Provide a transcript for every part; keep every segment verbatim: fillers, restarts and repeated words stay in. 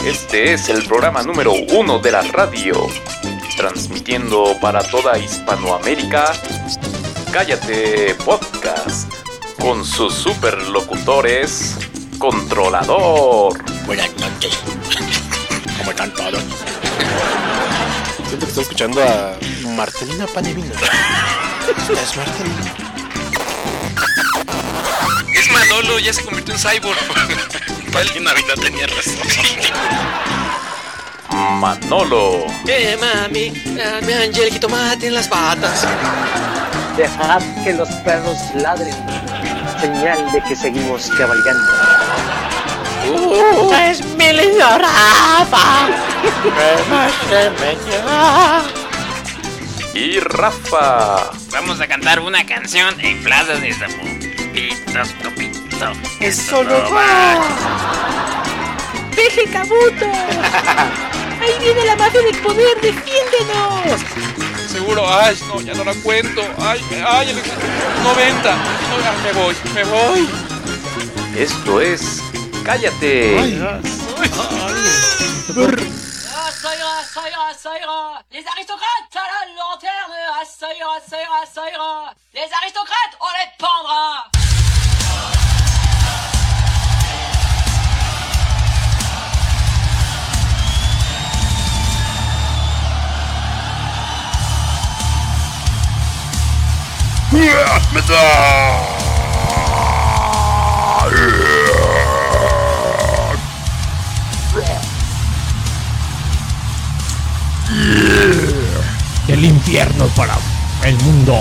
Este es el programa número uno de la radio, transmitiendo para toda Hispanoamérica. Cállate Podcast, con sus superlocutores, Controlador. Buenas noches. ¿Cómo están todos? Siento que estoy escuchando a Marcelina Panevino. ¿Es Marcelina? Es Manolo, ya se convirtió en cyborg. Vale, Navidad tenía razón. Manolo. Eh, mami, eh, mi angelito mate en las patas. Dejad que los perros ladren, señal de que seguimos cabalgando. Uh, es mi lindo Rafa. ¿Qué más se me lleva? Y Rafa. Vamos a cantar una canción en Plaza de Zambo. Pito, topito. Eso no va. ¡Deje Kabuto! ¡Ahí viene la mafia del poder! ¡Defiéndenos! Seguro, ay, no, ya no la cuento. Ay, ay, noventa. No, ay, me voy, me voy. Esto es Cállate. Ay, ay. Assaillera, assaillera, assaillera. Les aristocrates à la lanterne. Assaillera, assaillera, assaillera. Les aristocrates, on les pendra. El infierno para el mundo.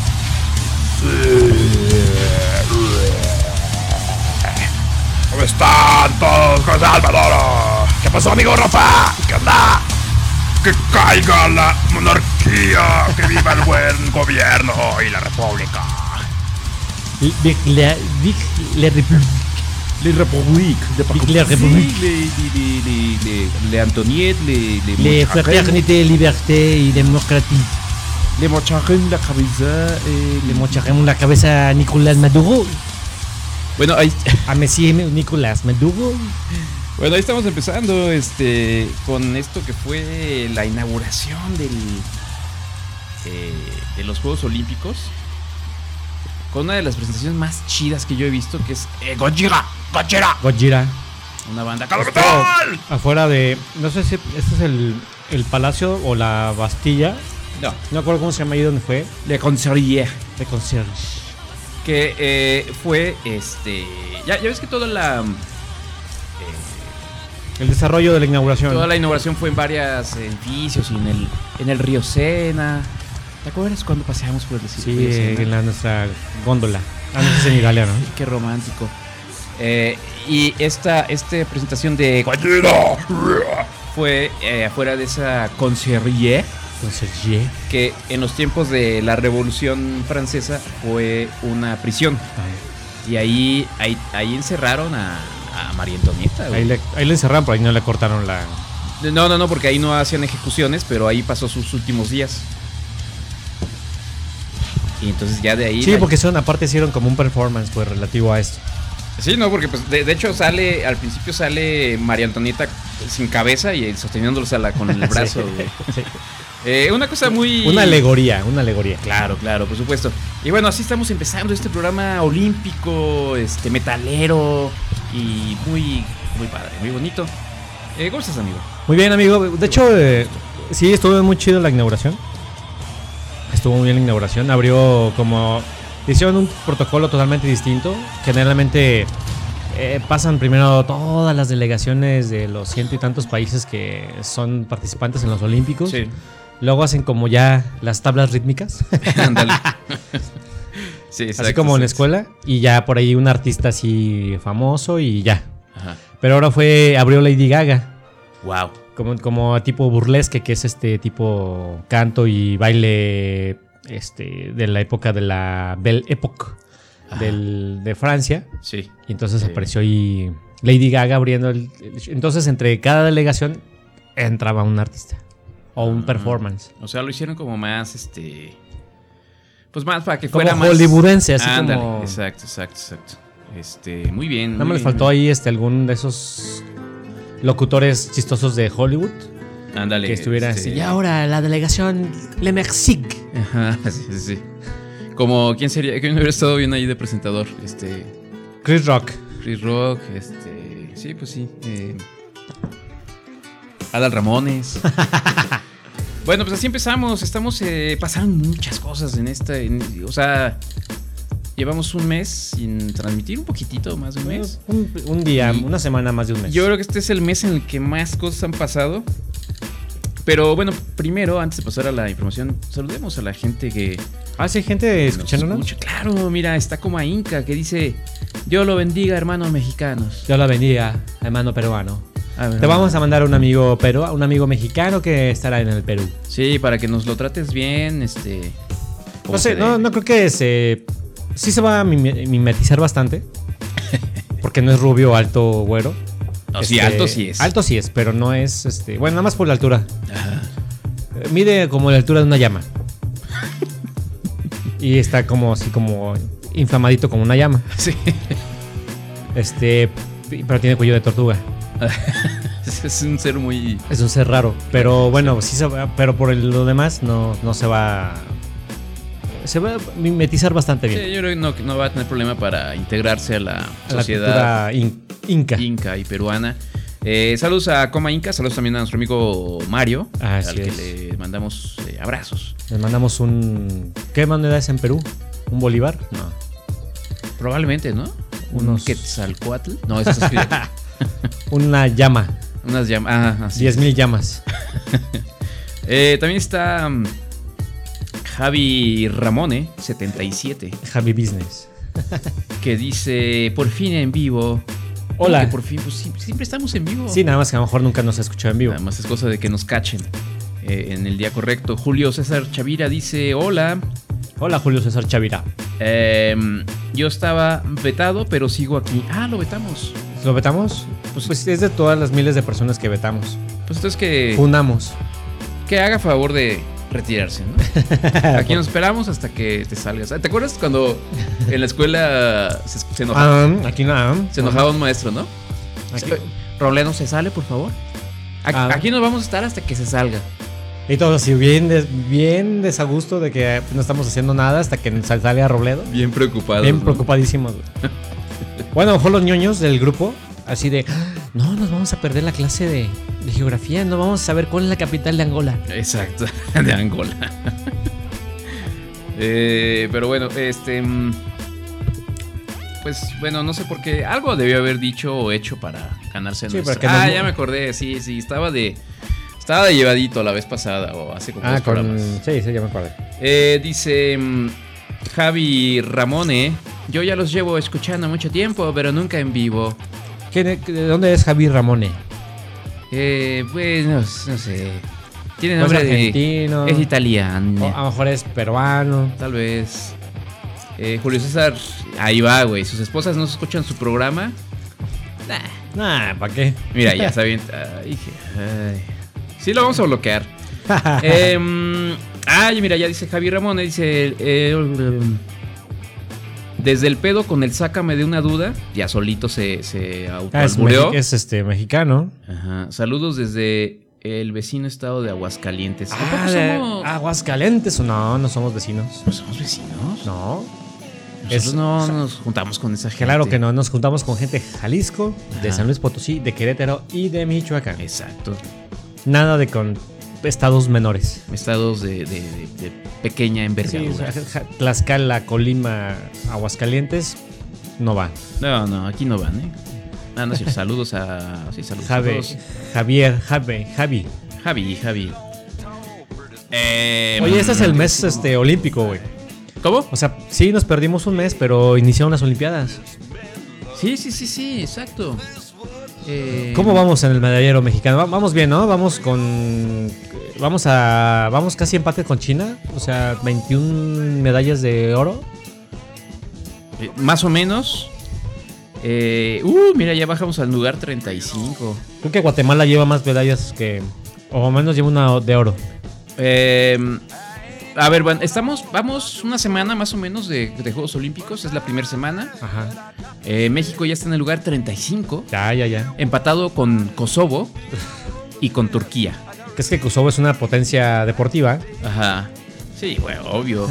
¿Cómo están todos, con Salvador? ¿Qué pasó, amigo Rafa? ¿Qué onda? Que caiga la monarquía, que viva el buen gobierno y la república. Vic la Vic la République. Le République de Vic la République. Le, le, le, le Antoniette, le, le Les fraternités, liberté y démocratie. Le mocharem la cabeza, eh, Le mocharemos la cabeza a Nicolás Maduro. Bueno, ahí, A Monsieur Nicolás Maduro. bueno, ahí estamos empezando este con esto que fue la inauguración del eh, de los Juegos Olímpicos, con una de las presentaciones más chidas que yo he visto, que es eh, Gojira, Gojira, Gojira. una banda Esto, ¡Metal! afuera de, no sé si este es el, el palacio o la Bastilla. No, No me acuerdo cómo se llama ahí donde fue. Le Concierge, De concierge. que eh, fue este ya, ya ves que toda la eh, El desarrollo de la inauguración. toda la inauguración fue en varios edificios y en el en el río Sena. ¿Te acuerdas cuando paseamos por el Sí, río Sena? en la, nuestra góndola. Ah, no sé si en Italia, ¿no? Qué romántico. Eh, y esta, esta presentación de Gojira fue eh, afuera de esa concierge, Concierge. que en los tiempos de la Revolución Francesa fue una prisión. Y ahí, ahí, ahí encerraron a, a María Antonieta. güey. Ahí le, ahí le encerraron, pero ahí no le cortaron la... No, no, no, porque ahí no hacían ejecuciones, pero ahí pasó sus últimos días. Y entonces ya de ahí... Sí, la- porque son, aparte hicieron como un performance pues relativo a esto. Sí, no, porque pues de, de hecho sale, al principio sale María Antonieta sin cabeza y sosteniéndose a la, con el brazo. Sí, güey. sí. Eh, una cosa muy... Una alegoría, una alegoría. Claro, claro, por supuesto. Y bueno, así estamos empezando este programa olímpico, este metalero y muy, muy padre, muy bonito. Eh, ¿Cómo estás, amigo? Muy bien, amigo. De hecho, eh, sí, estuvo muy chido la inauguración. Estuvo muy bien la inauguración. Abrió como... Hicieron un protocolo totalmente distinto. Generalmente eh, pasan primero todas las delegaciones de los ciento y tantos países que son participantes en los Olímpicos. Sí. Luego hacen como ya las tablas rítmicas. Ándale. Sí, Así exacto, como en la exacto. escuela. Y ya por ahí un artista así famoso y ya. Ajá. Pero ahora fue, abrió Lady Gaga. Wow. Como, como tipo burlesque, que es este tipo canto y baile este, de la época de la Belle Époque del, de Francia. Sí. Y entonces Sí. apareció ahí Lady Gaga abriendo el, el- entonces entre cada delegación entraba un artista o un Ah. performance. O sea, lo hicieron como más, este... Pues más para que Como fuera más... hollywoodense, así Ándale, como... exacto, exacto, exacto. Este, muy bien. Nada muy más les bien. faltó ahí este, algún de esos locutores chistosos de Hollywood. Ándale. Que estuviera este- así. Y ahora la delegación Le Mexique. Ajá, sí, sí, sí. Como, ¿quién sería? ¿Quién hubiera estado bien ahí de presentador? Este... Chris Rock. Chris Rock, este... Sí, pues sí. Eh, Adal Ramones. Bueno, pues así empezamos. Estamos eh, pasando muchas cosas en esta... en- o sea, llevamos un mes sin transmitir, un poquitito más de un mes. Un, un día, Y- una semana más de un mes. Yo creo que este es el mes en el que más cosas han pasado. Pero bueno, primero, antes de pasar a la información, saludemos a la gente que... Ah, sí, hay gente nos escuchándonos. escucha. Claro, mira, está como a Inca que dice: Dios lo bendiga, hermanos mexicanos. Dios la bendiga, hermano peruano. A ver, Te vamos a mandar un amigo peru, un amigo mexicano que estará en el Perú. Sí, para que nos lo trates bien, este... como No sé, se no, debe. no creo que se... Sí se va a mime- mimetizar bastante. Porque no es rubio, alto, güero. No, sí, alto sí es. Alto sí es, pero no es... este Bueno, nada más por la altura. Ajá. Eh, Mide como la altura de una llama. Y está como así como inflamadito como una llama. Sí. Este... Pero tiene cuello de tortuga. Es un ser muy... Es un ser raro. Pero bueno, sí se va, pero por el- lo demás no, no se va... Se va a mimetizar bastante bien. Sí, yo creo que no, no va a tener problema para integrarse a la A la sociedad cultura in- inca. inca y peruana. Eh, saludos a Coma Inca, saludos también a nuestro amigo Mario, Así al que es. le mandamos eh, abrazos. Les mandamos un... ¿Qué moneda es en Perú? ¿Un bolívar? No. Probablemente, ¿no? Un Unos- Quetzalcoatl. No, eso es escrito. Una llama. Unas llamas. Ah, así diez es. mil llamas. Eh, también está um, Javi Ramone, setenta y siete, Javi Business. que dice: por fin en vivo. Hola. ¿Cómo que por fin, pues sí, siempre estamos en vivo. Sí, nada más que a lo mejor nunca nos ha escuchado en vivo. Nada más es cosa de que nos cachen eh, en el día correcto. Julio César Chavira dice: hola. Hola, Julio César Chavira. Eh, yo estaba vetado, pero sigo aquí. Ah, lo vetamos. ¿Lo vetamos? Pues- Pues, es de todas las miles de personas que vetamos. Pues entonces que, Funamos. que haga favor de retirarse, ¿no? Aquí nos esperamos hasta que te salgas. ¿Te acuerdas cuando en la escuela se, se enojaba, Ah, aquí nada. se enojaba un maestro, ¿no? Aquí. Robledo, ¿se sale, por favor? Aquí, Ah. aquí nos vamos a estar hasta que se salga. Y todos así, bien, des- bien desagusto de que no estamos haciendo nada hasta que sal- salga Robledo. Bien preocupado. Bien preocupadísimos. güey. Bueno, a lo mejor los ñoños del grupo, así de, "Ah, no, nos vamos a perder la clase de, de geografía, no vamos a saber cuál es la capital de Angola. Exacto, de Angola. Eh, pero bueno, este. mm, Pues bueno, no sé por qué. Algo debió haber dicho o hecho para ganarse Sí, nuestra- para que Ah, nos- ya me acordé, sí, sí, estaba de. Estaba de llevadito la vez pasada o hace como Ah, dos con... programas. Sí, sí, ya me acuerdo. Eh, dice mm, Javi Ramone: yo ya los llevo escuchando mucho tiempo, pero nunca en vivo. ¿Quién es- ¿De dónde es Javi Ramone? Eh, pues no, no sé. Tiene Pues nombre de. argentino. Es italiano. O a lo mejor es peruano. Tal vez. Eh, Julio César, ahí va, güey. Sus esposas no escuchan su programa. Nah. Nah, ¿para qué? Mira, ya está bien. Ay, je- ay. Sí, lo vamos a bloquear. eh, ay, mira, ya dice Javier Ramón. Dice: eh, desde el pedo con el sácame de una duda. Ya solito se, se Ah, es, autoalbureó. mexi- es este mexicano. Ajá. Saludos desde el vecino estado de Aguascalientes. ¿A poco Ah, de somos? Aguascalientes. No, no somos vecinos. ¿No somos vecinos? No. Nosotros Es- no nos juntamos con esa gente. Claro que no, nos juntamos con gente de Jalisco, de Ajá. San Luis Potosí, de Querétaro y de Michoacán. Exacto. Nada de con estados menores. Estados de, de- de- de pequeña Sí, envergadura. o sea, ja- Tlaxcala, Colima, Aguascalientes, no va. No, no, aquí no van, ¿eh? Ah, no, sí, saludos a. Sí, saludos a Javi, todos. Javier, Javi, Javi. Javi, Javi. Eh, Oye, este es el mes este, olímpico, güey. ¿Cómo? O sea, sí, nos perdimos un mes, pero iniciaron las Olimpiadas. Sí, sí, sí, sí, exacto. Eh, ¿Cómo vamos en el medallero mexicano? Va- Vamos bien, ¿no? Vamos con... Vamos a... Vamos casi empate con China. O sea, veintiuna medallas de oro. eh, Más o menos. Eh, uh, mira, ya bajamos al lugar treinta y cinco. Creo que Guatemala lleva más medallas que... O al menos lleva una de oro. Eh, a ver, bueno, estamos, vamos una semana más o menos de, de Juegos Olímpicos, es la primera semana. Ajá. Eh, México ya está en el lugar treinta y cinco. Ya, ya, ya. Empatado con Kosovo y con Turquía. Que es que Kosovo es una potencia deportiva. Ajá. Sí, bueno, obvio.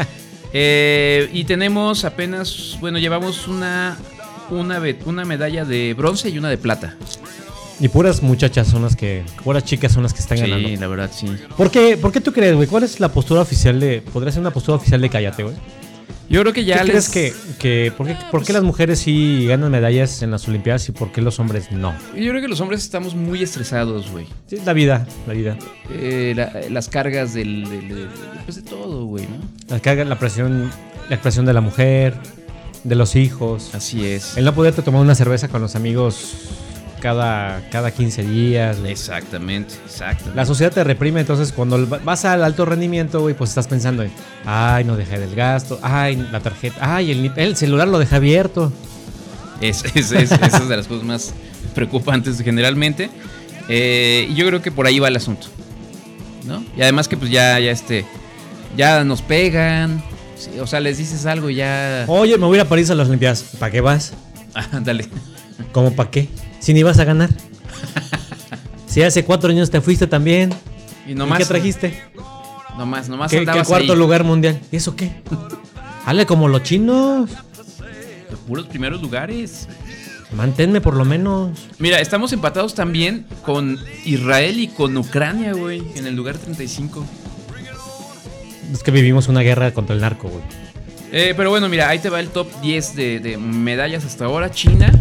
eh, y tenemos apenas, bueno, llevamos una, una, una medalla de bronce y una de plata. Y puras muchachas son las que, puras chicas son las que están Sí, ganando. la verdad, sí. ¿Por qué, ¿Por qué tú crees, güey? ¿Cuál es la postura oficial de, podría ser una postura oficial de Cállate, güey? Yo creo que ya ¿Qué les... crees que, que por, qué, por qué las mujeres sí ganan medallas en las Olimpiadas y por qué los hombres no? Yo creo que los hombres estamos muy estresados, güey. Sí, la vida, la vida. Eh, la- las cargas del, del, del- pues de todo, güey, ¿no? La carga, la presión, la presión de la mujer, de los hijos. Así es. El no poderte tomar una cerveza con los amigos cada, cada quince días, güey. Exactamente, exactamente. La sociedad te reprime, entonces cuando vas al alto rendimiento, güey, pues estás pensando en, ay, no dejé del gasto, ay, la tarjeta, ay, el, el celular lo dejé abierto. Es, es, es, esa es de las cosas más preocupantes generalmente. Eh, y yo creo que por ahí va el asunto, ¿no? Y además que pues ya, ya este, ya nos pegan, sí, o sea, les dices algo y ya... Oye, me voy a ir a París a las Olimpiadas. ¿Para qué vas? Ah, dale. ¿Cómo para qué? Si ni vas a ganar. Si hace cuatro años te fuiste también. Y nomás... ¿Y qué trajiste? Nomás, nomás ¿Qué, qué andabas cuarto ahí. lugar mundial? ¿Y eso qué? Hale como los chinos. Los puros primeros lugares. Manténme por lo menos. Mira, estamos empatados también con Israel y con Ucrania, güey, en el lugar treinta y cinco. Es que vivimos una guerra contra el narco, güey. Eh, pero bueno, mira, ahí te va el top diez de, de medallas hasta ahora. China,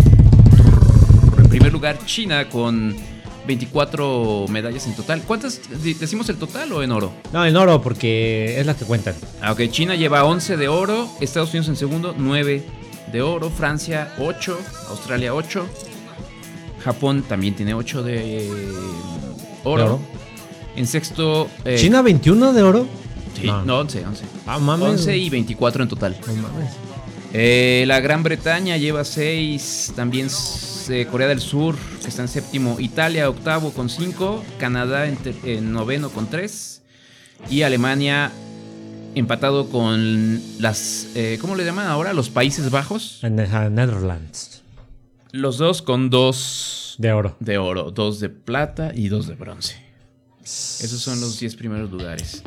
en primer lugar, China con veinticuatro medallas en total. ¿Cuántas decimos el total o en oro? No, en oro, porque es la que cuentan. Ah, ok, China lleva once de oro, Estados Unidos en segundo, nueve de oro, Francia ocho, Australia ocho, Japón también tiene ocho de oro. ¿De oro? En sexto... eh, ¿China veintiuno de oro? Sí, no, no once, once. Ah, mames. once y veinticuatro en total. No mames. Eh, la Gran Bretaña lleva seis, también eh, Corea del Sur, que está en séptimo, Italia octavo con cinco, Canadá en, ter- en noveno con tres y Alemania empatado con las, eh, ¿cómo le llaman ahora? Los Países Bajos. En uh, Netherlands. Los dos con dos de oro. De oro, dos de plata y dos de bronce. Esos son los diez primeros lugares.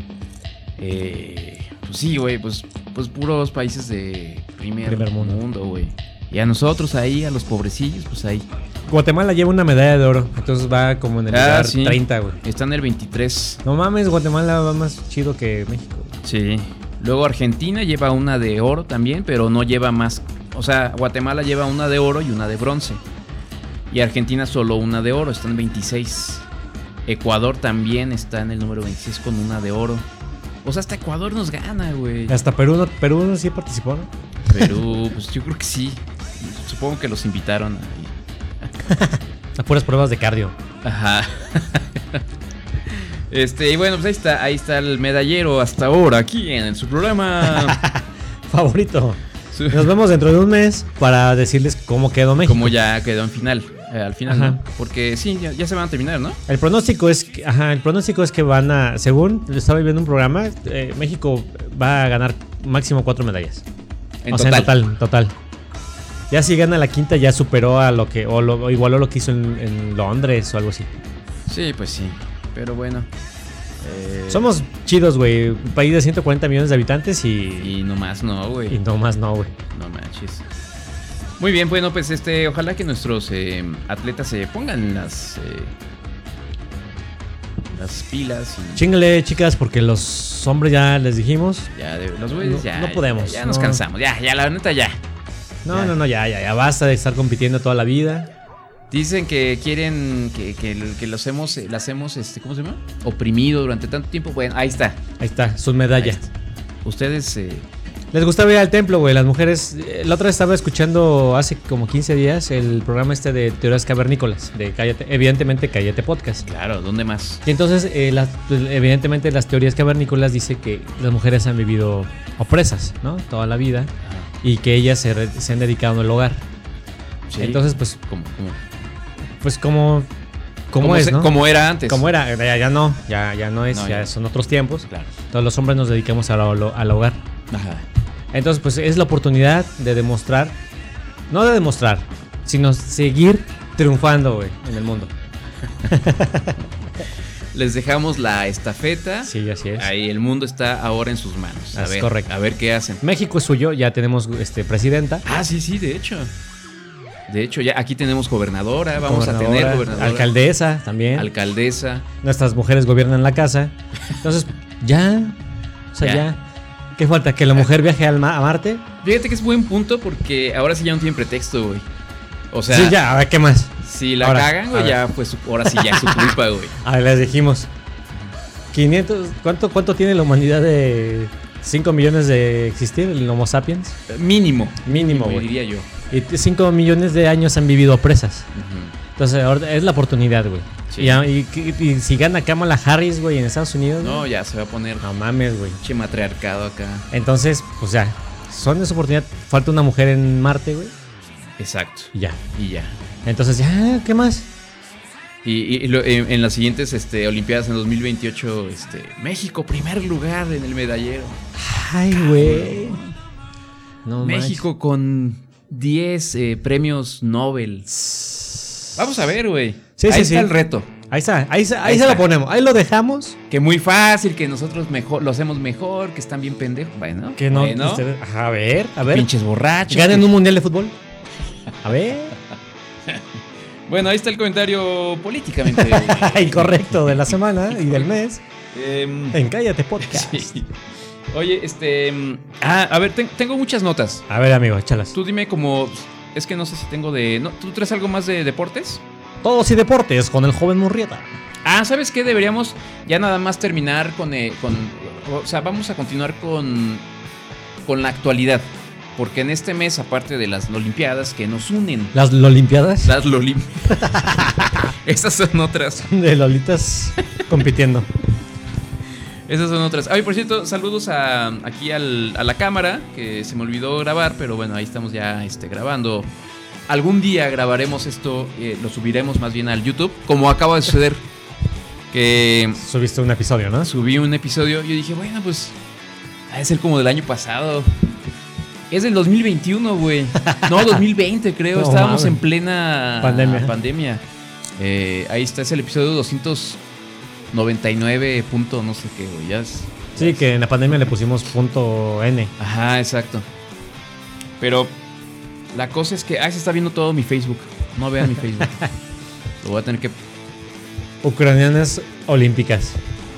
Eh, pues sí, güey, pues, pues puros países de primer, Primer mundo. mundo, güey. Y a nosotros ahí, a los pobrecillos, pues ahí. Guatemala lleva una medalla de oro, entonces va como en el Ah, lugar sí. treinta, güey. Está en el veintitrés. No mames, Guatemala va más chido que México. Sí. Luego Argentina lleva una de oro también, pero no lleva más. O sea, Guatemala lleva una de oro y una de bronce. Y Argentina solo una de oro, está en veintiséis. Ecuador también está en el número veintiséis con una de oro. O sea, hasta Ecuador nos gana, güey. Hasta Perú, ¿no? Perú sí participó, ¿no? Perú, pues yo creo que sí. Supongo que los invitaron ahí. A puras pruebas de cardio. Ajá. Este, y bueno, pues ahí está, ahí está el medallero hasta ahora, aquí en su programa favorito. Nos vemos dentro de un mes para decirles cómo quedó México. Como ya quedó en final, eh, al final, Ajá. ¿no? Porque sí, ya, ya se van a terminar, ¿no? El pronóstico es que, ajá, el pronóstico es que van a, según lo estaba viendo un programa, eh, México va a ganar máximo cuatro medallas. En o total. sea, en total, en total. Ya si gana la quinta ya superó a lo que, o, lo, o igualó lo que hizo en, en Londres o algo así. Sí, pues sí. Pero bueno. Eh, Somos chidos, güey. Un país de ciento cuarenta millones de habitantes y... Y no más no, güey. Y no más no, güey. No manches. Muy bien, bueno, pues este, ojalá que nuestros eh, atletas se pongan las eh, las pilas y Chíngale, chicas, porque los hombres ya les dijimos. ya de, los güeyes No- ya no podemos, ya, ya nos no. cansamos, ya, ya la neta ya. No, Ya. no, no, ya, ya, ya basta de estar compitiendo toda la vida. Dicen que quieren que, que, que lo hacemos, eh, lo hacemos, este, ¿cómo se llama? Oprimido durante tanto tiempo. Bueno, ahí está. Ahí está, su medalla. Ahí está. Ustedes eh, Les gusta ir al templo, güey. Las mujeres. eh, La otra vez estaba escuchando hace como quince días el programa este de teorías cavernícolas. De Cállate, evidentemente, Cállate Podcast. claro, ¿dónde más? Y entonces, eh, las- pues, evidentemente, las teorías cavernícolas dice que las mujeres han vivido opresas, ¿no? Toda la vida. Y que ellas se, re- se han dedicado al hogar. Sí. Entonces, pues, ¿Cómo, cómo? pues como ¿Cómo como es, se- no? como era antes. Como era, ya, ya no, ya, ya no es, No, ya, ya. son otros tiempos. Claro. Todos los hombres nos dedicamos a lo- lo- al hogar. Ajá. Entonces, pues es la oportunidad de demostrar, no de demostrar, sino seguir triunfando, güey, en el mundo. Les dejamos la estafeta. Sí, así es. Ahí el mundo está ahora en sus manos. A Es ver, correcto. a ver qué hacen. México es suyo, ya tenemos este presidenta. Ah, sí, sí, de hecho. De hecho, ya aquí tenemos gobernadora, vamos a tener gobernadora, gobernadora. alcaldesa también. Alcaldesa. Nuestras mujeres gobiernan la casa. Entonces, ya, o sea, Ya. ya. ¿Qué falta? ¿Que la mujer viaje al ma- a Marte? Fíjate que es buen punto porque ahora sí ya no tienen pretexto, güey. O sea, sí, ya, a ver, ¿qué más? si la Ahora, cagan, a güey, ver. ya pues ahora sí ya es su culpa, güey. A ver, les dijimos. quinientos, ¿cuánto, ¿Cuánto tiene la humanidad de cinco millones de existir, el Homo sapiens? Mínimo. Mínimo, güey. diría yo. Y cinco millones de años han vivido presas. Ujú. Entonces, ahora es la oportunidad, güey. Sí. Y, y- y si gana Kamala Harris, güey, en Estados Unidos. No, güey, ya se va a poner no mames, güey. che matriarcado acá. Entonces, pues ya. Son esa oportunidad. Falta una mujer en Marte, güey. Exacto. Y ya. Y ya. Entonces, ya, ¿qué más? Y, y- y lo- en, en las siguientes este, Olimpiadas en dos mil veintiocho, este, México, primer lugar en el medallero. Ay, güey. No México con diez eh, premios Nobel. manches. Vamos a ver, güey. Sí, Ahí sí, está sí. el reto. Ahí está, ahí, está, ahí Ahí se está. lo ponemos. Ahí lo dejamos. Que muy fácil, que nosotros mejor, lo hacemos mejor, que están bien pendejos. Bueno, Que no. bueno. ustedes- ajá, a ver, a ver. Pinches borrachos. Ganen un mundial de fútbol. A ver. Bueno, ahí está el comentario políticamente. Incorrecto de la semana y del mes. Em, En Cállate Podcast. sí. Oye, este. mm, Ah, a ver, ten- tengo muchas notas. A ver, amigo, échalas. Tú dime como. Es que no sé si tengo de. ¿no? ¿Tú traes algo más de deportes? Todos y deportes con el joven Murrieta. Ah, ¿sabes qué? Deberíamos ya nada más terminar con. eh, con o sea, vamos a continuar con. Con la actualidad. Porque en este mes, aparte de las Olimpiadas que nos unen. Las Lolimpiadas Las Lolim. Esas son otras. de Lolitas compitiendo. Esas son otras. Ay, por cierto, saludos a, aquí al- a la cámara, que se me olvidó grabar, pero bueno, ahí estamos ya este, grabando. Algún día grabaremos esto, eh, lo subiremos más bien al YouTube, como acaba de suceder. Que Subiste un episodio, ¿no? subí un episodio, yo dije, bueno, pues, ha de ser como del año pasado. Es del dos mil veintiuno, güey. No, dos mil veinte creo, No estábamos mames. en plena Pandemia. pandemia. Eh, ahí está, es el episodio doscientos noventa y nueve punto no sé qué, güey, ya es... Sí, que en la pandemia le pusimos punto N. Ajá, exacto. Pero la cosa es que... Ah, se está viendo todo mi Facebook. No vean mi Facebook. Lo voy a tener que... Ucranianas olímpicas.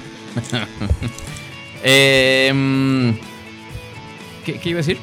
Eh, mm, ¿qué, ¿Qué iba a decir?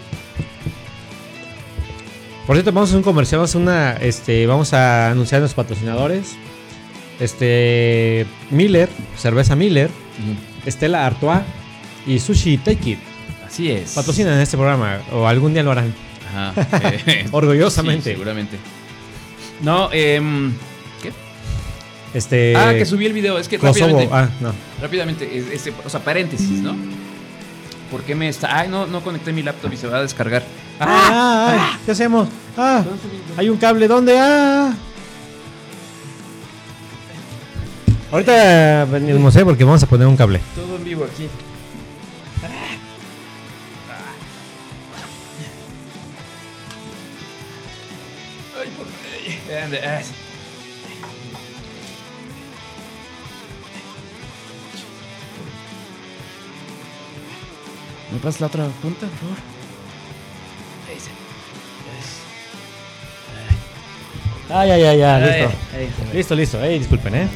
Por cierto, vamos a hacer un comercial, vamos a, hacer una, este, vamos a anunciar a los patrocinadores. Este, Miller, cerveza Miller, Stella Artois y Sushi Take It. Así es. Patrocinan este programa o algún día lo harán. Ajá. eh, Orgullosamente. sí, seguramente. No, eh... ¿Qué? Este, Ah, que subí el video. Es que Kosovo. rápidamente... Ah, no. Rápidamente, es- este, o sea, paréntesis, ¿no? ¿Por qué me está...? Ay, no, no conecté mi laptop y se va a descargar. Ah, ah, ah, ¿qué hacemos? Ah, hay un cable, ¿dónde? Ah. Ahorita venimos, ¿eh? Porque vamos a poner un cable. Todo en vivo aquí. Ay, por ay, ande, ay. ¿Me pasas la otra punta, por favor? Ahí está. Ah, ya, ya, ya, Ay, listo. ahí está. Listo, listo. Ey, disculpen, ¿eh?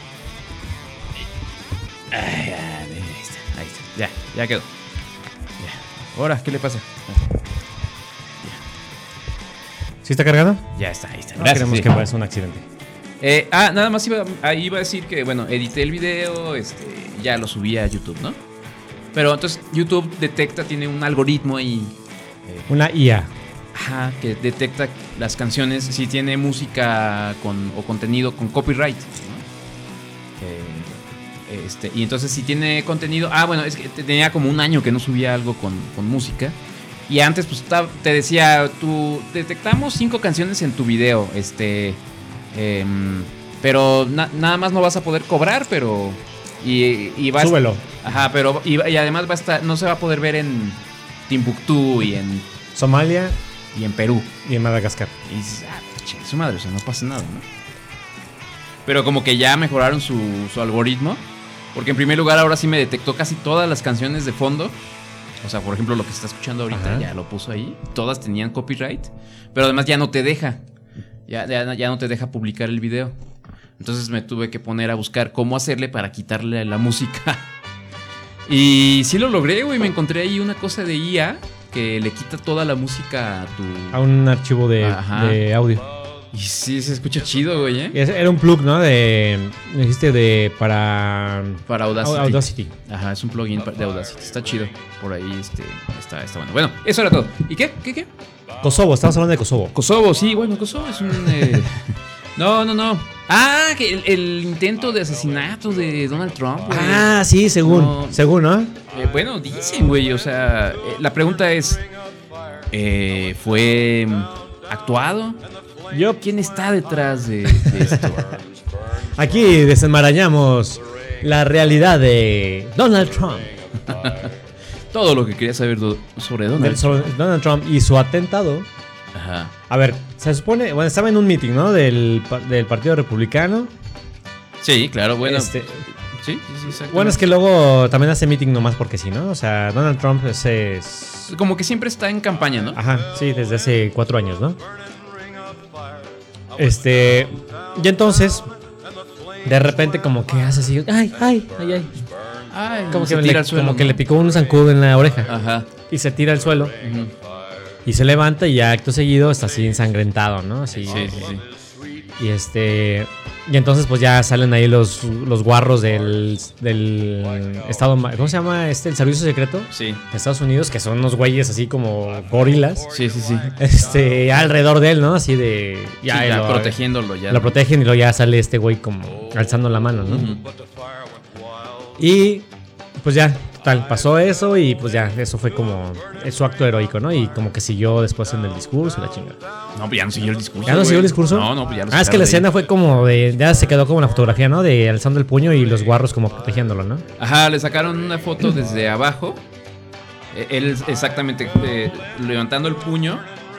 Ay, ahí está, ahí está. Ya, ya quedó. Ya. Ahora, ¿qué le pasa? ¿Sí está cargando? Ya está, ahí está. No Gracias. queremos sí. que pase un accidente. Eh, ah, nada más iba, ahí iba a decir que, bueno, edité el video, este, ya lo subí a YouTube, ¿no? Pero entonces YouTube detecta, tiene un algoritmo ahí, Una I A. ajá, que detecta las canciones si tiene música con, o contenido con copyright, ¿no? Eh, este, y entonces si tiene contenido, ah, bueno, es que tenía como un año que no subía algo con, con música. Y antes, pues, te decía, tú detectamos cinco canciones en tu video, este... Eh, Pero na- nada más no vas a poder cobrar, pero... Y, y vas, Súbelo. Ajá, pero... Y, y además va a estar, no se va a poder ver en Timbuktu y en... Somalia. Y en Perú. Y en Madagascar. Y dices, ah, chingue su madre, o sea, no pasa nada, ¿no? Pero como que ya mejoraron su, su algoritmo. Porque en primer lugar ahora sí me detectó casi todas las canciones de fondo. O sea, por ejemplo, lo que se está escuchando ahorita, ajá, ya lo puso ahí. Todas tenían copyright. Pero además ya no te deja. Ya, ya, ya no te deja publicar el video. Entonces me tuve que poner a buscar cómo hacerle para quitarle la música. Y sí lo logré, güey. Me encontré ahí una cosa de I A que le quita toda la música a tu... A un archivo de, de audio. Y sí, se escucha chido, güey, ¿eh? Era un plug, ¿no? De... Me dijiste de... Para... Para Audacity. Audacity. Aja, es un plugin de Audacity. Está chido. Por ahí, este... Está, está bueno. Bueno, eso era todo. ¿Y qué? ¿Qué, qué? Kosovo, estamos hablando de Kosovo. Kosovo, sí, bueno, Kosovo es un... Eh... no, no, no. Ah, que el, el intento de asesinato de Donald Trump, güey. Ah, sí, según. No, según, ¿no? Eh, bueno, dicen, güey. O sea, eh, la pregunta es... Eh, ¿Fue actuado? Yo, ¿quién está detrás de, de esto? Aquí desenmarañamos la realidad de Donald Trump. Todo lo que quería saber do- sobre Donald Trump. Sobre Donald Trump y su atentado. Ajá. A ver, se supone, bueno, estaba en un meeting, ¿no? Del, del Partido Republicano. Sí, claro, bueno. Este, sí, sí, sí, exacto. Bueno, es que luego también hace meeting nomás porque sí, ¿no? O sea, Donald Trump es, es... como que siempre está en campaña, ¿no? Ajá, sí, desde hace cuatro años, ¿no? Este... Y entonces, de repente como que hace así... Ay, ay, ay, ay. Ay, como que, tira le, al suelo, como ¿no? que le picó un zancudo en la oreja. Ajá. Y se tira al suelo. Uh-huh. Y se levanta y ya acto seguido está así ensangrentado, ¿no? Así. Sí, sí, sí. Y este... Y entonces pues ya salen ahí los, los guarros del, del Estado... ¿Cómo se llama este? ¿El Servicio Secreto? Sí. De Estados Unidos, que son unos güeyes así como gorilas. Sí, sí, sí. Este, alrededor de él, ¿no? Así de... Ya, sí, ya lo, protegiéndolo ya. Lo protegen y luego ya sale este güey como alzando la mano, ¿no? Uh-huh. Y pues ya, total, pasó eso y pues ya, eso fue como su acto heroico, ¿no? Y como que siguió después en el discurso y la chingada. No, pues ya no siguió el discurso. ¿Ya no güey. siguió el discurso? No, no, pues ya lo Ah, es que la escena ahí. fue como de... Ya se quedó como la fotografía, ¿no? De alzando el puño y los guarros como protegiéndolo, ¿no? Ajá, le sacaron una foto desde abajo. Él exactamente eh, levantando el puño.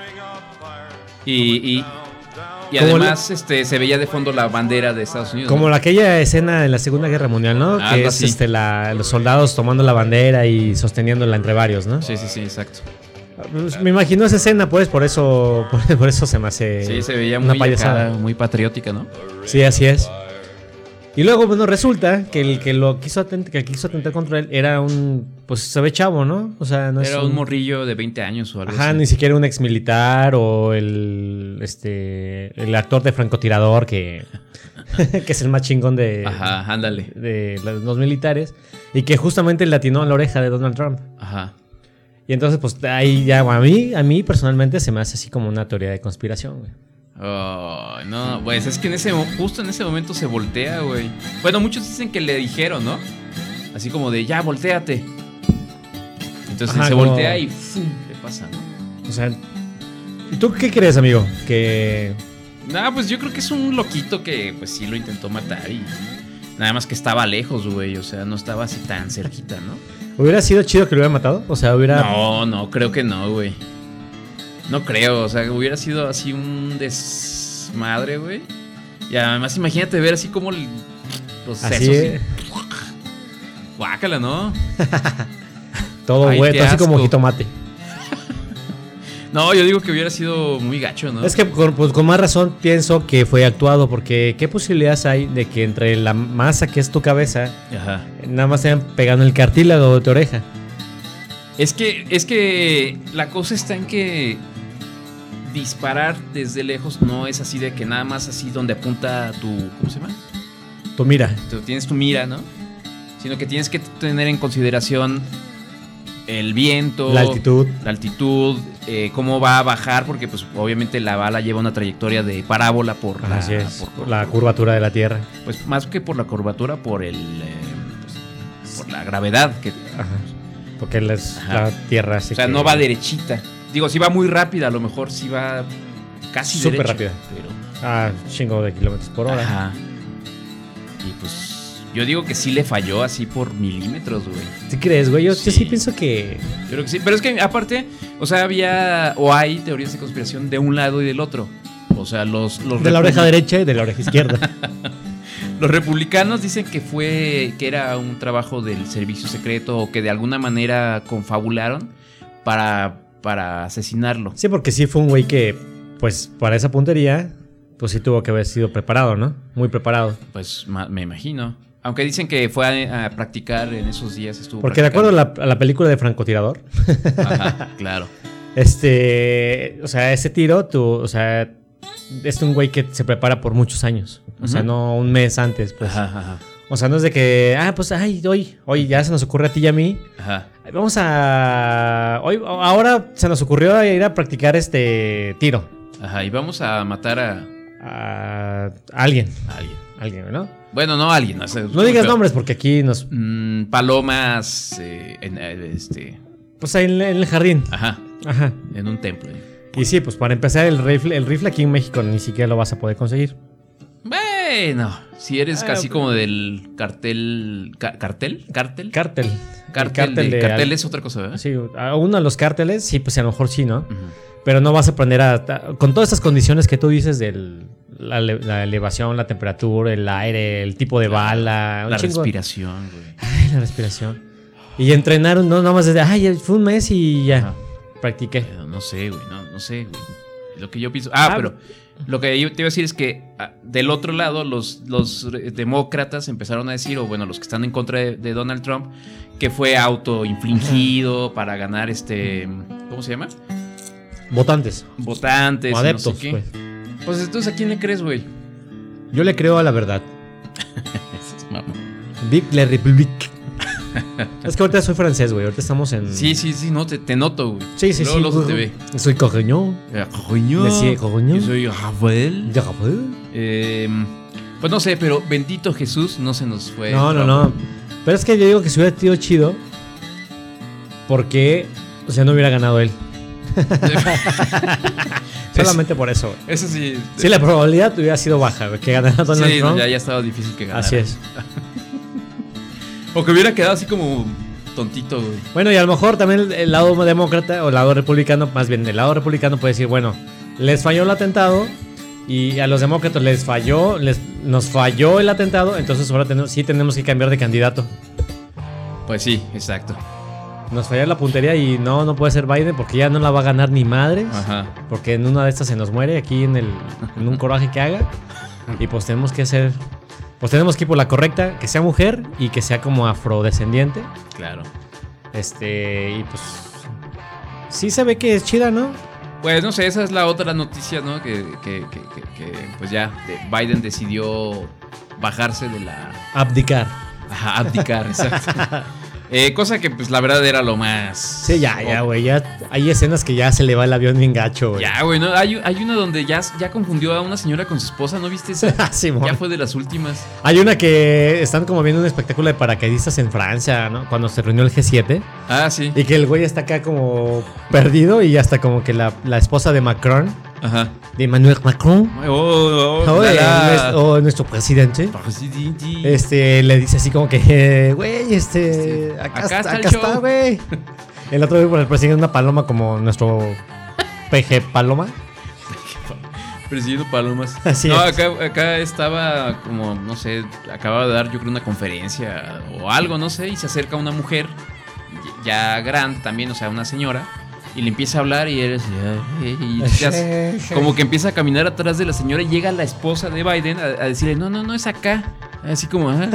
Y... y Y Como además la, este, se veía de fondo la bandera de Estados Unidos. Como ¿no? aquella escena en la Segunda Guerra Mundial, ¿no? Ah, que es así. este, la, los soldados tomando la bandera y sosteniéndola entre varios, ¿no? Sí, sí, sí, exacto. Pues, me imagino esa escena, pues, por eso por, por eso se me hace sí, se veía una muy payasada. Acá, muy patriótica, ¿no? Sí, así es. Y luego, bueno, resulta que el que lo quiso atentar, que quiso atentar contra él era un, pues se ve chavo, ¿no? O sea, no era es un, un morrillo de veinte años o algo Ajá, así. ni siquiera un ex militar o el este el actor de francotirador que que es el más chingón de Ajá, ándale. De los militares y que justamente le atinó a la oreja de Donald Trump. Ajá. Y entonces pues ahí ya a mí a mí personalmente se me hace así como una teoría de conspiración, güey. Oh, no, pues es que en ese justo en ese momento se voltea, güey. Bueno, muchos dicen que le dijeron, ¿no? Así como de, ya, volteate. Entonces Ajá, se como... voltea y ¡fum! Le pasa, ¿no? O sea, ¿y tú qué crees, amigo? Que... Nah, pues yo creo que es un loquito que pues sí lo intentó matar y... Nada más que estaba lejos, güey. O sea, no estaba así tan cerquita, ¿no? ¿Hubiera sido chido que lo hubiera matado? O sea, hubiera... No, no, creo que no, güey. No creo, o sea, hubiera sido así un desmadre, güey. Y además imagínate ver así como el, los así sesos. Es. Guácala, ¿no? Todo güey, así como jitomate. No, yo digo que hubiera sido muy gacho, ¿no? Es que con, pues, con más razón pienso que fue actuado, porque ¿qué posibilidades hay de que entre la masa que es tu cabeza, ajá, nada más estén pegando el cartílago de tu oreja? Es que, es que la cosa está en que disparar desde lejos no es así de que nada más así donde apunta tu, ¿cómo se llama? Tu mira. Tú tienes tu mira, ¿no? Sino que tienes que tener en consideración el viento, la altitud, la altitud, eh, cómo va a bajar, porque pues obviamente la bala lleva una trayectoria de parábola por, la, así es, por, por la curvatura de la Tierra. Pues más que por la curvatura, por el, eh, pues, por la gravedad que. Ajá. Porque la, la Tierra así. O sea, que... no va derechita. Digo, si va muy rápida, a lo mejor sí va casi súper derecha, rápida. Pero... Ah, chingo de kilómetros por hora. Ajá. Y pues yo digo que sí le falló así por milímetros, güey. ¿Sí crees, güey? Yo sí. Sí. yo sí pienso que... Yo creo que sí. Pero es que aparte, o sea, había o hay teorías de conspiración de un lado y del otro. O sea, los... los de la oreja republic- derecha y de la oreja izquierda. Los republicanos dicen que fue que era un trabajo del servicio secreto o que de alguna manera confabularon para, para asesinarlo. Sí, porque sí fue un güey que, pues, para esa puntería, pues sí tuvo que haber sido preparado, ¿no? Muy preparado. Pues ma- me imagino. Aunque dicen que fue a, a practicar en esos días. Estuvo Porque de acuerdo practicando. a la, a la película de Francotirador, Ajá, claro. este, o sea, ese tiro, tú, o sea, es un güey que se prepara por muchos años. O sea, Ujú. no un mes antes, pues. Ajá, ajá, O sea, no es de que, ah, pues, ay, hoy, hoy ya se nos ocurre a ti y a mí. ajá. Vamos a, hoy, ahora se nos ocurrió ir a practicar este tiro Ajá, y vamos a matar a, a alguien, a alguien. alguien, ¿no? Bueno, no a alguien. O sea, No digas nombres porque aquí nos, Mm, palomas eh, en, eh, este, pues ahí en, en el jardín. ajá, Ajá. en un templo. Y sí, pues para empezar el rifle, el rifle aquí en México ni siquiera lo vas a poder conseguir. Bueno, si eres Ah, casi pero- como del cartel, ca- cartel, cartel, Cártel. cartel, El cártel de, de- cartel es otra cosa, ¿verdad? Sí, a uno de los cárteles, sí, pues a lo mejor sí, ¿no? Ujú. Pero no vas a aprender a... a- con todas esas condiciones que tú dices de la, ele- la elevación, la temperatura, el aire, el tipo de bala... un La chingo- respiración, güey. Ay, la respiración. Y entrenaron, no, nada más desde... Ay, fue un mes y ya. Ajá. Practiqué. Pero no sé, güey, no, no sé, güey. Lo que yo pienso. Ah, Ah, pero lo que yo te iba a decir es que ah, del otro lado, los, los demócratas empezaron a decir, o bueno, los que están en contra de, de Donald Trump, que fue autoinfligido para ganar este. ¿Cómo se llama? Votantes. Votantes. O y no adeptos, sé qué. pues. Pues entonces, ¿a quién le crees, güey? Yo le creo a la verdad. Es mamón. Vive la République. Es que ahorita soy francés, güey. Ahorita estamos en... Sí, sí, sí, no, te, te noto, güey. Sí, sí, Luego, sí. luego se te ve. Soy Correñón. Monsieur Correñón. Yo soy Rafael. Ya, Rafael. Eh, pues no sé, pero bendito Jesús no se nos fue. No, no, Trump. no. Pero es que yo digo que si hubiera sido chido, porque, o sea, no hubiera ganado él. Solamente por eso, güey. Eso sí. Sí, la probabilidad hubiera sido baja, güey, que ganara Donald Sí, no, Trump. ya, ya estaba difícil que ganara. Así es. O que hubiera quedado así como tontito, güey. Bueno, y a lo mejor también el, el lado demócrata o el lado republicano, más bien el lado republicano puede decir, bueno, les falló el atentado y a los demócratas les falló, les, nos falló el atentado, entonces ahora tenemos, sí tenemos que cambiar de candidato. Pues sí, exacto. Nos falló la puntería y no, no puede ser Biden porque ya no la va a ganar ni madres. Ajá. Porque en una de estas se nos muere aquí en, el, en un coraje que haga. Y pues tenemos que hacer... Pues tenemos que ir por la correcta, que sea mujer y que sea como afrodescendiente. Claro. Este, y pues... Sí se ve que es chida, ¿no? Pues no sé, esa es la otra noticia, ¿no? Que, que, que, que, que, pues ya, de- Biden decidió bajarse de la... Abdicar. Ajá, abdicar, exacto. Eh, cosa que pues la verdad era lo más... Sí, ya, ya, güey. Ya hay escenas que ya se le va el avión bien gacho, güey. Ya, güey, ¿no? Hay, hay una donde ya, ya confundió a una señora con su esposa, ¿no viste esa? Sí, mon. Ya fue de las últimas. Hay una que están como viendo un espectáculo de paracaidistas en Francia, ¿no? Cuando se reunió el G siete. Ah, sí. Y que el güey está acá como perdido y hasta como que la, la esposa de Macron, Ajá. de Emmanuel Macron, Oh, oh, o, oh, de la, la. nues- o nuestro presidente, Presidente. este, le dice así como que, eh, güey, este, Sí. acá, Acá está, está el acá show. está, güey. El otro güey por el presidente una paloma como nuestro P G Paloma. Presidiendo palomas. Así no, es. acá, acá estaba como, no sé, acababa de dar yo creo una conferencia o algo, no sé, y se acerca una mujer ya grande también, o sea, una señora, y le empieza a hablar y él y ya se- como que empieza a caminar atrás de la señora y llega la esposa de Biden a, a decirle, no, no, no es acá. Así como, ah,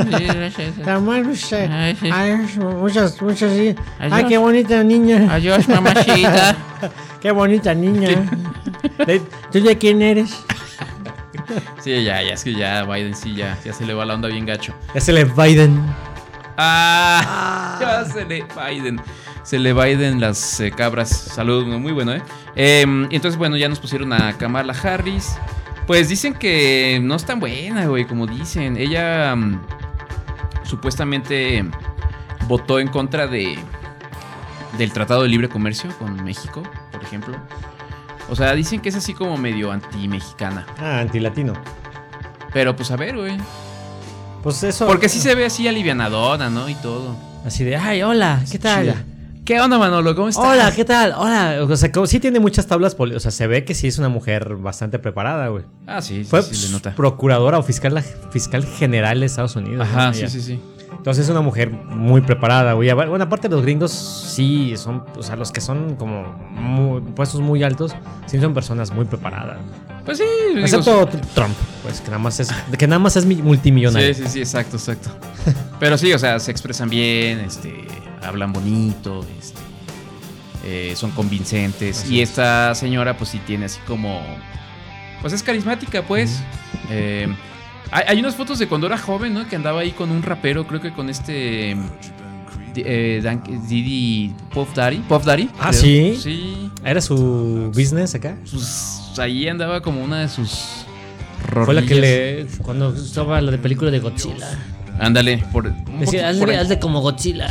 Ay, muchas, muchas, sí. Ay, Adiós. qué bonita niña. Adiós, mamacita. Qué bonita niña. De- ¿Tú de quién eres? sí, ya, ya, es que ya Biden sí, ya, ya se le va la onda bien gacho. Es el Biden. Ah, ya se le Biden. Se le Biden las eh, cabras. Salud, muy bueno, ¿eh? ¿eh? Entonces, bueno, ya nos pusieron a Kamala Harris. Pues dicen que no es tan buena, güey, como dicen. Ella um, supuestamente votó en contra de del Tratado de Libre Comercio con México, por ejemplo. O sea, dicen que es así como medio anti-mexicana. Ah, antilatino. Pero pues a ver, güey. Pues eso. Porque sí se ve así alivianadona, ¿no? Y todo. Así de, ay, hola, ¿qué tal? Chida. ¿Qué onda, Manolo? ¿Cómo estás? Hola, ¿qué tal? Hola. O sea, como, sí tiene muchas tablas. Poli- o sea, se ve que sí es una mujer bastante preparada, güey. Ah, sí, sí, Fue sí, le nota. procuradora o fiscal, fiscal general de Estados Unidos. Ajá, ¿no? sí, Ella. sí, sí. Entonces es una mujer muy preparada, güey. Bueno, aparte los gringos sí son, o sea, los que son como muy- puestos muy altos, sí son personas muy preparadas. Pues sí, digo, Excepto Trump, pues que nada más es, que nada más es mi- multimillonario. Sí, sí, sí, exacto, exacto. Pero sí, o sea, se expresan bien, este, hablan bonito, este, eh, son convincentes. Así y es. esta señora, pues sí tiene así como, pues es carismática, pues. Eh, hay, hay unas fotos de cuando era joven, ¿no? Que andaba ahí con un rapero, creo que con este eh, Dan- Diddy Puff Daddy. Puff Daddy. Ah, creo. ¿sí? Sí. ¿Era su business acá? Pues ahí andaba como una de sus Fue la que rodillas. le, cuando estaba la de película de Godzilla. Ándale, por, un Decía, poquito hazle, por ahí. hazle como Godzilla.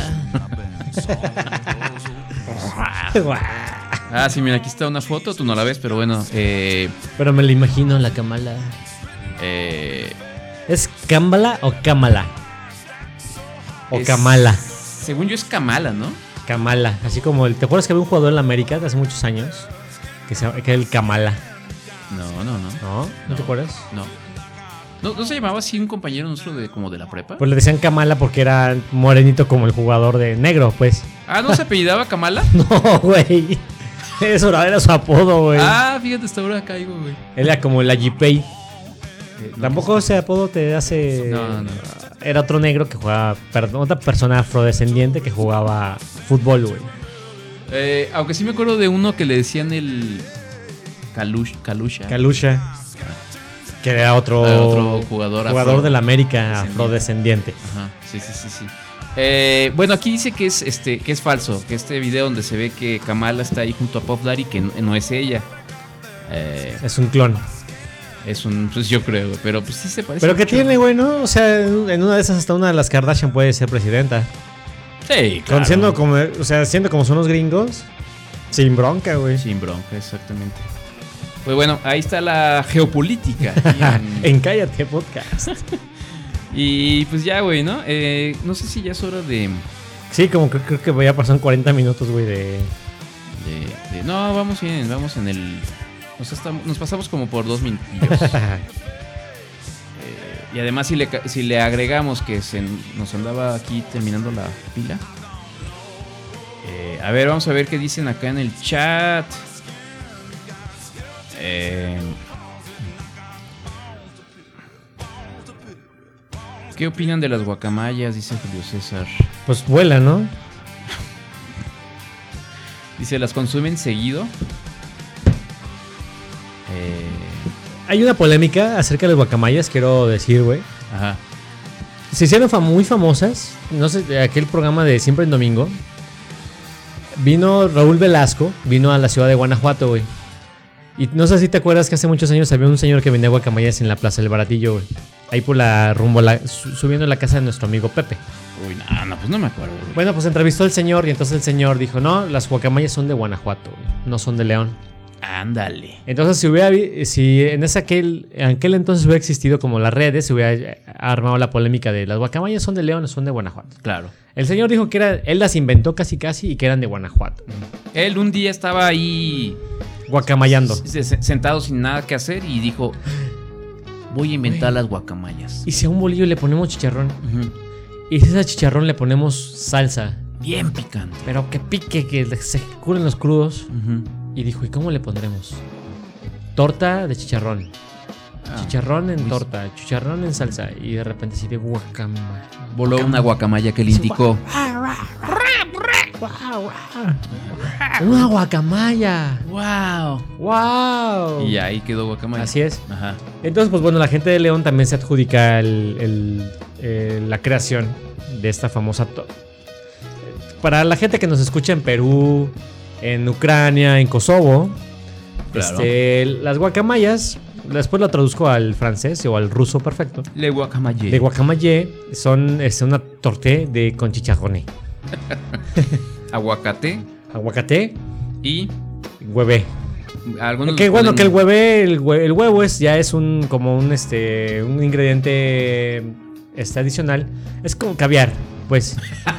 Ah, sí, mira, aquí está una foto, tú no la ves, pero bueno. Eh, Pero me la imagino, la Kamala. eh, ¿Es Kamala o Kamala? O es- Kamala. Según yo es Kamala, ¿no? Kamala. Así como el. ¿Te acuerdas que había un jugador en la América de hace muchos años? Que, se, que era el Kamala. No, no, no. ¿No? ¿No, No. te acuerdas? No. ¿No, ¿No se llamaba así un compañero nuestro de como de la prepa? Pues le decían Kamala porque era morenito como el jugador de negro, pues. Ah, ¿no se apellidaba Kamala? No, güey. Eso era, era su apodo, güey. Ah, fíjate, hasta ahora caigo, güey. Él era como el Ajipei. Eh, no, Tampoco ese apodo te hace. No, no. Era otro negro que jugaba. Perdón, otra persona afrodescendiente que jugaba fútbol, güey. Eh, aunque sí me acuerdo de uno que le decían el Kalush, Kalusha. Kalusha. Que era otro, Ah, otro jugador jugador afro- de la América descendiente. afrodescendiente. Ajá, sí, sí, sí, sí. Eh, bueno, aquí dice que es este que es falso, que este video donde se ve que Kamala está ahí junto a Puff Daddy, que no, no es ella. Eh, Es un clon. es un, pues yo creo, pero pues sí se parece. Pero que mucho. tiene, güey, ¿no? O sea, en una de esas hasta una de las Kardashian puede ser presidenta. Sí, Con claro. siendo como, o sea, siendo como son los gringos, sin bronca, güey. Sin bronca, exactamente. Pues bueno, ahí está la geopolítica. aquí en- En Cállate Podcast. y pues ya, güey, ¿no? Eh, no sé si ya es hora de, Sí, como que creo que ya pasaron cuarenta minutos, güey, de... de- de- No, vamos bien, vamos en el... O sea, estamos- nos pasamos como por dos minutillos. Eh, y además si le, ca- si le agregamos que se nos andaba aquí terminando la pila. Eh, a ver, vamos a ver qué dicen acá en el chat. Eh, ¿Qué opinan de las guacamayas? Dice Julio César. Pues vuela, ¿no? Dice, ¿las consumen seguido? Eh, Hay una polémica acerca de las guacamayas, quiero decir, güey. ajá. Se hicieron fam- muy famosas. No sé, de aquel programa de Siempre en Domingo. Vino Raúl Velasco, vino a la ciudad de Guanajuato, güey. Y no sé si te acuerdas que hace muchos años había un señor que vendía guacamayas en la Plaza del Baratillo, güey. Ahí por la rumbo, a la, su- subiendo a la casa de nuestro amigo Pepe. Uy, no, no, pues no me acuerdo. güey. Bueno, pues entrevistó al señor y entonces el señor dijo, no, las guacamayas son de Guanajuato, güey, no son de León. Ándale. Entonces, si hubiera, vi- si en ese aquel, en aquel entonces hubiera existido como las redes, se hubiera eh, armado la polémica de las guacamayas son de León o son de Guanajuato. Claro. El señor dijo que era, él las inventó casi casi y que eran de Guanajuato. Él un día estaba ahí Guacamayando. se- se- sentado sin nada que hacer y dijo, voy a inventar las guacamayas. Y si a un bolillo le ponemos chicharrón, Ujú. y si a ese chicharrón le ponemos salsa, Bien picante. pero que pique, que se curen los crudos. Ujú. Y dijo, ¿y cómo le pondremos? Torta de chicharrón. Ah, Chicharrón en uy, torta, chicharrón en salsa. Y de repente así de guacamaya. Voló una guacamaya que le indicó. ¡Una guacamaya! ¡Wow! ¡Wow! Y ahí quedó guacamaya. Así es. Ajá. Entonces, pues bueno, la gente de León también se adjudica el- el- eh, la creación de esta famosa... to- Para la gente que nos escucha en Perú, en Ucrania, en Kosovo, Claro. este, las guacamayas, después lo traduzco al francés o al ruso perfecto. Le guacamaya. De guacamaye son es una torté de con chicharrones. Aguacate Aguacate y hueve. algunos Que le bueno, ponen- que el hueve, el, hue- el huevo es ya es un como un este un ingrediente este adicional es como caviar, pues.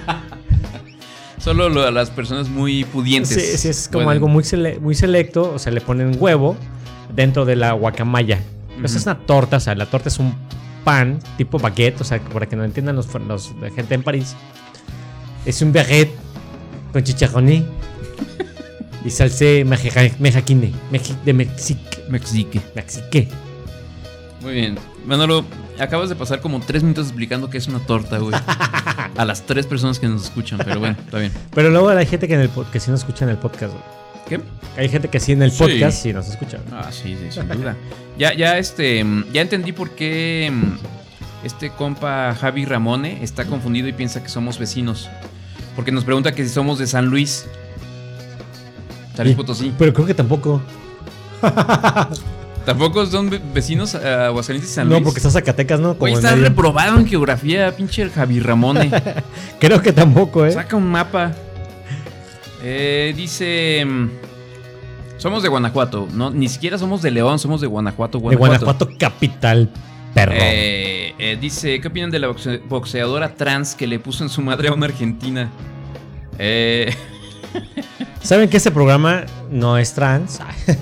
Solo lo, a las personas muy pudientes. Sí, sí, es como pueden. algo muy, sele- muy selecto. O sea, le ponen huevo dentro de la guacamaya. Uh-huh. Esa es una torta, o sea, la torta es un pan tipo baguette, o sea, para que no entiendan los, los la gente en París. Es un baguette con chicharroní y salsa mejaquine, de Mexique. Mexique. Mexique. Muy bien. Manolo, acabas de pasar como tres minutos explicando qué es una torta, güey. A las tres personas que nos escuchan, pero bueno, está bien. Pero luego hay gente que, en el, que sí nos escucha en el podcast, güey. ¿Qué? Hay gente que sí en el podcast sí, sí nos escucha. Ah, sí, sí, sin duda. Ya, ya, este, ya entendí por qué este compa Javi Ramone está confundido y piensa que somos vecinos. Porque nos pregunta que si somos de San Luis. San Luis Potosí. Pero creo que tampoco. ¿Tampoco son ve- vecinos a Aguascalientes y San Luis? No, porque está Zacatecas, ¿no? Como Güey, en está medio. reprobado en geografía, pinche Javi Ramone. Creo que tampoco, ¿eh? Saca un mapa. Eh, dice... mm, Somos de Guanajuato. No, ni siquiera somos de León, somos de Guanajuato, Guanajuato. De Guanajuato capital, perro. Eh, eh, dice, ¿qué opinan de la boxe- boxeadora trans que le puso en su madre a una argentina? Eh... ¿Saben que este programa no es trans?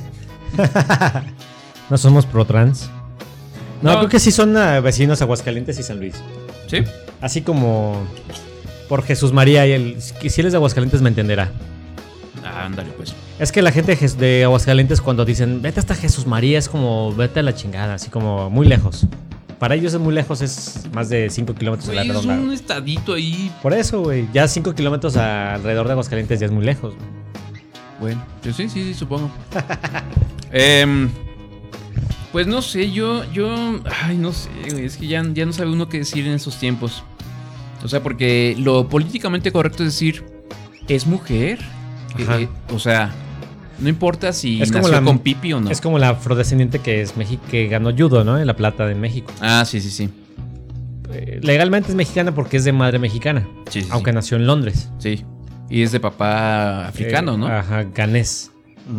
No somos pro trans. No, No. creo que sí son uh, vecinos Aguascalientes y San Luis. ¿Sí? Así como por Jesús María y el... Si él es de Aguascalientes me entenderá. Ah, ándale pues. Es que la gente de Jes- de Aguascalientes cuando dicen vete hasta Jesús María es como vete a la chingada, así como muy lejos. Para ellos es muy lejos, es más de cinco kilómetros de la Güey, es redonda. un estadito ahí. Por eso, güey, ya cinco kilómetros alrededor de Aguascalientes ya es muy lejos. Güey. Bueno, yo sí, sí, sí, supongo. Em, pues no sé, yo, yo, ay, no sé, güey, es que ya, ya no sabe uno qué decir en esos tiempos. O sea, porque lo políticamente correcto es decir, es mujer. Ajá. Eh, eh, o sea, no importa si Es como nació la- con pipi o no. Es como la afrodescendiente que es México, que ganó judo, ¿no? En la plata de México. Ah, sí, sí, sí. Eh, legalmente es mexicana porque es de madre mexicana. Sí, sí, aunque sí. nació en Londres. Sí. Y es de papá africano, Eh, ¿no? Ajá, ganés.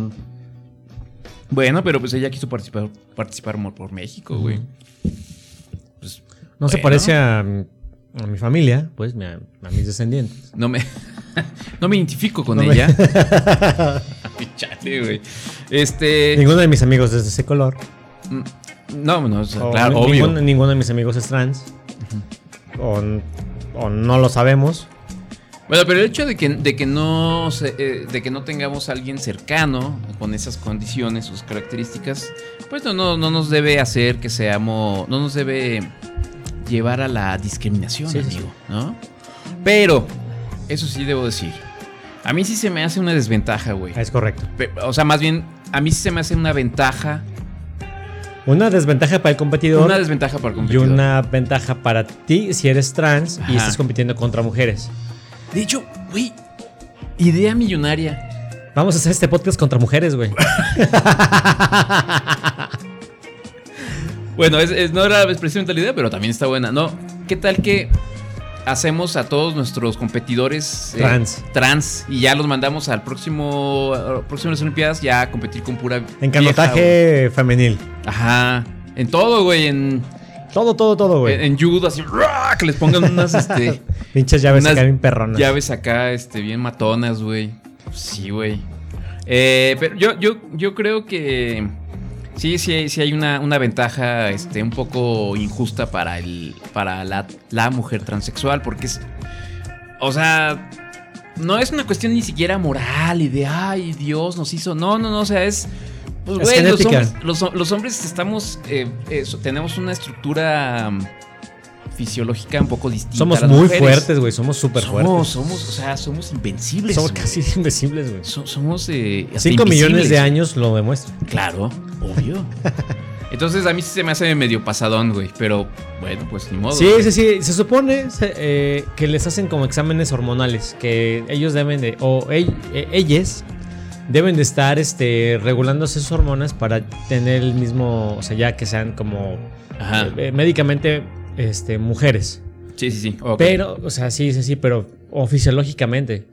Bueno, pero pues ella quiso participar, participar por, por México, güey. Pues, No se bueno. parece a, a mi familia, pues, mi- a, a mis descendientes. No me, no me identifico con No me- ella. Chale, güey. Este. Ninguno de mis amigos es de ese color. No, no, o sea, O claro, ni- obvio. Ninguno, ninguno de mis amigos es trans. o, o no lo sabemos. Bueno, pero el hecho de que, de que no se- eh, de que no tengamos a alguien cercano con esas condiciones, sus características, pues no, no, no nos debe hacer que seamos, no nos debe llevar a la discriminación, Sí, sí, amigo, ¿no? Pero, eso sí debo decir, a mí sí se me hace una desventaja, güey. Es correcto. Pe- O sea, más bien, a mí sí se me hace una ventaja, Una desventaja para el competidor. una desventaja para el y competidor. una ventaja para ti si eres trans y Ajá. estás compitiendo contra mujeres. De hecho, güey, idea millonaria. Vamos a hacer este podcast contra mujeres, güey. Bueno, es, es- no era precisamente la idea, pero también está buena. No, ¿qué tal que hacemos a todos nuestros competidores eh, Trans. trans y ya los mandamos al próximo a próximas Olimpiadas ya a competir con pura En vieja, canotaje femenil. güey? Ajá, en todo, güey, en Todo, todo, todo, güey. en, en judo así, ¡ruah! Que les pongan unas este Pinches llaves unas acá bien perronas. llaves acá este bien matonas, güey. Sí, güey. Eh, pero yo yo yo creo que sí, sí, sí hay una, una ventaja este, un poco injusta para el para la, la mujer transexual, porque es, o sea, no es una cuestión ni siquiera moral y de, ay, Dios nos hizo, no, no, no, o sea, es, pues, Es güey, los genética. hombres, los, los hombres estamos, eh, eh, so- tenemos una estructura um, fisiológica un poco distinta. Somos a las muy mujeres. fuertes, güey. Somos súper Somos, fuertes. somos, o sea, somos invencibles. Somos güey. casi invencibles, güey. So- somos eh, hasta Cinco millones invisibles. de años lo demuestran. Claro, obvio. Entonces a mí sí se me hace medio pasadón, güey. Pero bueno, pues ni modo. Sí, güey. sí, sí. Se supone se- eh, que les hacen como exámenes hormonales. Que ellos deben de. O ell- eh, ellas deben de estar este, regulándose sus hormonas para tener el mismo. O sea, ya que sean como. Ajá. eh, eh, médicamente este, mujeres. Sí, sí, sí. ok. Pero, o sea, sí, sí, sí, pero. O fisiológicamente.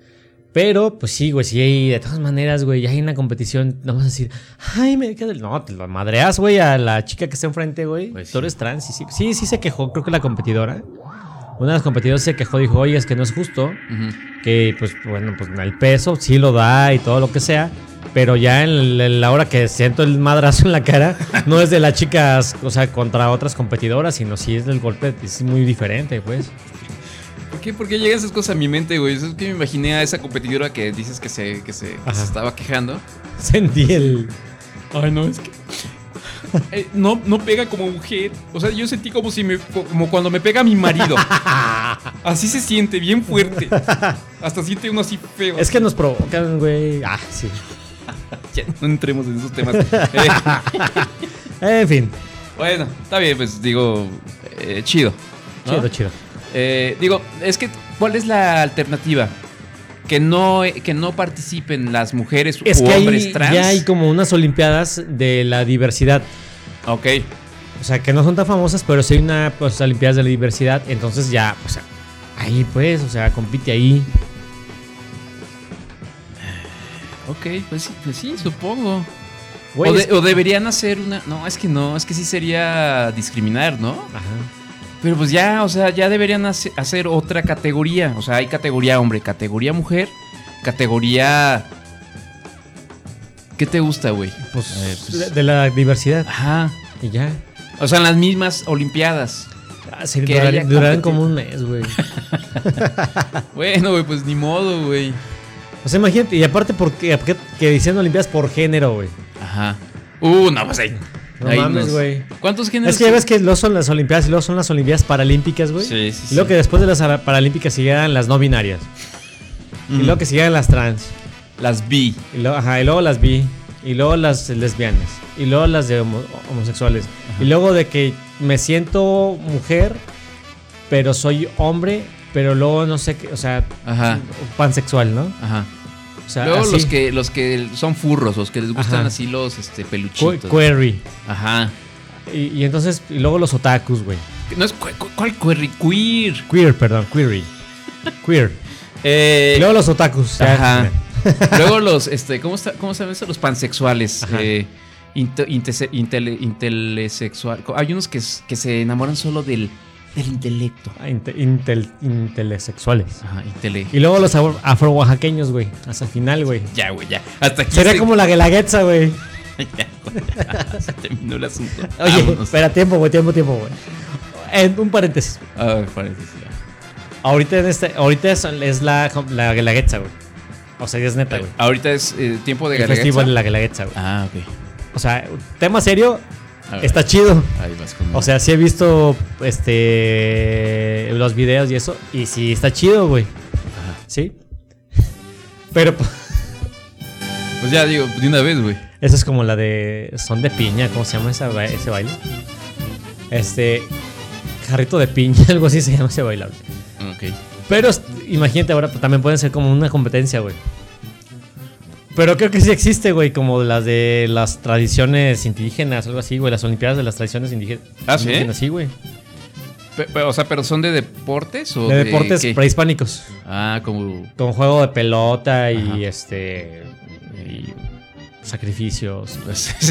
Pero, pues sí, güey, sí hay, de todas maneras, güey, ya hay una competición, no vas a decir, ay, me queda el... No, te lo madreas, güey, a la chica que está enfrente, güey. Pues Tú eres trans, y sí, sí, sí se quejó, creo que la competidora. Una de las competidoras se quejó, dijo, oye, es que no es justo, uh-huh. que, pues, bueno, pues el peso sí lo da y todo lo que sea, pero ya en la hora que siento el madrazo en la cara, no es de las chicas, o sea, contra otras competidoras, sino sí es del golpe, es muy diferente, pues. ¿Por qué? ¿Por qué llegan esas cosas a mi mente, güey? Es que me imaginé a esa competidora que dices que se, que se, que se estaba quejando. Sentí el... Ay, no, es que... eh, no, no pega como mujer. O sea, yo sentí como si me... Como cuando me pega mi marido. Así se siente, bien fuerte. Hasta siente uno así feo. Es que nos provocan, güey. Ah, sí. Ya no entremos en esos temas. Eh. En fin. Bueno, está bien, pues digo... Eh, chido, ¿no? Chido, chido. Eh, digo, es que, ¿cuál es la alternativa? Que no, que no participen las mujeres es u que hombres hay, trans. Ya hay como unas olimpiadas de la diversidad. Ok. O sea, que no son tan famosas, pero sí hay una pues, olimpiadas de la diversidad. Entonces ya, o sea, ahí pues, o sea, compite ahí. Ok, pues sí, pues sí, supongo. Güey, o, de, es... o deberían hacer una... No, es que no, es que sí sería discriminar, ¿no? Ajá. Pero pues ya, o sea, ya deberían hace, hacer otra categoría. O sea, hay categoría hombre, categoría mujer, categoría... ¿Qué te gusta, güey? Pues, eh, pues... De, de la diversidad. Ajá. Y ya. O sea, en las mismas olimpiadas. Ah, sí, durar, durarán como un mes, güey. Bueno, güey, pues ni modo, güey. O sea, imagínate, y aparte, ¿por qué? ¿Por qué que diciendo olimpiadas por género, güey? Ajá. Uh, no, pues ahí... No ahí mames, güey. Nos... ¿Cuántos géneros? Es que ya ves que luego son las olimpiadas y luego son las olimpiadas paralímpicas, güey. Sí, sí, Y luego sí. que después de las paralímpicas siguen las no binarias. Mm. Y luego que siguen las trans. Las bi. Y luego, ajá, y luego las bi. Y luego las lesbianas. Y luego las de homo homosexuales. Ajá. Y luego de que me siento mujer, pero soy hombre, pero luego no sé qué, o sea, ajá. pansexual, ¿no? Ajá. O sea, luego así. los que los que son furros, los que les gustan Ajá. así los este, peluchitos. Que query. Ajá. Y, y entonces, y luego los otakus, güey. No es cu ¿cuál query? Queer. Queer, perdón, query. Queer. Eh, y luego los otakus. Ajá. Luego los, este, ¿cómo está, cómo se llama eso? Los pansexuales. Eh, inte, inte, intele, intelesexual. Hay unos que, que se enamoran solo del, del intelecto. Ah, inte, intel, intelesexuales. Ajá, intele. Y luego los afro-oaxaqueños, güey. Hasta el final, güey. Ya, güey, ya. Hasta aquí. Sería se... como la guelaguetza, güey. Ya, ya, se terminó el asunto. Oye, vámonos. espera, tiempo, güey, tiempo, tiempo, güey. En un paréntesis. Ah, paréntesis, ya. Ahorita, en este, ahorita es, es la, la guelaguetza, güey. O sea, es neta, güey. Ahorita es eh, tiempo de el guelaguetza. festival de la guelaguetza, güey. Ah, ok. O sea, tema serio, está chido. Ahí vas con... O sea, sí he visto este los videos y eso. Y sí está chido, güey. Ajá. Sí. Pero pues ya digo, de una vez, güey. Esa es como la de son de piña, ¿cómo se llama esa, ese baile? Este jarrito de piña, algo así se llama ese bailable. Ok. Pero imagínate ahora, también pueden ser como una competencia, güey. Pero creo que sí existe, güey, como las de las tradiciones indígenas, algo así, güey, las olimpiadas de las tradiciones indígenas. ¿Ah, sí? Indígenas, sí, güey. O sea, ¿pero son de deportes o de, de deportes qué? prehispánicos? Ah, como... Con juego de pelota y ajá. este... y sacrificios. Pues, sí.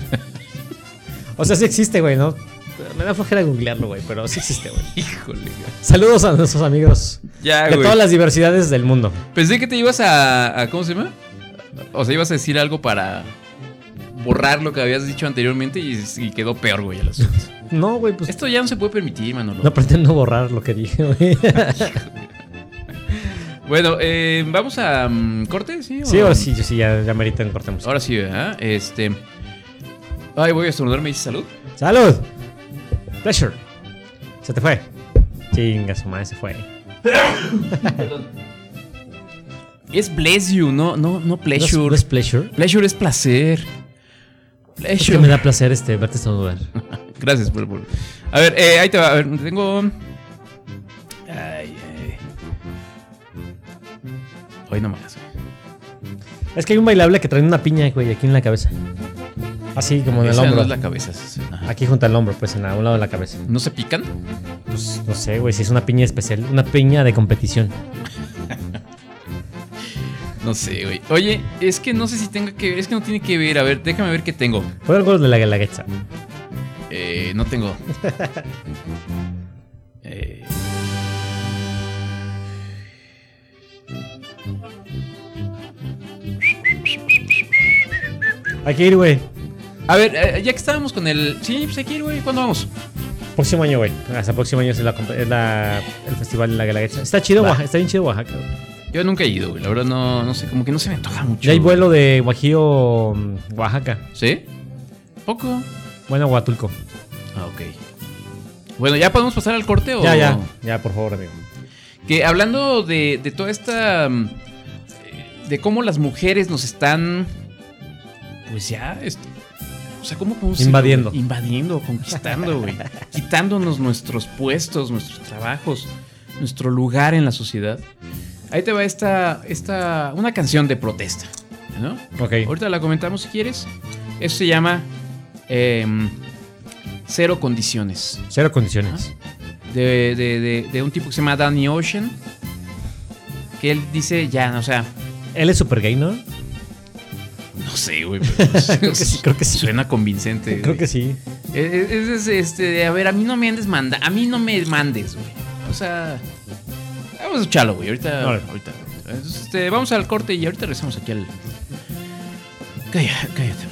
O sea, sí existe, güey, ¿no? Me da flojera googlearlo, güey, pero sí existe, güey. Híjole, güey. Saludos a nuestros amigos ya, de güey. todas las diversidades del mundo. Pensé que te ibas a, a... ¿Cómo se llama? O sea, ibas a decir algo para borrar lo que habías dicho anteriormente y, y quedó peor, güey, el asunto. No, güey, pues... Esto ya no se puede permitir, Manolo. No pretendo borrar lo que dije, güey. Bueno, eh, ¿vamos a um, corte? Sí, sí, o... ahora sí, sí, ya, ya merita en cortemos. Ahora sí, ¿verdad? Este... Ay, voy a estornudar, ¿me dice salud? ¡Salud! Pleasure. Se te fue. Chinga, su madre se fue. Perdón. Es bless you, no, no, no pleasure. ¿No es, no es pleasure? Pleasure es placer. Pleasure. Es que me da placer este, verte estornudar. Gracias por, por... A ver, eh, ahí te va. A ver, tengo... Ay, ay. Hoy nomás. Es que hay un bailable que trae una piña, güey, aquí en la cabeza. Así como en el Esa hombro. no es la cabeza. Sí. Aquí junto al hombro, pues en a un lado de la cabeza. ¿No se pican? Pues no sé, güey, si es una piña especial. Una piña de competición. No sé, güey. Oye, es que no sé si tenga que ver. Es que no tiene que ver. A ver, déjame ver qué tengo. Fue algo de la Guelaguetza. Eh, no tengo. eh... Hay que ir, güey. A ver, eh, ya que estábamos con el... Sí, pues hay que ir, güey. ¿Cuándo vamos? Próximo año, güey. Hasta próximo año es, la, es la, el festival de la Guelaguetza. Está chido, Oaxaca, está bien chido Oaxaca, güey. Yo nunca he ido, güey. La verdad no, no sé, como que no se me antoja mucho. Ya hay vuelo de Guajiro, Oaxaca. ¿Sí? ¿Poco? Bueno, Huatulco. Ah, ok. Bueno, ¿ya podemos pasar al corte o...? Ya, ya. Ya, por favor, amigo. Que hablando de, de toda esta... De cómo las mujeres nos están... Pues ya... Este, o sea, ¿cómo podemos invadiendo. Decirlo? Invadiendo, conquistando, güey. Quitándonos nuestros puestos, nuestros trabajos, nuestro lugar en la sociedad. Ahí te va esta, esta... Una canción de protesta, ¿no? Ok. Ahorita la comentamos si quieres. Eso se llama... Eh, Cero Condiciones. Cero Condiciones. De, de, de, de un tipo que se llama Danny Ocean. Que él dice, ya, o sea... Él es super gay, ¿no? No sé, güey. Pero pues, creo, que sí, creo que sí. Suena convincente. Creo güey. que sí. Es, es, es este, a ver, a mí no me andes manda, a mí no me mandes, güey. O sea, vamos a escucharlo, güey. Ahorita, vale. ahorita. Entonces, este, vamos al corte y ahorita regresamos aquí al. Cállate, cállate,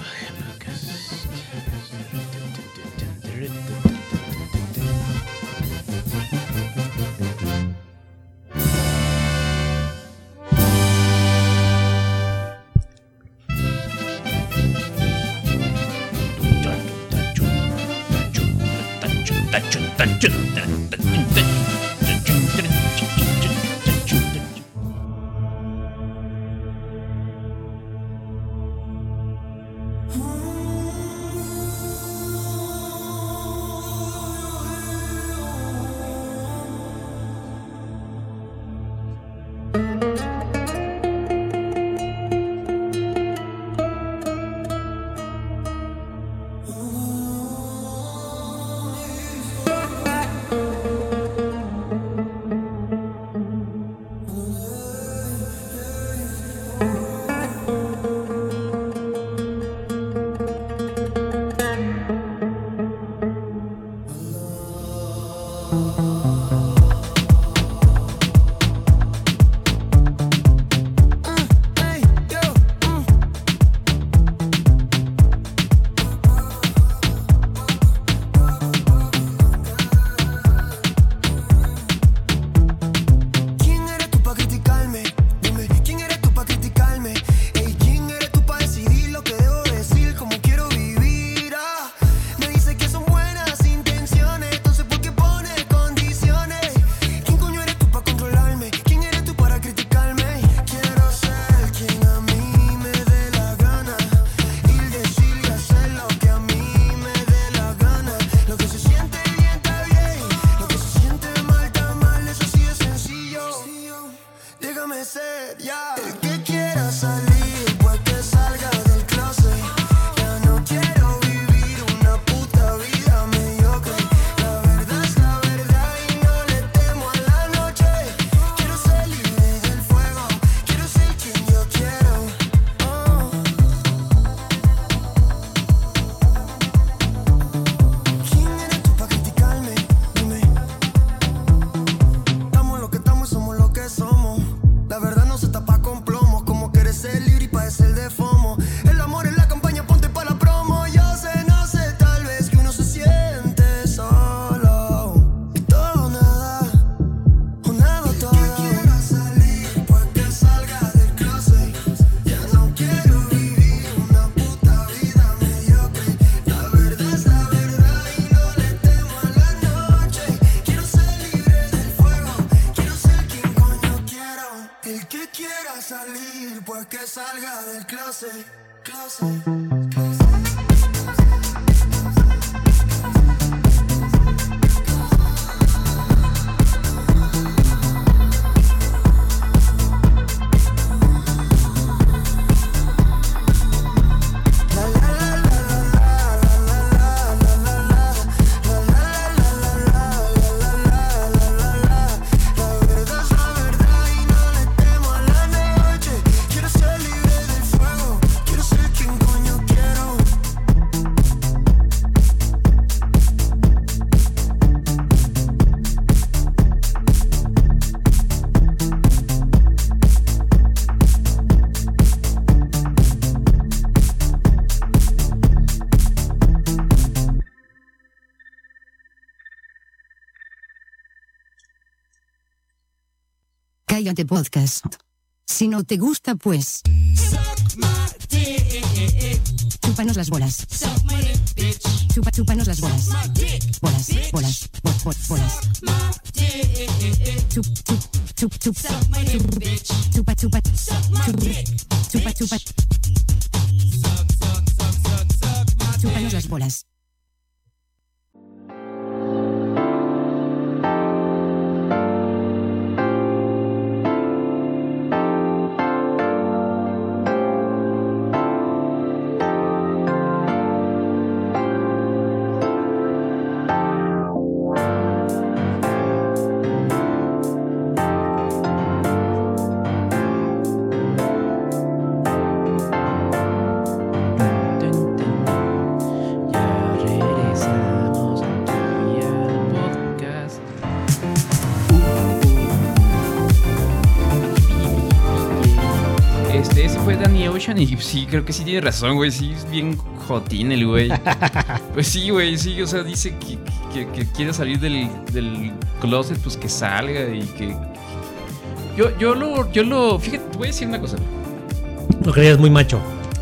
Quiero Cállate Podcast. Si no te gusta, pues chúpanos las bolas. Chupa, chúpanos las bolas. Bolas, bolas, bo, bo, bolas. Chup, chup, chup, chup, chupa, chupa, chupa, chupa, chupa. Chúpanos las bolas. Y sí, creo que sí tiene razón, güey. Sí, es bien jotín el güey. Pues sí, güey, sí. O sea, dice que, que, que quiere salir del, del closet, pues que salga y que... Yo, yo lo... Yo lo... Fíjate, te voy a decir una cosa. Lo creías muy macho.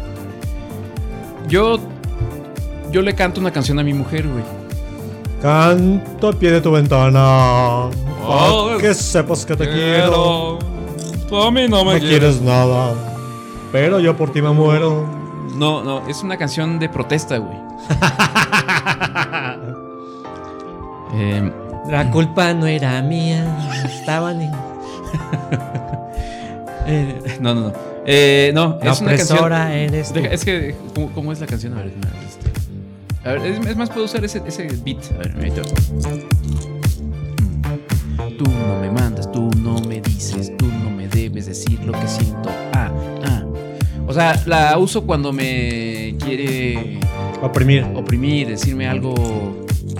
Yo... Yo le canto una canción a mi mujer, güey. Canto a pie de tu ventana. Oh, para que sepas que te quiero. Tú a mí no me, no quieres nada. Pero yo por ti me muero. No, no, es una canción de protesta, güey. eh, La culpa no era mía. Estaban en... eh, no, no, no. Eh, no, la es una canción. Eres tú. Es que, ¿cómo, ¿cómo es la canción? A ver, este. A ver, es, es más, puedo usar ese, ese beat. A ver, ahí te va. Tú no me mandas, tú no me dices, tú no me debes decir lo que siento. Ah, ah. O sea, la uso cuando me quiere oprimir, oprimir, decirme algo.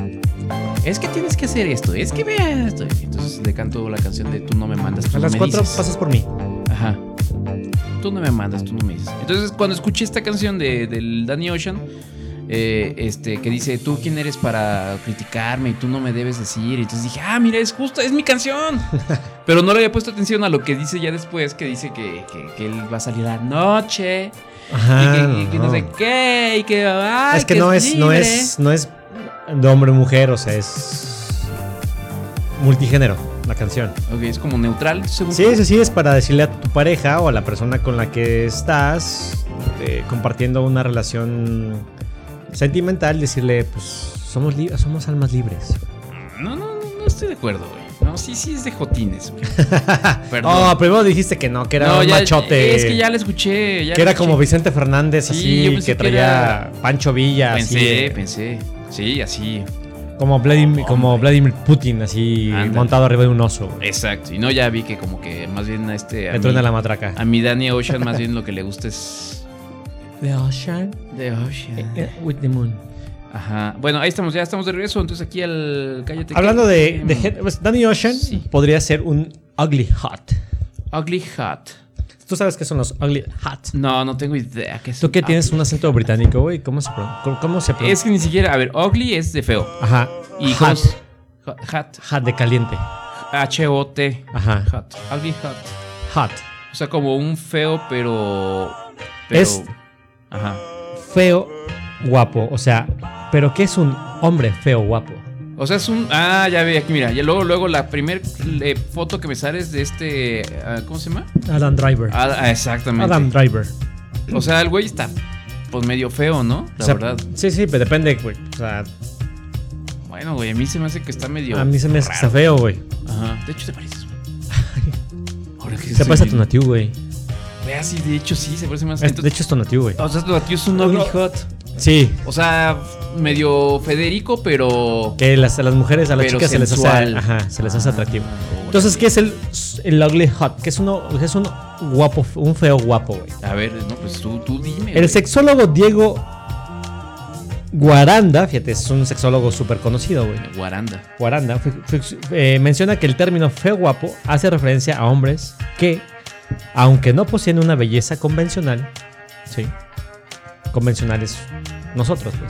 Es que tienes que hacer esto, es que veas esto. Entonces le canto la canción de tú no me mandas, tú a no las me cuatro dices. pasas por mí. Ajá. Tú no me mandas, tú no me dices. Entonces cuando escuché esta canción de, del Danny Ocean, eh, este, que dice, tú quién eres para criticarme y tú no me debes decir. Y entonces dije, ah, mira, es justo, es mi canción. Pero no le había puesto atención a lo que dice ya después, que dice que, que, que él va a salir a la noche. Ajá, y que, y que no. no sé no. qué, y que, ay, es que, que no es, es, no es, no es de hombre o mujer, o sea, es multigénero la canción. Ok, es como neutral, según. Sí, sí, sí, es para decirle a tu pareja o a la persona con la que estás eh, compartiendo una relación sentimental, decirle, pues, somos, li- somos almas libres. No, no, no, no estoy de acuerdo, güey. No, sí, sí es de jotines, güey. Perdón. Oh, primero dijiste que no, que era no, un ya, machote. Es que ya lo escuché. Ya que era escuché. como Vicente Fernández, Sí, así, que traía que era... Pancho Villa. Pensé, así, pensé. Sí, así. Como Vladimir, oh, como Vladimir Putin, así, Anda. montado arriba de un oso. Güey. Exacto. Y no, ya vi que como que más bien a este... Le truena la matraca. A mi Danny Ocean más bien lo que le gusta es... The Ocean. The Ocean. With the moon. Ajá. Bueno, ahí estamos, ya estamos de regreso. Entonces aquí al... Cállate. Hablando de, de, de pues, Danny Ocean, sí. podría ser un Ugly Hot. Ugly Hot. ¿Tú sabes qué son los Ugly Hot? No, no tengo idea. ¿Qué es ¿Tú que tienes un acento británico, güey? ¿Cómo se pronuncia? ¿Cómo se pronuncia? Es que ni siquiera... A ver, Ugly es de feo. Ajá. Y hot. Hot. Hot. Hot de caliente. H O T. Ajá. Hot. Ugly Hot. Hot. O sea, como un feo, pero... pero es... Ajá. Feo, guapo. O sea, ¿pero qué es un hombre feo, guapo? O sea, es un... Ah, ya vi aquí, mira. Y luego, luego la primer eh, foto que me sale es de este... Uh, ¿Cómo se llama? Adam Driver. Ah, exactamente. Adam Driver. O sea, el güey está pues medio feo, ¿no? La o sea, verdad. Sí, sí, pero depende, güey. O sea... Bueno, güey, a mí se me hace que está medio... A mí se me hace que está feo, güey. Ajá. De hecho, te pareces, güey. Ahora que se parece a Tonatiuh, güey. Vea, sí, de hecho, sí, se parece más... Es, de hecho, es Tonatiuh, güey. O sea, Tonatiuh es un Ugly Hot. Sí. O sea, medio Federico, pero... Que las, a las mujeres, a las chicas se les hace... Ajá, se les hace ah, atractivo. Entonces, ¿qué es el, el Ugly Hot? Que es uno, es un guapo, un feo guapo, güey. A ver, no, pues tú, tú dime. El güey. sexólogo Diego Guaranda, fíjate, es un sexólogo súper conocido, güey. Guaranda. Guaranda fue, fue, eh, menciona que el término feo guapo hace referencia a hombres que, aunque no poseen una belleza convencional, sí, convencionales nosotros, pues,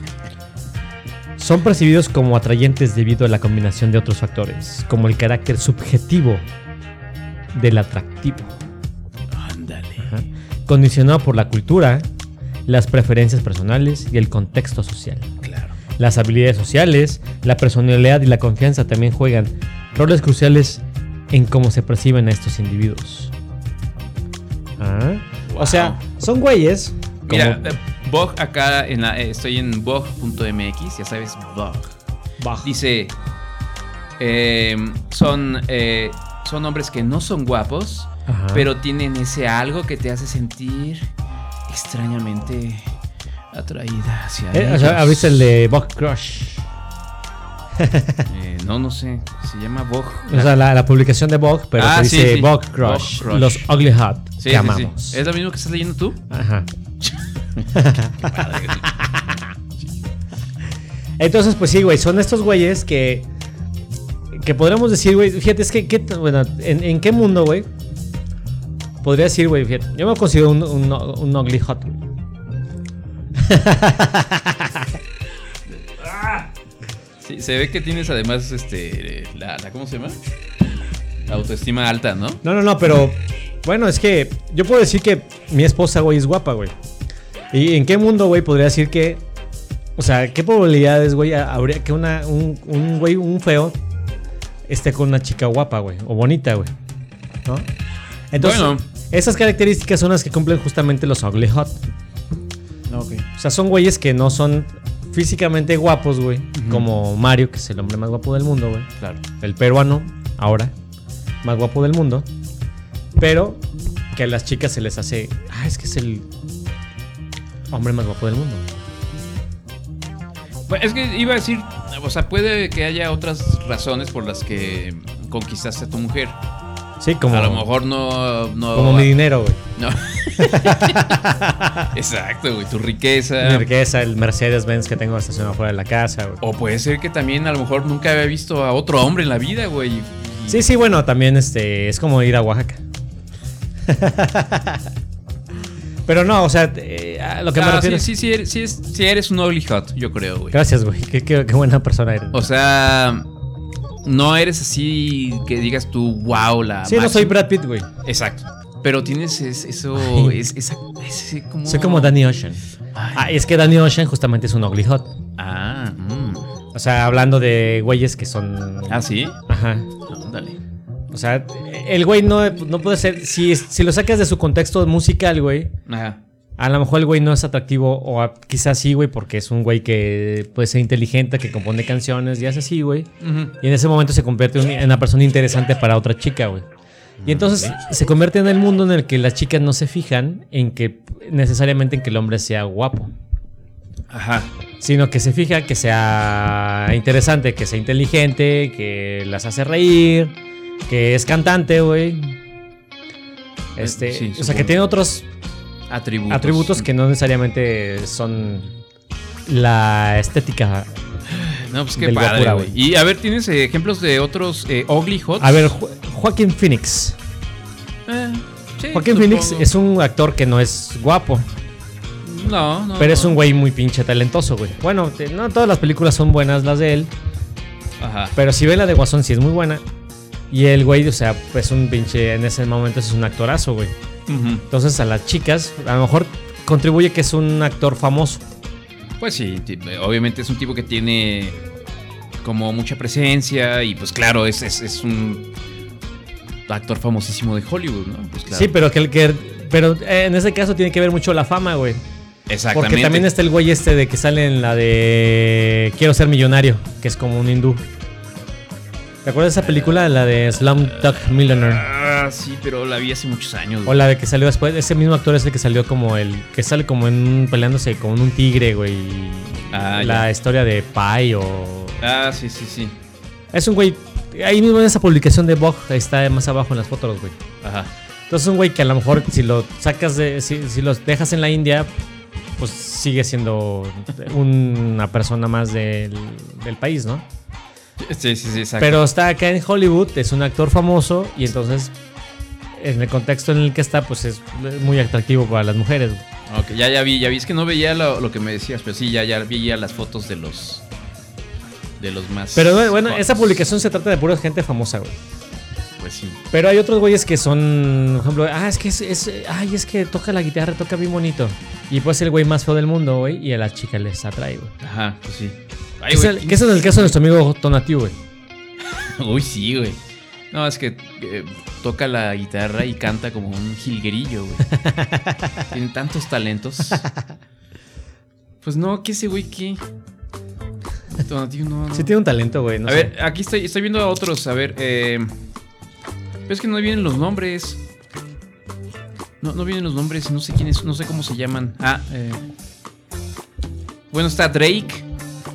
son percibidos como atrayentes debido a la combinación de otros factores, como el carácter subjetivo del atractivo. Ándale. Ajá. Condicionado por la cultura, las preferencias personales y el contexto social. Claro. Las habilidades sociales, la personalidad y la confianza también juegan roles cruciales en cómo se perciben a estos individuos. Ah, Wow. O sea, son güeyes. Mira, como- eh, Vogue acá, en la, eh, estoy en vogue punto m x, ya sabes, Vogue. Bah. Dice, eh, son, eh, son hombres que no son guapos, Ajá. pero tienen ese algo que te hace sentir extrañamente atraída hacia Eh, o ellos. sea, ¿abriste el de Vogue Crush? Eh, no, no sé, se llama Vogue. O sea, la, la publicación de Vogue, pero Ah, que sí, dice sí. Vogue Crush, Vogue Crush. los Ugly Hot Sí, que sí, amamos. sí. ¿Es lo mismo que estás leyendo tú? Ajá. Entonces, pues sí, güey, son estos güeyes que que podríamos decir, güey, fíjate, es que, ¿qué, bueno, ¿en, en qué mundo, güey? Podría decir, güey, fíjate, yo me considero un, un, un ugly hot, güey. Sí, se ve que tienes además, este, la, la ¿cómo se llama? La autoestima alta, ¿no? No, no, no, pero bueno, es que yo puedo decir que mi esposa, güey, es guapa, güey. ¿Y en qué mundo, güey, podría decir que, o sea, qué probabilidades, güey, habría que una, un, un güey, un feo, esté con una chica guapa, güey, o bonita, güey, ¿no? Entonces, Bueno. esas características son las que cumplen justamente los ugly hot. Ok. O sea, son güeyes que no son físicamente guapos, güey, Ujú. como Mario, que es el hombre más guapo del mundo, güey. Claro. El peruano, ahora, más guapo del mundo. Pero que a las chicas se les hace, ah, es que es el hombre más guapo del mundo. Pues es que iba a decir, o sea, puede que haya otras razones por las que conquistaste a tu mujer. Sí, como, A lo mejor no... no como mi dinero, güey. No. Exacto, güey, tu riqueza. Mi riqueza, el Mercedes-Benz que tengo estacionado fuera de la casa, güey. O puede ser que también a lo mejor nunca había visto a otro hombre en la vida, güey. y- Sí, sí, bueno, también este es como ir a Oaxaca. Pero no, o sea, eh, a lo que me Ah, refiero. sí, sí, sí, eres, sí, es- sí eres un ugly hot, yo creo, güey. Gracias, güey. Qué, qué- qué buena persona eres. O sea, no eres así que digas tú, wow, la Sí, no máxima. soy Brad Pitt, güey. Exacto. Pero tienes es- eso, Ay. es, esa, ese como... Soy como Danny Ocean. Ay. Ah, es que Danny Ocean justamente es un ugly hot. Ah, mm. O sea, hablando de güeyes que son. Ah, ¿sí? Ajá. Dale. O sea, el güey no, no puede ser. Si, si lo sacas de su contexto musical, güey. Ajá. A lo mejor el güey no es atractivo. O a- quizás sí, güey, porque es un güey que puede ser inteligente, que compone canciones y hace así, güey. Ujú. Y en ese momento se convierte un- en una persona interesante para otra chica, güey. Y entonces se convierte en el mundo en el que las chicas no se fijan en que necesariamente en que el hombre sea guapo. Ajá. Sino que se fija que sea interesante, que sea inteligente, que las hace reír, que es cantante, güey. Este, Sí, o sea, supongo. que tiene otros Atributos. atributos que no necesariamente son la estética. No, pues qué del padre, guapura, güey. güey. Y a ver, ¿tienes eh, ejemplos de otros eh, ugly hots? A ver, Jo- Joaquín Phoenix. Eh, sí, Joaquín supongo. Phoenix es un actor que no es guapo, No, no. pero es no. un güey muy pinche talentoso, güey. Bueno, te- no todas las películas son buenas las de él, Ajá. pero si ven la de Guasón sí es muy buena. Y el güey, o sea, pues un pinche, en ese momento es un actorazo, güey. Ujú. Entonces a las chicas, a lo mejor contribuye que es un actor famoso. Pues sí, ti- obviamente es un tipo que tiene como mucha presencia y pues claro, es, es, es un actor famosísimo de Hollywood, ¿no? Pues claro. Sí, pero que el que pero eh, en ese caso tiene que ver mucho la fama, güey. Exactamente. Porque también está el güey este de que sale en la de Quiero ser millonario, que es como un hindú. ¿Te acuerdas de esa película? La de Slumdog Millionaire. Ah, sí, pero la vi hace muchos años. O la de que salió después. Ese mismo actor es el que salió como el. Que sale como en un- peleándose como en un tigre, güey. Ah, la ya. historia de Pai o. Ah, sí, sí, sí. Es un güey. Ahí mismo en esa publicación de Vogue, ahí está más abajo en las fotos, güey. Ajá. Entonces, un güey que a lo mejor si lo sacas de. Si, si los dejas en la India, pues sigue siendo una persona más del, del país, ¿no? Sí, sí, sí, exacto. Pero está acá en Hollywood, es un actor famoso y entonces en el contexto en el que está, pues es muy atractivo para las mujeres. güey. Ok, ya, ya vi, ya vi. Es que no veía lo, lo que me decías, pero sí, ya, ya vi ya las fotos de los. De los más. Pero bueno, hot. esa publicación se trata de pura gente famosa, güey. pues sí. Pero hay otros güeyes que son, por ejemplo, ah, es que es, es, ay, es que toca la guitarra, toca bien bonito. Y pues el güey más feo del mundo, güey, y a las chicas les atrae, güey. Ajá, pues sí. Ay, Que es el- que ese es el caso de nuestro amigo Tonatiuh, güey. Uy, sí, güey. No, es que eh, toca la guitarra y canta como un jilguerillo, güey. Tiene tantos talentos. Pues no, que ese güey, ¿qué? Tonatiuh, no, no. Sí tiene un talento, güey. No a sé. ver, aquí estoy, estoy viendo a otros. A ver, eh. Pero es que no vienen los nombres. No, no vienen los nombres. No sé quiénes, no sé cómo se llaman. Ah, eh. Bueno, está Drake.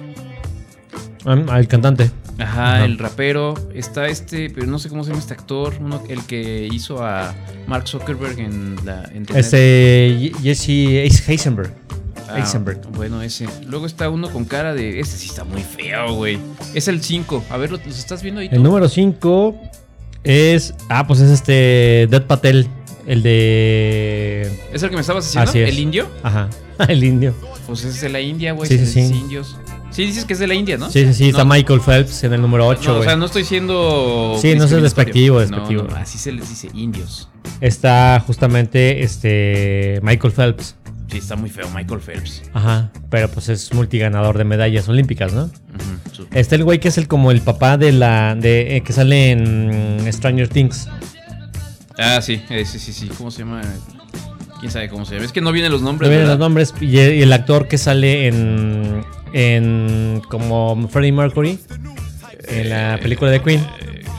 Ah, el cantante. Ajá, Ajá. el rapero. Está este, pero no sé cómo se llama este actor. Uno, el que hizo a Mark Zuckerberg en la. En Internet. Este. Jesse Heisenberg. Ah, Heisenberg. bueno, ese. Luego está uno con cara de. Este sí está muy feo, güey. Es el cinco. A ver, ¿los estás viendo ahí tú? El número cinco es. Ah, pues es este. Dev Patel. El de. ¿Es el que me estabas diciendo? Así es. ¿El indio? Ajá. El indio. Pues es de la India, güey. Sí, sí, es sí. indios. Sí, dices que es de la India, ¿no? Sí, sí, sí. No, Está Michael Phelps en el número ocho, no, o güey. sea, no estoy siendo. Sí, no soy despectivo, discriminatorio. despectivo. No, no, así se les dice indios. Está justamente este. Michael Phelps. Sí, está muy feo, Michael Phelps. Ajá. Pero pues es multiganador de medallas olímpicas, ¿no? Ujú, su- Está el güey que es el como el papá de la. de eh, que sale en mm, Stranger Things. Ah, sí, eh, sí, sí, sí. ¿Cómo se llama? ¿Quién sabe cómo se llama? Es que no vienen los No nombres. vienen ¿verdad? los nombres. Y el, y el actor que sale en. en. como Freddie Mercury. En la película de Queen.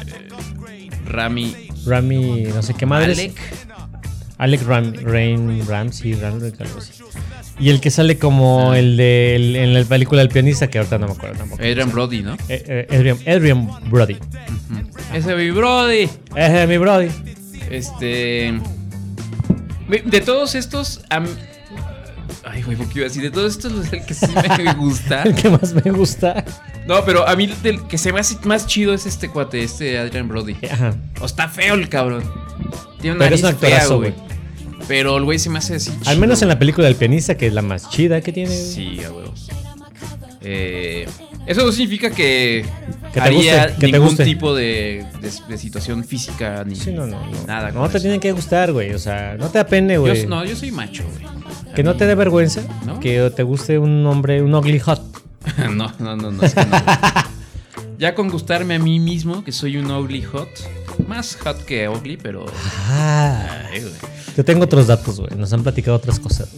Rami. Rami, no sé qué madres. Alec. Alec Ram, Rain Ramsey, Ramsey, algo así. Y el que sale como el de el- en la película El pianista, que ahorita no me acuerdo tampoco. Adrian Brody, ¿no? Eh, eh, Adrian, Adrian Brody. Ese mi Brody. Ese es mi Brody. Este. Güey, de todos estos. am- Ay, güey, ¿por qué iba a decir? De todos estos es el que sí me gusta. El que más me gusta. No, pero a mí el que se me hace más chido es este cuate, este Adrian Brody. Ajá. O está feo el cabrón. Tiene una Pero es nariz un fea, actorazo, güey. güey. Pero el güey se me hace así chido. Al menos en la película del pianista, que es la más chida que tiene. Sí, a huevos. Eh, eso no significa que, Que te haría guste, que te ningún guste. tipo de, de, de situación física ni Sí, no, no, no. nada. No con te eso. tienen que gustar, güey. O sea, no te apene, Yo, güey. no, yo soy macho, güey. Que no te dé vergüenza. ¿No? Que te guste un hombre, un ugly hot. no, no, no, no, es que no, güey. Ya con gustarme a mí mismo, que soy un ugly hot. Más hot que ugly, pero. Ah. Ay, güey. Yo tengo otros datos, güey. Nos han platicado otras cosas.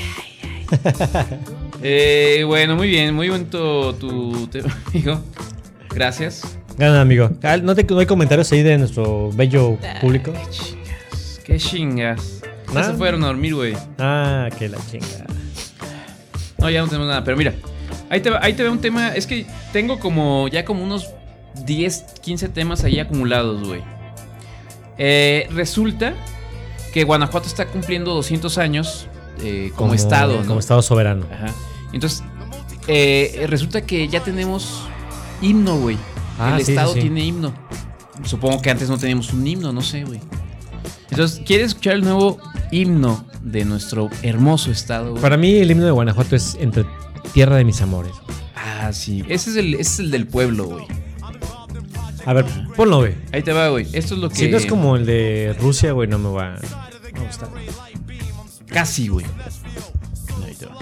Eh, bueno, muy bien, muy bonito tu tema, amigo. Gracias. Gana, amigo. Ah, ¿No, te, ¿No hay comentarios ahí de nuestro bello público? Qué chingas. Ya Nada. se fueron a dormir, güey. Ah, que la chinga. No, ya no tenemos nada, pero mira. Ahí te, va, ahí te va un tema. Es que tengo como ya como unos diez, quince temas ahí acumulados, güey. Eh, resulta que Guanajuato está cumpliendo doscientos años eh, como, estado, ¿no? Como estado soberano. Ajá. Entonces, eh, resulta que ya tenemos himno, güey. Ah, El sí, estado sí, sí. tiene himno. Supongo que antes no teníamos un himno, no sé, güey. Entonces, ¿quieres escuchar el nuevo himno de nuestro hermoso estado, güey? Para mí el himno de Guanajuato es Entre tierra de mis amores. Ah, sí. Ese es el, ese es el del pueblo, güey. A ver, ponlo, güey. Ahí te va, güey. Esto es lo que... Si no es como el de Rusia, güey, no me va, no me gusta. Casi, güey. Ahí te va.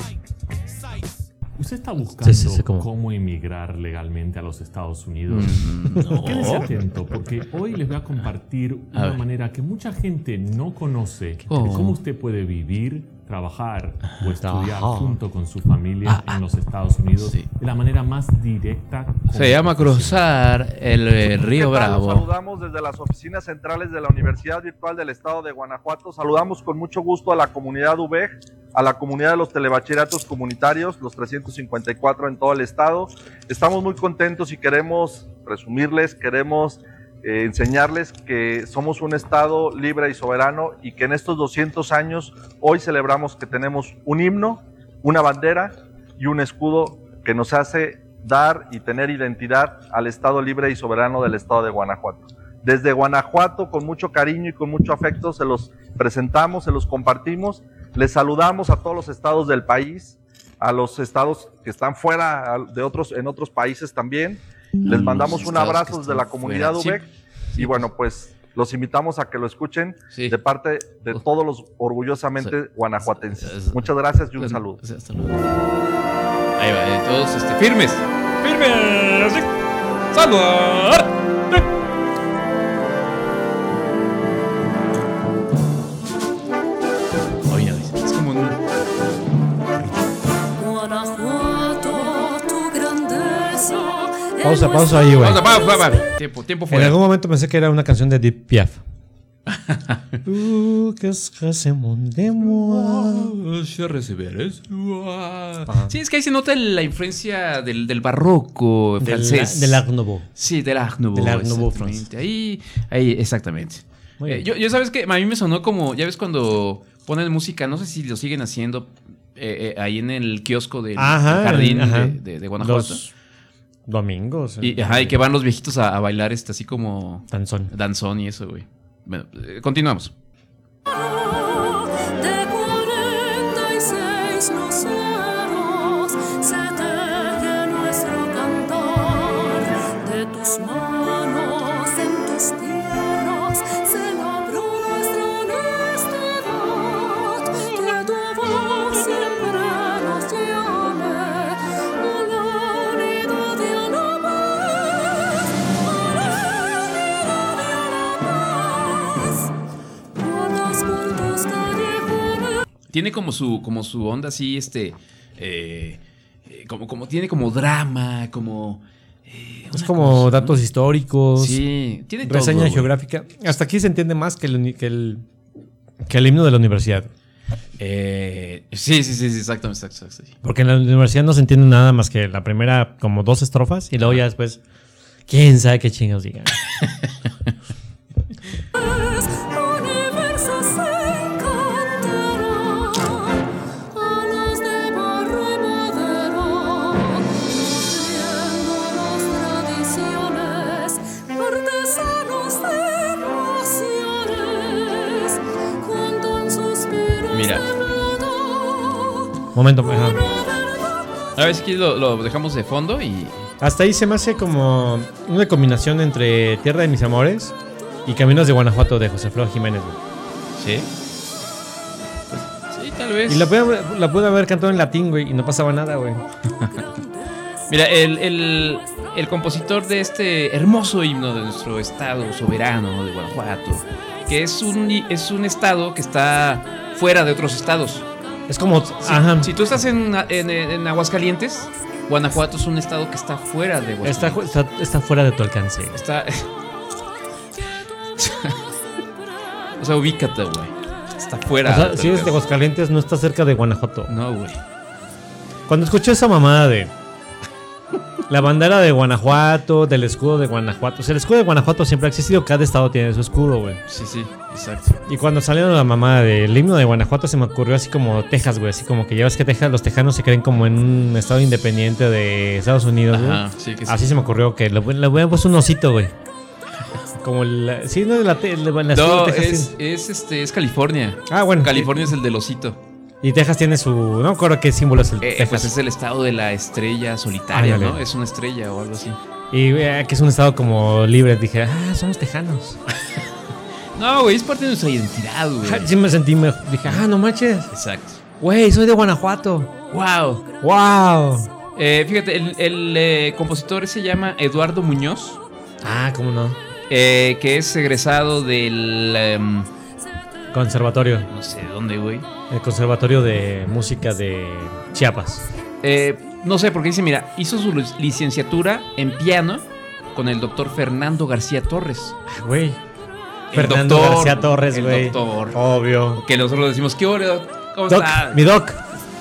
¿Usted está buscando Sí, sí, sí, ¿cómo? cómo emigrar legalmente a los Estados Unidos? Mm, no. Quédese atento, porque hoy les voy a compartir A una ver. manera que mucha gente no conoce Oh. de cómo usted puede vivir, trabajar o estudiar Trabajar. junto con su familia en los Estados Unidos Sí. de la manera más directa. Se llama cruzar el eh, río ¿Qué tal? Los Bravo. saludamos desde las oficinas centrales de la Universidad Virtual del Estado de Guanajuato. Saludamos con mucho gusto a la comunidad U B E G, a la comunidad de los telebachilleratos comunitarios, los trescientos cincuenta y cuatro en todo el estado. Estamos muy contentos y queremos presumirles, queremos eh, enseñarles que somos un estado libre y soberano y que en estos doscientos años hoy celebramos que tenemos un himno, una bandera y un escudo que nos hace dar y tener identidad al estado libre y soberano del estado de Guanajuato. Desde Guanajuato, con mucho cariño y con mucho afecto, se los presentamos, se los compartimos. Les saludamos a todos los estados del país, a los estados que están fuera de otros, en otros países también. Les mandamos un estados que abrazo desde están la comunidad fuera, U B E C y bueno, pues Los invitamos a que lo escuchen Sí. de parte de todos los orgullosamente guanajuatenses. Muchas gracias y un saludo. Ahí va, eh, todos este, firmes. Firmes. Sí. Saludar. Oye, es como un... Pausa, pausa ahí, güey. Pausa, pausa, pausa. Tiempo, tiempo En fuera. algún momento pensé que era una canción de Edith Piaf. Uh, que es que se monde moi. Sí, es que ahí se nota la influencia del, del barroco Del- francés. del Art Nouveau. Sí, del Art Nouveau. Del Art Nouveau exactamente. Ahí, ahí, exactamente. Muy Eh, bien. yo, yo, ¿sabes qué? A mí me sonó como, ya ves cuando ponen música, no sé si lo siguen haciendo eh, eh, ahí en el kiosco del Ajá, jardín ajá. de, de- de Guanajuato. Los domingos. Y, ajá, y que van los viejitos a, a bailar este así como... Danzón. Danzón y eso, güey. Bueno, eh, continuamos. De cuarenta y seis luceros se teje nuestro cantar. De tus manos en tus tierras se labró nuestra honestidad. Que tu voz siempre nos llame al árido de Anabás, al árido de Anabás. Por los puntos callejones. Tiene como su, como su onda así, este... eh, eh, como, como tiene como drama, como... eh, Es una como cosa, datos ¿no? históricos. Sí, tiene todo, reseña güey. geográfica. Hasta aquí se entiende más que el, uni- que el, que el himno de la universidad. Eh, sí, sí, sí, sí, exactamente, exacto, exacto, sí. Porque en la universidad no se entiende nada más que la primera, como dos estrofas, y luego ya después, quién sabe qué chingados digan. Universo se encantará a los de barro y madera, nutriéndonos tradiciones, artesanos de naciones, cuentan suspiros Mira. de verdad. Momento, ajá. A ver si aquí lo, lo dejamos de fondo y... Hasta ahí se me hace como una combinación entre Tierra de mis amores y Caminos de Guanajuato de José Flor Jiménez, güey. ¿Sí? Pues, sí, tal vez. Y la pude, la pude haber cantado en latín, güey, y no pasaba nada, güey. Mira, el, el, el compositor de este hermoso himno de nuestro estado soberano de Guanajuato, que es un, es un estado que está fuera de otros estados. Es como... Si, ajá. si tú estás en, en, en Aguascalientes, Guanajuato es un estado que está fuera de Está, Aguascalientes. está, está fuera de tu alcance. Está... O sea, ubícate, güey. Está fuera. O sea, de tu si eres de alcance. Aguascalientes, no está cerca de Guanajuato. No, güey. Cuando escuché esa mamada de la bandera de Guanajuato, del escudo de Guanajuato. O sea, el escudo de Guanajuato siempre ha existido, cada estado tiene su escudo, güey. Sí, sí, exacto. Y cuando salieron la mamada del himno de Guanajuato se me ocurrió así como Texas, güey. Así como que ya ves que Texas, los tejanos se creen como en un estado independiente de Estados Unidos, güey. Ajá, sí que sí. Así se me ocurrió que le, le voy a poner un osito, güey. Como el... Sí, no, la, la, la, la No, Texas es, tiene- es, este, es California. Ah, bueno. California es el del osito. Y Texas tiene su... No me acuerdo qué símbolo es el Eh, Texas. pues es el estado de la estrella solitaria, Ándale. ¿no? Es una estrella o algo así. Y eh, que es un estado como libre. Dije, ah, somos tejanos. No, güey, es parte de nuestra identidad, güey. Ah, sí me sentí... Me, dije, ah, no manches. Exacto. Güey, soy de Guanajuato. Wow. Wow. Eh, fíjate, el, el, eh, compositor se llama Eduardo Muñoz. Ah, ¿cómo no? Eh, que es egresado del... em, Conservatorio. no sé de dónde, güey. El Conservatorio de Música de Chiapas. Eh, no sé, porque dice, mira, hizo su licenciatura en piano con el doctor Fernando García Torres. Ah, güey. El Fernando doctor, García Torres, el güey. doctor. Obvio. Que nosotros decimos, ¿qué hora? ¿Cómo Doc, está? mi doc.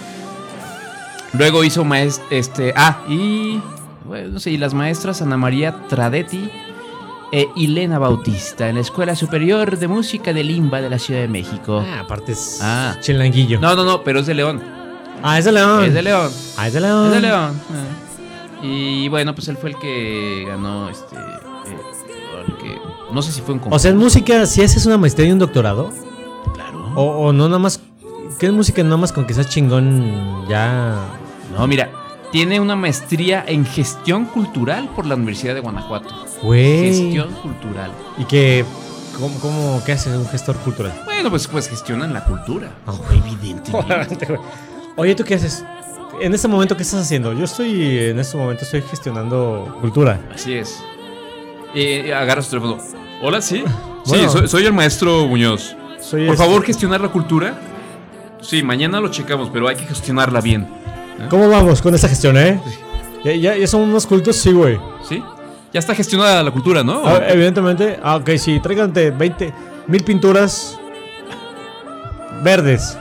Luego hizo maest este, ah, y bueno, no sé, y las maestras Ana María Tradetti e Hilena Bautista en la Escuela Superior de Música de Limba de la Ciudad de México. Ah, aparte es Ah. chilanguillo. No, no, no, pero es de León. Ah, es de León. Es de León. Ah, es de León. Es de León. Ah. Y bueno, pues él fue el que ganó este eh, el que, no sé si fue un concurso. O sea, en música, si haces una maestría y un doctorado. Claro. O, o no nada más. ¿Qué es música? Nada más con que seas chingón ya. No, mira, tiene una maestría en gestión cultural por la Universidad de Guanajuato. Güey. Gestión cultural. Y que ¿Cómo, cómo qué hace un gestor cultural? Bueno, pues, pues gestionan la cultura. Oh. Evidentemente. Oye, ¿tú qué haces? En este momento, ¿qué estás haciendo? Yo estoy, en este momento, estoy gestionando cultura. Así es. Eh, agarra su teléfono. Hola, sí. Bueno. Sí, soy, soy el maestro Muñoz. Soy Por este- favor, gestionar la cultura. Sí, mañana lo checamos, pero hay que gestionarla bien. ¿Eh? ¿Cómo vamos con esa gestión, eh? ¿Ya, ya, ya son unos cultos? Sí, güey. ¿Sí? Ya está gestionada la cultura, ¿no? Ah, evidentemente. Ah, ok, sí. Tráigate veinte mil pinturas verdes.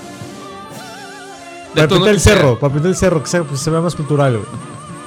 De Para tono pintar el que sea. cerro. Para pintar el cerro, que, sea, pues, se vea más cultural, güey.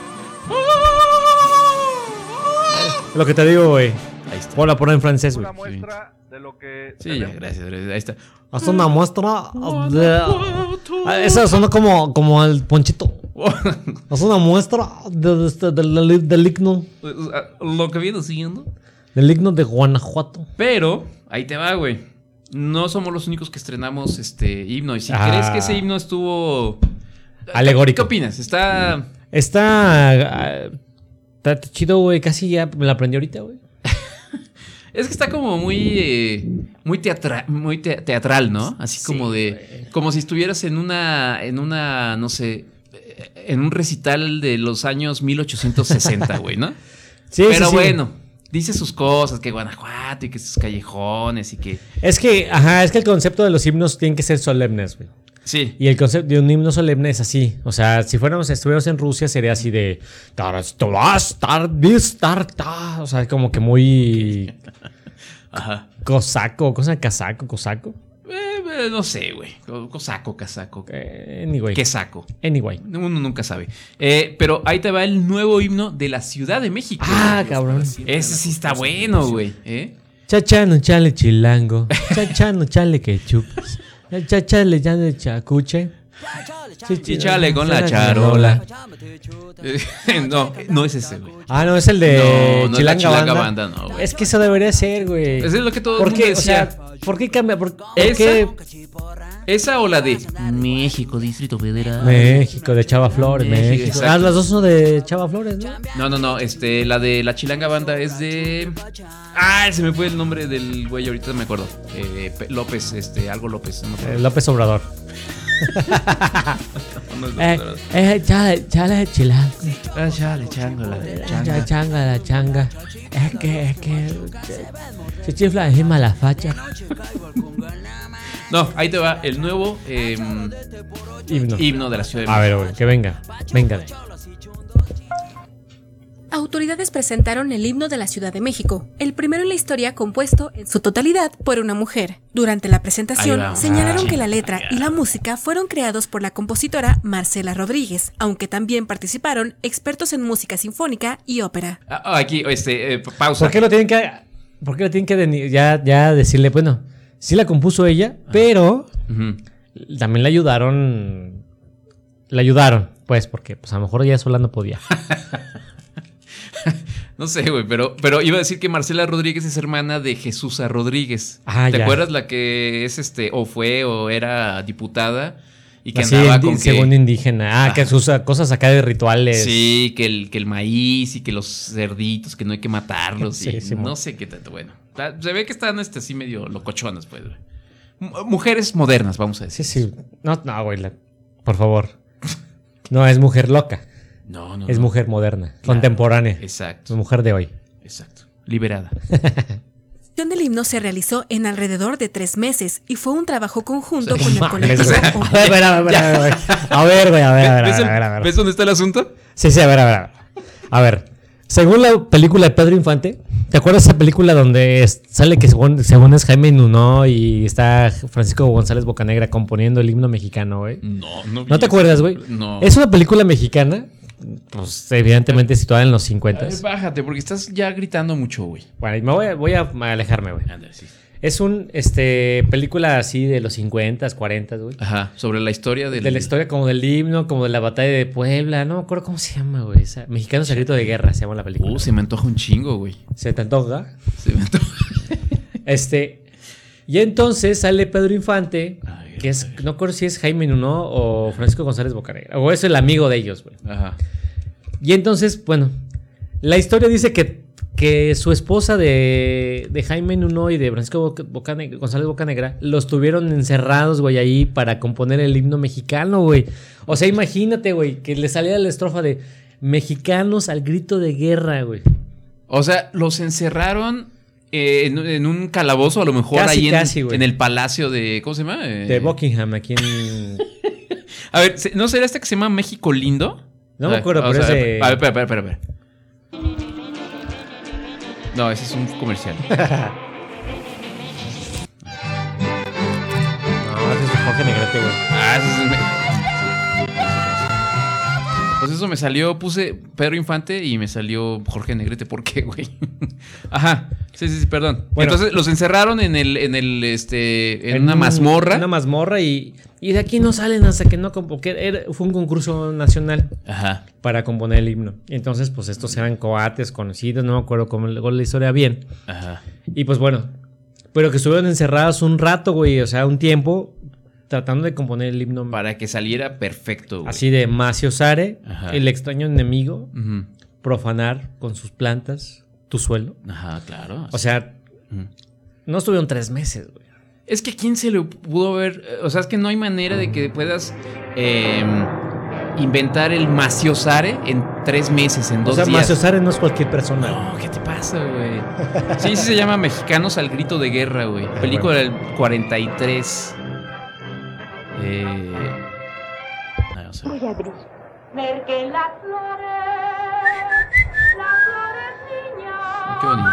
Lo que te digo, güey. Ahí está. Ponla por en francés, güey. Una muestra de lo que Sí, ya, gracias, gracias. Ahí está. Haz una muestra de... Ah, esa suena como, como el ponchito. Haz una muestra de, de- de- del- del himno. Lo que viene siguiendo. Del himno de Guanajuato. Pero, ahí te va, güey. No somos los únicos que estrenamos este himno. Y si Ah. crees que ese himno estuvo Alegórico. ¿Qué opinas? Está. Está... ah, Está chido, güey. Casi ya me la aprendí ahorita, güey. Es que está como muy. eh, muy teatra- muy te- teatral, ¿no? Así como de. Como si estuvieras en una. En una. No sé. eh, En un recital de los años mil ochocientos sesenta, güey, ¿no? Sí, Pero sí, sí. bueno, dice sus cosas, que Guanajuato y que sus callejones y que. Es que, ajá, es que el concepto de los himnos tiene que ser solemnes, güey. Sí. Y el concepto de un himno solemne es así. O sea, si fuéramos, estuviéramos en Rusia, sería así de. O sea, como que muy. Ajá. Cosaco, cosa de casaco, cosaco. Eh, eh, no sé, güey. Co- Cosaco, casaco. Eh, anyway. ¿Qué saco? Anyway. Uno nunca sabe. Eh, pero ahí te va el nuevo himno de la Ciudad de México. Ah, cabrón. Ese sí está bueno, güey. ¿Eh? Chachano, chale chilango. Chachano, chale ketchup. Chachale, chale chacuche. Chichale con la charola. Eh, no, no es ese, güey. Ah, no, es el de No, no es la Chilanga, Chilanga Banda. Banda, no, güey. Es que eso debería ser, güey. Eso es lo que todo el ¿Por mundo qué? O sea, decía. ¿por qué cambia? ¿Por, por ¿Esa? qué ¿Esa o la de México, Distrito Federal? México de Chava Flores? México, México. exacto. Ah, las dos son de Chava Flores, ¿no? No, no, no, este, la de la Chilanga Banda es de... Ah, se me fue el nombre del güey, ahorita me acuerdo. Eh, Pe- López, este, algo López. No me acuerdo. Eh, López Obrador. No es López Eh, Obrador. eh, chale, chale chilango. Ah, chale, chango, la de Changa, changa. changa, la changa. Es que, es que. Se chifla encima la facha. No, ahí te va el nuevo eh, Himno. himno de la Ciudad de A México. ver, güey, que venga. Venga. Autoridades presentaron el himno de la Ciudad de México, el primero en la historia compuesto en su totalidad por una mujer. Durante la presentación Ahí va. señalaron Ah, que la letra y la música fueron creados por la compositora Marcela Rodríguez, aunque también participaron expertos en música sinfónica y ópera. Ah, ah, aquí, este, eh, pausa. ¿Por qué lo tienen que.? ¿Por qué lo tienen que deni- ya, ya decirle? Bueno, sí la compuso ella, pero Ujú. también la ayudaron. La ayudaron, pues, porque pues a lo mejor ella sola no podía. No sé, güey, pero, pero iba a decir que Marcela Rodríguez es hermana de Jesusa Rodríguez. Ah, ¿Te ya. acuerdas la que es este, o fue, o era diputada? Y que Así, andaba indi- con que- según indígena. Ah, que sus cosas acá de rituales. Sí, que el, que el maíz y que los cerditos, que no hay que matarlos. Sí, y sí, no mo- sé qué tanto. Bueno, ta- se ve que están este, así medio locochonas, pues. güey. M- Mujeres modernas, vamos a decir. Sí, sí. No, no, güey. la- Por favor. No, es mujer loca. No, no. Es no. mujer moderna, Claro, contemporánea. Exacto. Es mujer de hoy. Exacto. Liberada. La producción del himno se realizó en alrededor de tres meses y fue un trabajo conjunto con el colectivo. A ver, a ver, a ver, a ver. A ver, güey, a ver, a ver, a ¿Ves, ver, el- a ver, a ver. ¿Ves dónde está el asunto? Sí, sí, a ver, a ver, a ver. A ver, según la película de Pedro Infante, ¿te acuerdas de esa película donde es- sale que según, según es Jaime Nuno y está Francisco González Bocanegra componiendo el himno mexicano, güey? No, no. vi ¿No te eso. acuerdas, güey? No. Es una película mexicana, pues evidentemente situada en los cincuenta. A ver, bájate, porque estás ya gritando mucho, güey. Bueno, y me voy a, voy a alejarme, güey. Ándale, sí. Es un, este, película así de los cincuenta, cuarenta, güey. Ajá, sobre la historia del... De la historia como del himno, como de la batalla de Puebla. No me acuerdo cómo se llama, güey. Esa- Mexicano Secreto de Guerra se llama la película. Uh, se me antoja un chingo, güey. ¿Se te antoja? Se me antoja. Este. Y entonces sale Pedro Infante, que es, no recuerdo si es Jaime Nuno o Francisco González Bocanegra. O es el amigo de ellos, güey. Ajá. Y entonces, bueno, la historia dice que, que su esposa de, de Jaime Nuno y de Francisco Bocanegra, González Bocanegra los tuvieron encerrados, güey, ahí para componer el himno mexicano, güey. O sea, imagínate, güey, que le salía la estrofa de mexicanos al grito de guerra, güey. O sea, los encerraron eh, en, en un calabozo, a lo mejor casi, ahí en, casi, en el palacio de... ¿Cómo se llama? Eh, de Buckingham, aquí en... A ver, ¿no será este que se llama México Lindo? No me acuerdo, pero sea, ese... A ver, espera, espera, espera. No, ese es un comercial. No, ese es Jorge Negrete, güey. Ah, ese es el... Pues eso me salió, puse Pedro Infante y me salió Jorge Negrete. ¿Por qué, güey? Ajá. Sí, sí, sí, perdón. Bueno, entonces los encerraron en el, en el, este, en, en una mazmorra. Una mazmorra y, y de aquí no salen hasta que no, porque era, fue un concurso nacional. Ajá. Para componer el himno. Entonces, pues estos eran coates conocidos, no me acuerdo cómo la historia bien. Ajá. Y pues bueno, pero que estuvieron encerrados un rato, güey, o sea, un tiempo, tratando de componer el himno. Para que saliera perfecto, güey. Así de Macio Sare, Ajá. el extraño enemigo, uh-huh. profanar con sus plantas tu suelo. Ajá, claro. O sea, uh-huh. no estuvieron tres meses, güey. Es que a quién se le pudo ver, o sea, es que no hay manera de que puedas eh, inventar el Macio Sare en tres meses, en dos días. O sea, Macio Sare no es cualquier persona. No, ¿qué te pasa, güey? Sí, sí se llama Mexicanos al grito de guerra, güey. Película del cuarenta y tres. Eh... Ay, o sea. Voy a abrir. Ver que las flores, las flores niñas. Qué bonito.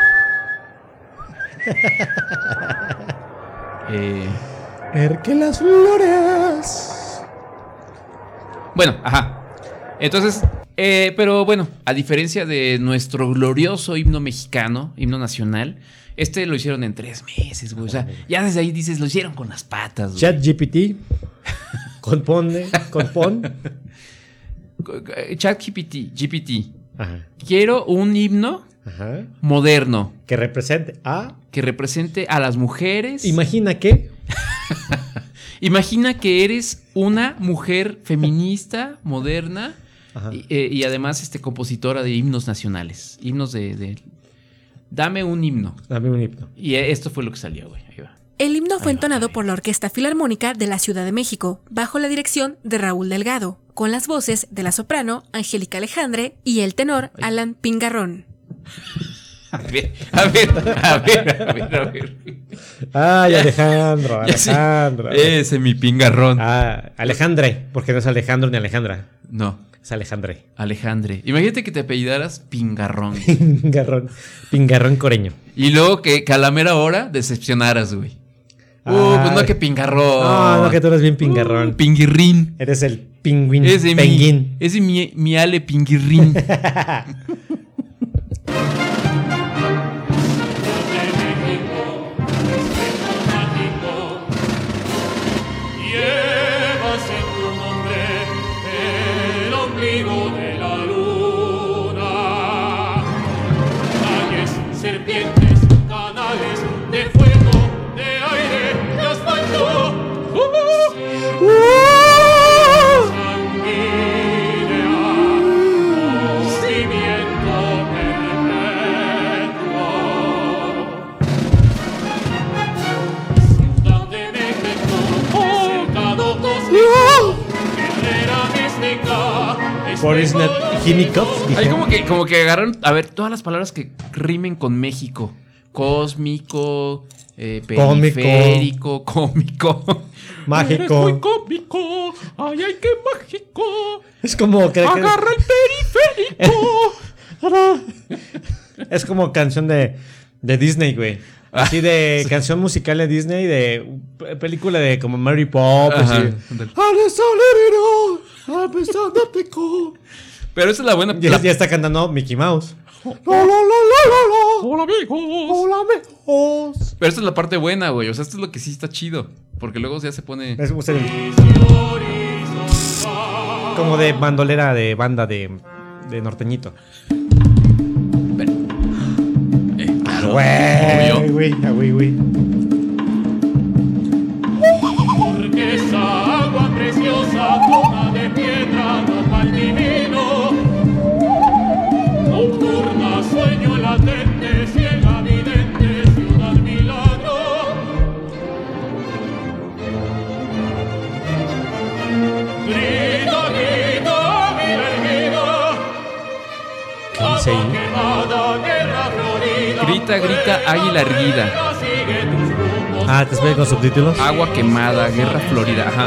eh... Ver que las flores. Bueno, ajá. Entonces, eh, pero bueno, a diferencia de nuestro glorioso himno mexicano, himno nacional, este lo hicieron en tres meses, güey. O sea, ya desde ahí dices, lo hicieron con las patas, güey. ChatGPT. Compone, compon. ChatGPT, G P T. Ajá. Quiero un himno Ajá. moderno. Que represente a... Que represente a las mujeres. Imagina que... Imagina que eres una mujer feminista, moderna, y, eh, y además este, compositora de himnos nacionales. Himnos de, de... Dame un himno. Dame un himno. Y esto fue lo que salió, güey. Ahí va. El himno fue entonado por la Orquesta Filarmónica de la Ciudad de México, bajo la dirección de Raúl Delgado, con las voces de la soprano Angélica Alejandre y el tenor Alan Pingarrón. A ver, a ver, a ver, a ver, a ver. Ay, Alejandro, Alejandro. Ese es mi pingarrón. Ah, Alejandre, porque no es Alejandro ni Alejandra. No. Es Alejandre. Alejandre. Imagínate que te apellidaras Pingarrón. Pingarrón. Pingarrón coreño. Y luego que, que a la mera hora decepcionaras, güey. Uh, pues no que pingarrón. No, no, que tú eres bien pingarrón. Uh, pinguirrín. Eres el pingüín. Ese penguín. Mi, ese mi, mi ale pinguirrín. Boris Ginikov. Hay como que, como que agarraron, a ver, todas las palabras que rimen con México. Cósmico, eh, periférico, cómico. Mágico. Eres muy cómico. Ay, ay, qué mágico. Es como que... Agarra el periférico. Es como canción de, de Disney, güey. Así de sí. Canción musical de Disney, de película de como Mary Poppins. Pero esa es la buena. Ya, la... ya está cantando Mickey Mouse. La, la, la, la, la. Hola, amigos. Hola, amigos. Pero esta es la parte buena, güey. O sea, esto es lo que sí está chido. Porque luego ya se pone. Es como, como de bandolera de banda de, de norteñito. Güey, güey, güey, güey. Porque esa agua preciosa, toma de piedra, nopal divino, nocturna sueño en las Grita, grita, águila erguida. Ah, ¿te esperé con subtítulos? Agua quemada, guerra florida, ajá.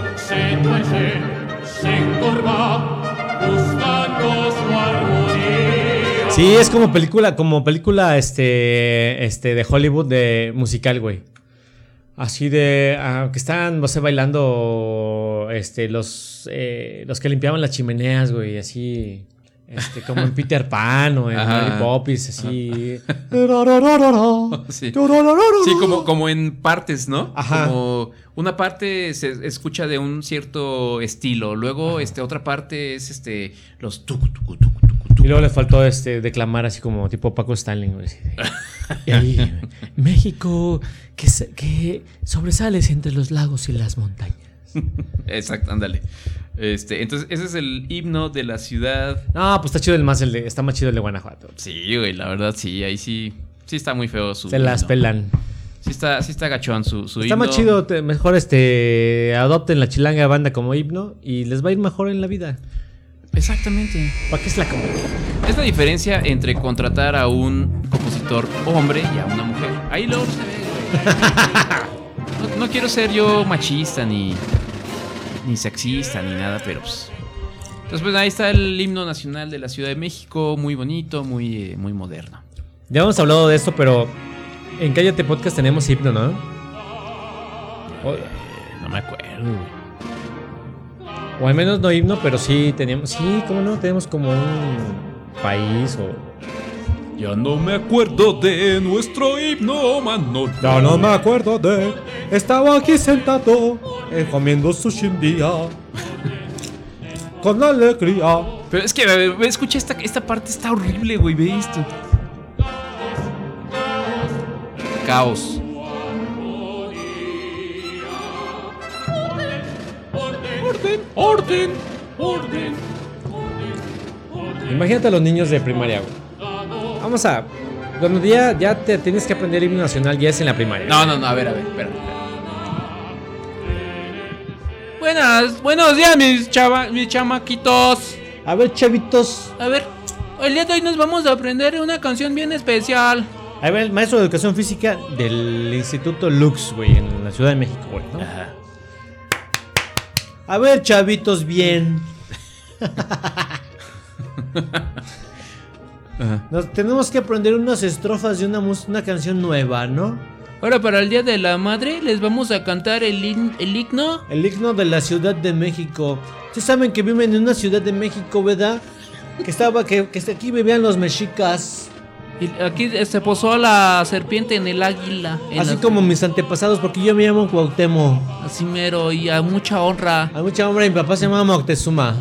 Sí, es como película, como película este, este de Hollywood de musical, güey. Así de ah, que están, no sé, bailando este, los, eh, los que limpiaban las chimeneas, güey, así, este, como en Peter Pan o en Mary Poppins, así. Sí, sí como, como en partes, ¿no? Ajá. Como una parte se escucha de un cierto estilo, luego este, otra parte es este los tucu, tucu, tucu, tucu, tucu. Y luego le faltó este declamar así como tipo Paco Stanley, güey. Y ahí, México, que, que sobresales entre los lagos y las montañas. Exacto, ándale. Este, entonces, ese es el himno de la ciudad. No, pues está chido el más, el de, está más chido el de Guanajuato. Sí, güey, la verdad, sí, ahí sí, sí está muy feo su Se las himno. pelan. Sí está, sí está gachón su, su Está himno. más chido, te, mejor este adopten la chilanga banda como himno y les va a ir mejor en la vida. Exactamente. ¿Para qué es la comedia? Es la diferencia entre contratar a un compositor hombre y a una mujer. Ahí luego se ve, güey. No, no quiero ser yo machista ni, ni sexista ni nada, pero pues. Entonces, pues ahí está el himno nacional de la Ciudad de México, muy bonito, muy, muy moderno. Ya hemos hablado de esto, pero en Cállate Podcast tenemos himno, ¿no? O, eh, no me acuerdo, güey. O al menos no himno, pero sí teníamos. Sí, ¿cómo no? Tenemos como un país o. Ya no me acuerdo de nuestro himno, Manolo. Ya no me acuerdo de. Estaba aquí sentado, eh, comiendo sushi un día. Con alegría. Pero es que, ve, ve, escucha, esta, esta parte está horrible, güey. Ve esto. Caos. Orden, orden, orden. Imagínate a los niños de primaria, güey. Vamos a. Cuando ya, ya te tienes que aprender himno nacional, ya es en la primaria. No, no, no, a ver, a ver, espera. Buenas, buenos días, mis chava, mis chamaquitos. A ver, chavitos. A ver, el día de hoy nos vamos a aprender una canción bien especial. A ver, el maestro de educación física del Instituto Lux, güey, en la Ciudad de México, güey, ¿no? Ajá. A ver, chavitos, bien. Nos tenemos que aprender unas estrofas de una, una canción nueva, ¿no? Ahora para el Día de la Madre les vamos a cantar el, in, el himno. El himno de la Ciudad de México. Ustedes saben que viven en una Ciudad de México, ¿verdad? Que estaba, que, que aquí vivían los mexicas. Y aquí se posó la serpiente en el águila. En Así las... como mis antepasados, porque yo me llamo Cuauhtémoc. Así mero, y a mucha honra. A mucha honra, mi papá se llamaba Moctezuma.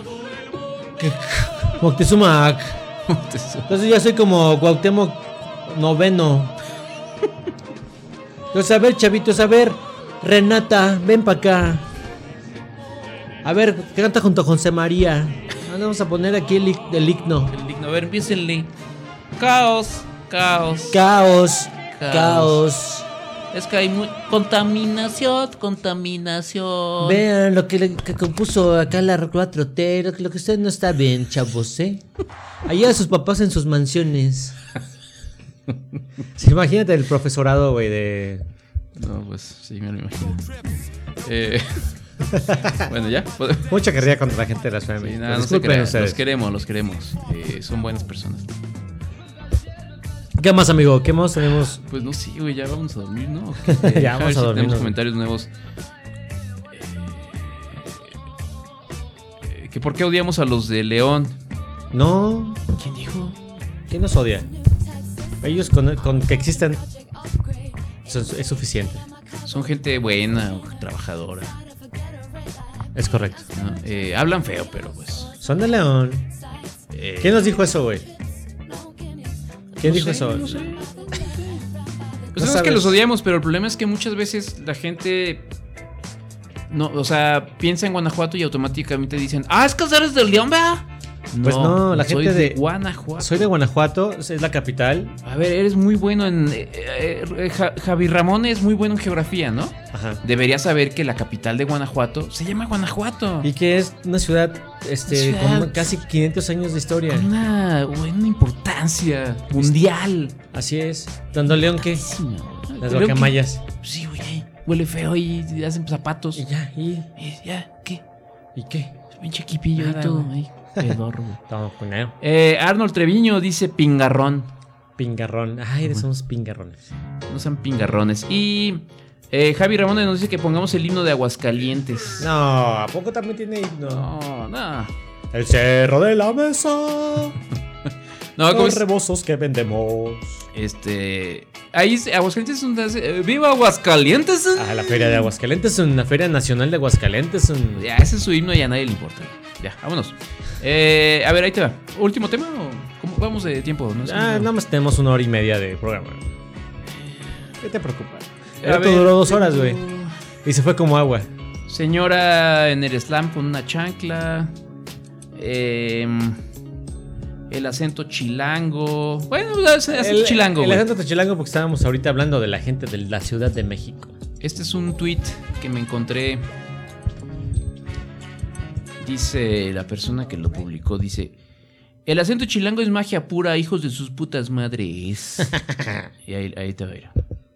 Moctezuma. Entonces yo soy como Cuauhtémoc noveno. Entonces, a ver, chavitos, a ver, Renata, ven para acá. A ver, canta junto a José María. Vamos a poner aquí el, el himno. El himno, a ver, empiecenle. Caos, caos. Caos, caos. caos. Es que hay muy... contaminación, contaminación. Vean lo que, que compuso acá la cuatro T, lo, lo que usted no está bien, chavos, ¿eh? Allá sus papás en sus mansiones. Sí, imagínate el profesorado, güey, de... No, pues sí, me lo imagino. Eh... Bueno, ya. Mucha carrera contra la gente de la Ciudad de México. Sí, nada, no se crean, los queremos, los queremos. Eh, son buenas personas. ¿Qué más, amigo? ¿Qué más tenemos? Pues no sé, güey, ya vamos a dormir, ¿no? Eh, ya vamos a, a dormir. Tenemos comentarios nuevos. Eh, que ¿por qué odiamos a los de León? No. ¿Quién dijo? ¿Quién nos odia? Ellos con, con que existan es suficiente. Son gente buena, trabajadora. Es correcto. ¿No? Eh, hablan feo, pero pues. Son de León. Eh, ¿Quién nos dijo eso, güey? ¿Quién no dijo sé, eso? No sé. Pues no, no es que los odiamos, pero el problema es que muchas veces la gente. No, o sea, piensa en Guanajuato y automáticamente dicen: Ah, es que eres del León, ¿verdad? Pues no, la soy gente de de Guanajuato. Soy de Guanajuato, es la capital. A ver, eres muy bueno en... Eh, eh, Ja- Javi Ramón es muy bueno en geografía, ¿no? Ajá. Deberías saber que la capital de Guanajuato se llama Guanajuato. Y que es una ciudad, este, Ciudad. con casi quinientos años de historia. Con una, una importancia mundial. Así es. ¿Don Don León qué? Las León, guacamayas. ¿qué? Sí, güey. Huele feo y hacen zapatos. Y ya, y... Y ya, ¿qué? ¿Y qué? Pinche equipillo y Nada, todo. güey. Ahí. Pedorro, güey. Estamos con él. Eh, Arnold Treviño dice pingarrón. Pingarrón. Ay, somos pingarrones. No sean pingarrones. Y eh, Javi Ramón nos dice que pongamos el himno de Aguascalientes. No, ¿a poco también tiene himno? No, no. El cerro de la mesa. No, ¿cómo Los es? rebozos que vendemos. Este. Ahí es- Aguascalientes es un. eh, ¡Viva Aguascalientes! Ah, la feria de Aguascalientes, una feria nacional de Aguascalientes. Un... Ya, ese es su himno y a nadie le importa. Ya, vámonos. Eh, a ver, ahí te va. ¿Último tema o cómo vamos de tiempo? No sé. Ah, nada más tenemos una hora y media de programa. ¿Qué te preocupa? A El otro ver, duró dos horas, tengo- güey. Y se fue como agua. Señora en el slam con una chancla. Eh, el acento chilango. Bueno, es acento El, chilango, el güey. acento chilango porque estábamos ahorita hablando de la gente de la Ciudad de México. Este es un tweet que me encontré. Dice la persona que lo publicó, dice: el acento chilango es magia pura, hijos de sus putas madres. Y ahí, ahí te va a ir.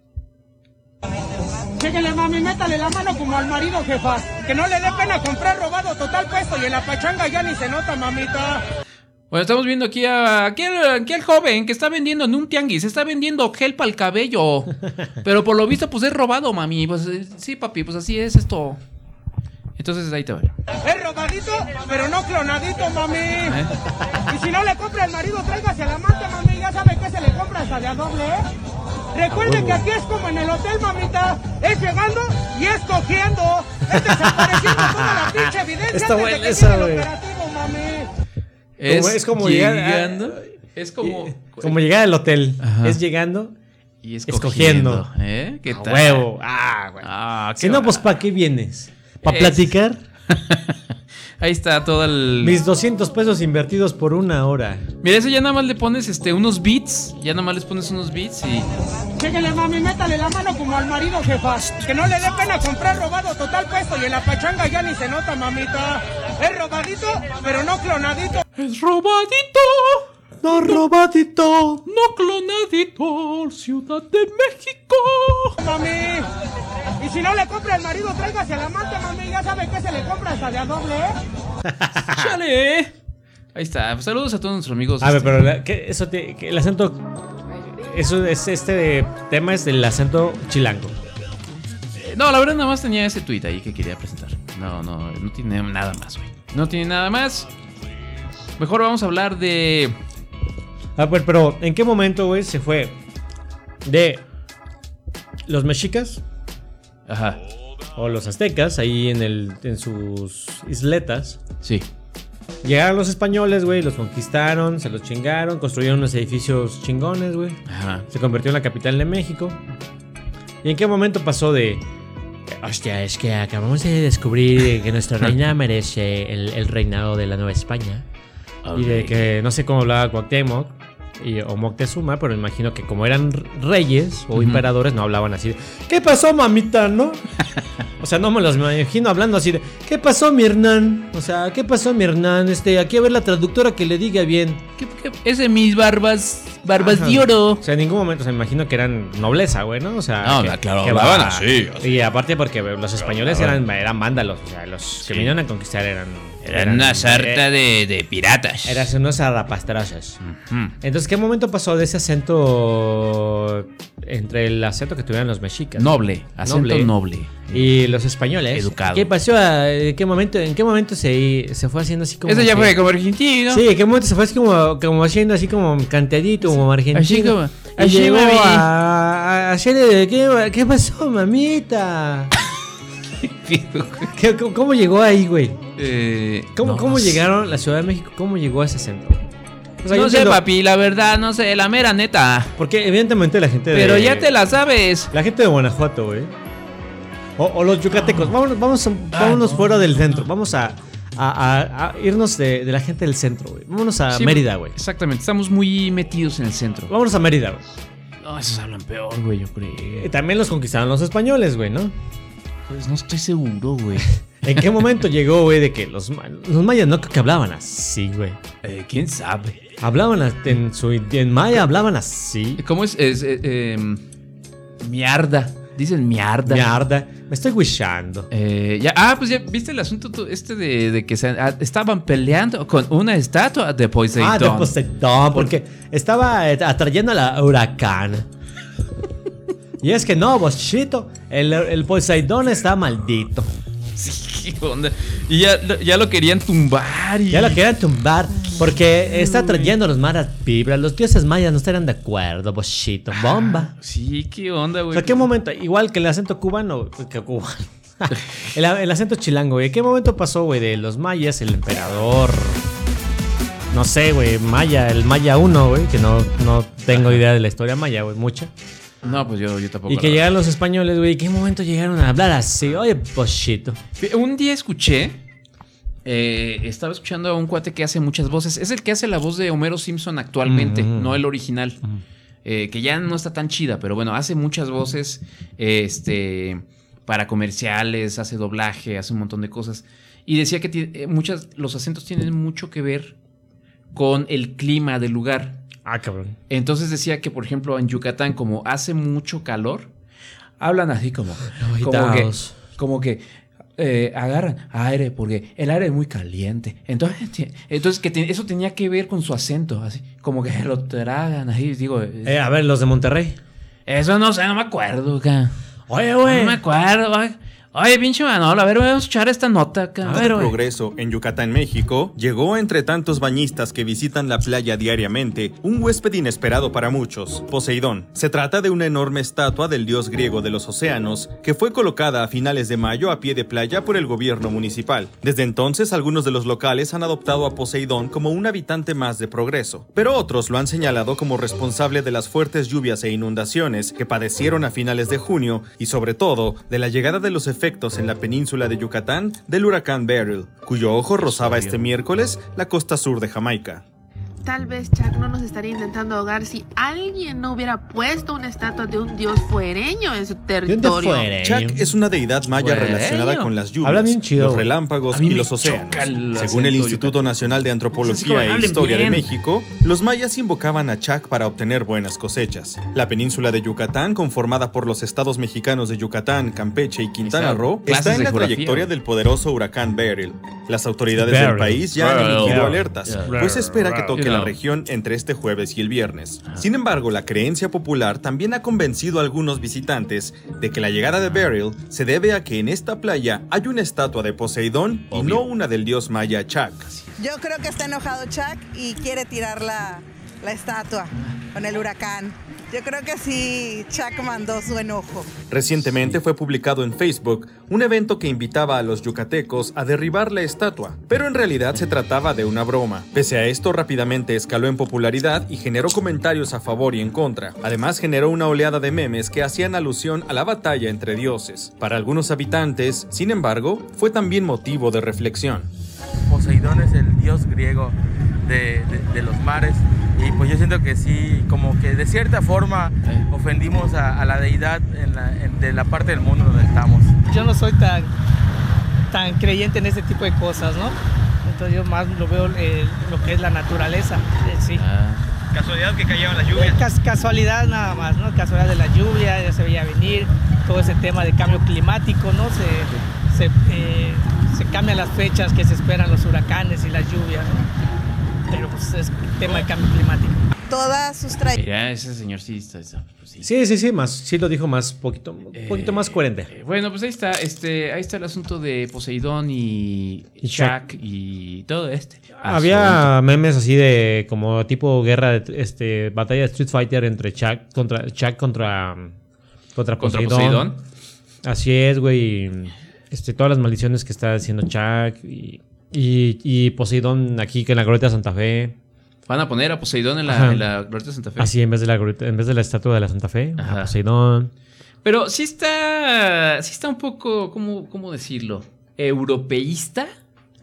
Chéquele, mami, métale la mano como al marido, jefa. Que no le dé pena comprar robado total puesto y en la pachanga ya ni se nota, mamita. Bueno, estamos viendo aquí a aquí al, aquí al joven que está vendiendo en un tianguis, está vendiendo gel para el cabello. Pero por lo visto, pues es robado, mami. Pues eh, sí, papi, pues así es esto. Entonces ahí te va. Es robadito, pero no clonadito, mami. ¿Eh? Y si no le compra el marido, tráigase a la manta, mami. Ya sabe que se le compra hasta de a doble, ¿eh? Recuerden que aquí es como en el hotel, mamita. Es llegando y es cogiendo. Es desapareciendo toda la pinche evidencia Está antes buena de que esa, llegue el güey. operativo, mami. Es, Como- es como llegar a- llegando. Es como. Como llegar al hotel. Ajá. Es llegando. Y escogiendo. escogiendo. ¿Eh? ¿Qué A tal? huevo. Ah, güey. Ah, Si qué no, va. pues ¿para qué vienes? ¿Para Es- platicar? Ahí está todo el. Mis doscientos pesos invertidos por una hora. Mira, eso ya nada más le pones este unos beats. Ya nada más les pones unos beats y. Chéquele, mami, métale la mano como al marido, jefa. Que no le dé pena comprar robado total puesto y en la pachanga ya ni se nota, mamita. Es robadito, pero no clonadito. Es robadito. No robadito. No clonadito. Ciudad de México. Mami. Y si no le compra el marido, tráigase a la manta, mami. Ya sabe que se le compra hasta de a doble, ¿eh? ¡Chale! Ahí está. Pues saludos a todos nuestros amigos. A ver, este, pero la- ¿qué- eso te- que el acento. Eso es este tema es del acento chilango. No, la verdad nada más tenía ese tweet ahí que quería presentar. No, no, no tiene nada más, güey. No tiene nada más. Mejor vamos a hablar de... A ver, pero ¿en qué momento, güey, se fue de los mexicas? Ajá. O los aztecas, ahí en, el, en sus isletas. Sí. Llegaron los españoles, güey, los conquistaron, se los chingaron, construyeron unos edificios chingones, güey. Ajá. Se convirtió en la capital de México. ¿Y en qué momento pasó de... Hostia, es que acabamos de descubrir que nuestra reina merece el, el reinado de la Nueva España? Y de que no sé cómo hablaba Cuauhtémoc y, o Moctezuma, pero imagino que como eran reyes o Ujú. emperadores no hablaban así de ¿qué pasó, mamita? ¿No? O sea, no me los imagino hablando así de ¿qué pasó, mi Hernán? O sea, ¿qué pasó, mi Hernán? Este, aquí a ver la traductora que le diga bien. ¿Qué, qué? Es de mis barbas, barbas Ajá. de oro. O sea, en ningún momento, o sea, me imagino que eran nobleza, güey, ¿no? O sea, No, que, claro, que hablaban va- así, o sea. Y aparte porque los españoles hablaban. eran, eran vándalos, o sea, los que vinieron a conquistar eran... Eran una sarta eh, de, de piratas. Eran unos zarrapastrosos. Ujú. Entonces, ¿qué momento pasó de ese acento entre el acento que tuvieron los mexicas? Noble, acento noble. Y los españoles. Educado. ¿Qué pasó? ¿En qué momento, en qué momento se, se fue haciendo así como... Ese ya que- fue como argentino. Sí, ¿en qué momento se fue así como, como haciendo así como cantadito, como argentino? Así como- Y así, llegó mami. a, a hacerle... ¿Qué, ¿Qué pasó, mamita? ¿Qué- cómo, cómo llegó ahí, güey? Eh, ¿Cómo, no cómo sé. llegaron a la Ciudad de México? ¿Cómo llegó a ese acento? O sea, No yo sé, entiendo- papi, la verdad, no sé, la mera neta. Porque evidentemente la gente de... Pero ya te la sabes. La gente de Guanajuato, güey. O, o los yucatecos. Vámonos, vamos a- vámonos no. fuera del centro. Vamos a, a, a- a irnos de, de la gente del centro, güey. Vámonos a Sí, Mérida, güey. Exactamente, estamos muy metidos en el centro. Vámonos a Mérida, güey. No, esos hablan peor, güey, yo creo. Y también los conquistaron los españoles, güey, ¿no? Pues no estoy seguro, güey. ¿En qué momento llegó, güey, de que los, ma- los mayas no creo que hablaban así, güey? Eh, ¿Quién sabe? Hablaban a- en su en maya hablaban así. ¿Cómo es? es eh, eh, miarda. Dicen miarda. Miarda. Me estoy wishando. Eh, ya, ah, pues ya viste el asunto tú, este de, de que se, ah, estaban peleando con una estatua de Poseidón. Ah, de Poseidón, porque estaba eh, atrayendo a la huracán. Y es que no, bochito, el, el Poseidón está maldito. Sí, ¿qué onda? Y ya, ya lo querían tumbar. Y... Ya lo querían tumbar porque está trayendo a los maras vibras. Los dioses mayas no estarían de acuerdo, bochito. Bomba. Sí, qué onda, O güey. sea, ¿qué momento? Igual que el acento cubano, que cubano. el, el acento chilango, güey. ¿Qué momento pasó, güey, de los mayas, el emperador? No sé, güey, maya, el maya uno, güey, que no, no tengo idea de la historia maya, güey, mucha. No, pues yo, yo tampoco. Y que llegaron los españoles, güey. ¿Qué momento llegaron a hablar así? Oye, bochito. Un día escuché, eh, estaba escuchando a un cuate que hace muchas voces. Es el que hace la voz de Homero Simpson actualmente, Mm. no el original. Eh, que ya no está tan chida, pero bueno, hace muchas voces eh, este, para comerciales, hace doblaje, hace un montón de cosas. Y decía que ti- eh, muchas, los acentos tienen mucho que ver con el clima del lugar. Ah, cabrón. Entonces decía que, por ejemplo, en Yucatán, como hace mucho calor, hablan así como, como que, Agitados. como que eh, agarran aire porque el aire es muy caliente. Entonces, ti- entonces que te- eso tenía que ver con su acento, así, como que lo tragan así, digo. Eh, a ver, los de Monterrey. Eso no sé, no me acuerdo acá. Oye, güey. No me acuerdo, oye. Oye, pinche Manolo, a ver, vamos a escuchar esta nota acá. A ver, El güey. progreso en Yucatán, México, llegó entre tantos bañistas que visitan la playa diariamente, un huésped inesperado para muchos, Poseidón. Se trata de una enorme estatua del dios griego de los océanos, que fue colocada a finales de mayo a pie de playa por el gobierno municipal. Desde entonces, algunos de los locales han adoptado a Poseidón como un habitante más de Progreso, pero otros lo han señalado como responsable de las fuertes lluvias e inundaciones que padecieron a finales de junio y sobre todo de la llegada de los efectos en la península de Yucatán del huracán Beryl, cuyo ojo rozaba este miércoles la costa sur de Jamaica. Tal vez Chuck no nos estaría intentando ahogar si alguien no hubiera puesto una estatua de un dios fuereño en su territorio. Chuck es una deidad maya ¿Fuereño? relacionada con las Habla lluvias, bien chido, los güey. relámpagos A mí y me los océanos. choca el Según el acento Instituto Nacional de Antropología como e hablen Historia bien. de México, los mayas invocaban a Chuck para obtener buenas cosechas. La península de Yucatán, conformada por los estados mexicanos de Yucatán, Campeche y Quintana Esa- Roo, clases está en de la geografía, trayectoria güey. del poderoso huracán Beryl. Las autoridades Beryl. del país ya han Beryl. emitido Beryl. alertas, Beryl. pues se espera que toque You la know. región entre este jueves y el viernes. Sin embargo, la creencia popular también ha convencido a algunos visitantes de que la llegada de Beryl se debe a que en esta playa hay una estatua de Poseidón y no una del dios maya Chuck. Yo creo que está enojado Chuck y quiere tirar la, la estatua con el huracán. Yo creo que sí, Chuck mandó su enojo. Recientemente fue publicado en Facebook un evento que invitaba a los yucatecos a derribar la estatua, pero en realidad se trataba de una broma. Pese a esto, rápidamente escaló en popularidad y generó comentarios a favor y en contra. Además, generó una oleada de memes que hacían alusión a la batalla entre dioses. Para algunos habitantes, sin embargo, fue también motivo de reflexión. Poseidón es el dios griego de, de- de los mares y pues yo siento que sí, como que de cierta forma ofendimos a, a la deidad en la- en- de la parte del mundo donde estamos. Yo no soy tan, tan creyente en ese tipo de cosas, ¿no? Entonces yo más lo veo eh, lo que es la naturaleza en sí. Casualidad que cayeron las lluvias. Cas- casualidad nada más, ¿no? Casualidad de la lluvia, ya se veía venir, todo ese tema de cambio climático, ¿no? Se, se, eh, se cambian las fechas que se esperan los huracanes y las lluvias, ¿no? Pero pues es tema de cambio climático. Todas sus trayectorias. Mira, ese señor sí está. está- pues sí. Sí, sí, sí, más, sí lo dijo más, poquito, un poquito más coherente. Eh, bueno, pues ahí está, este, ahí está el asunto de Poseidón y, Y Chuck y todo este. Había memes así de como tipo guerra, de, este, batalla de Street Fighter entre Chuck contra Chuck contra contra ¿Contra Poseidón. Poseidón? Así es, güey. y, Este, todas las maldiciones que está haciendo Chuck y, y, y Poseidón aquí que en la glorieta de Santa Fe. Van a poner a Poseidón en Ajá. la, en la Glorieta de Santa Fe. Así en vez de la glorieta- en vez de la estatua de la Santa Fe, a Ajá. Poseidón. Pero sí está, sí está un poco, ¿cómo, cómo decirlo? ¿Europeísta?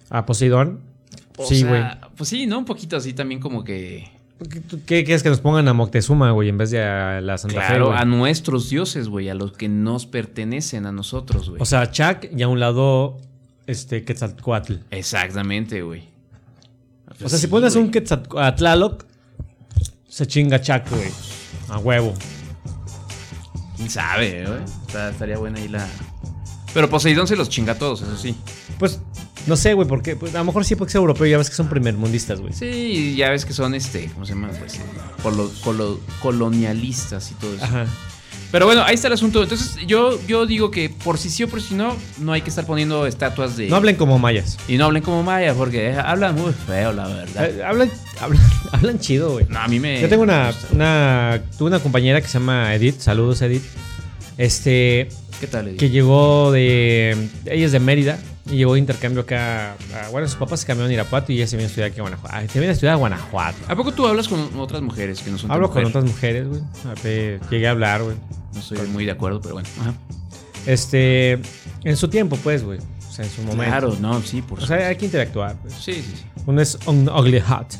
¿A Poseidón? O Sí, sea, güey. Pues sí, ¿no? Un poquito así también como que... ¿Qué, qué quieres que nos pongan a Moctezuma, güey, en vez de a la Santa Fe, Claro, güey? a nuestros dioses, güey, a los que nos pertenecen a nosotros, güey. O sea, Chuck y a un lado, este, Quetzalcoatl. Exactamente, güey. O sea, si pones un Quetzalcoatlaloc, se chinga Chuck, güey. A huevo. ¿Quién sabe, güey? Está- Estaría buena ahí la... Pero Poseidón se los chinga a todos, eso sí. Pues, no sé, güey, porque pues, a lo mejor sí porque es europeo, ya ves que son primermundistas, güey. Sí, ya ves que son, este, ¿cómo se llama? Pues, eh, colo- colo- colonialistas y todo eso. Ajá. Pero bueno, ahí está el asunto. Entonces, yo, yo digo que por si sí o por si no, no hay que estar poniendo estatuas de... No hablen como mayas. Y no hablen como mayas, porque hablan muy feo, la verdad. Eh, hablan, hablan, hablan chido, güey. No, a mí me... Yo tengo una, una, tuve una compañera que se llama Edith, saludos Edith. Este... ¿Qué tal, Edith? Que llegó de... Ella es de Mérida y llegó de intercambio acá. A, bueno, sus papás se cambiaron a Irapuato y ella se vino a estudiar aquí a Guanajuato. Ah, se vino a estudiar a Guanajuato. ¿A poco tú hablas con otras mujeres que no son tu Hablo con mujer? otras mujeres, güey. A ver, llegué a hablar, güey. No estoy muy de acuerdo, pero bueno. Ajá. Este... En su tiempo, pues, güey. O sea, en su momento. Claro, no, sí, por O sea, hay que interactuar, pues. Sí, sí, sí. Uno es un ugly hot.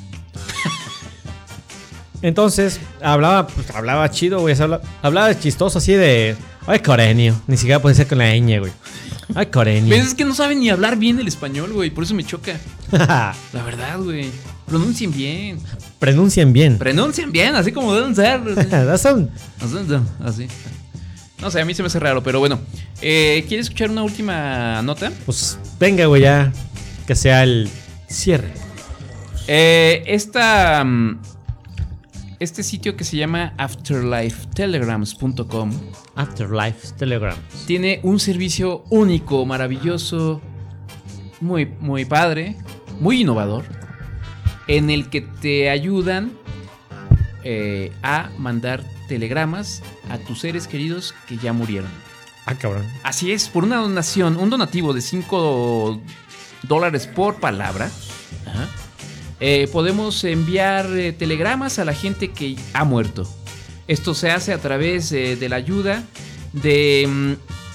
Entonces, hablaba, pues, hablaba chido, güey. Hablaba, hablaba chistoso así de... Ay, coreño. Ni siquiera puede ser con la ñ, güey. Ay, coreño. ¿Ves? Es que no saben ni hablar bien el español, güey. Por eso me choca. La verdad, güey. Pronuncien bien. Pronuncian bien. Pronuncian bien, así como deben ser. That's un- Así. No sé, a mí se me hace raro, pero bueno. Eh, ¿Quieres escuchar una última nota? Pues venga, güey, ya. Que sea el cierre. Eh, esta. mm, Este sitio que se llama afterlife telegrams punto com Afterlife Telegrams. tiene un servicio único, maravilloso, muy, muy padre, muy innovador, en el que te ayudan eh, a mandar telegramas a tus seres queridos que ya murieron. Ah, cabrón. Así es, por una donación, un donativo de cinco dólares por palabra. Ajá. Eh, podemos enviar eh, telegramas a la gente que ha muerto. Esto se hace a través eh, de la ayuda de... mm,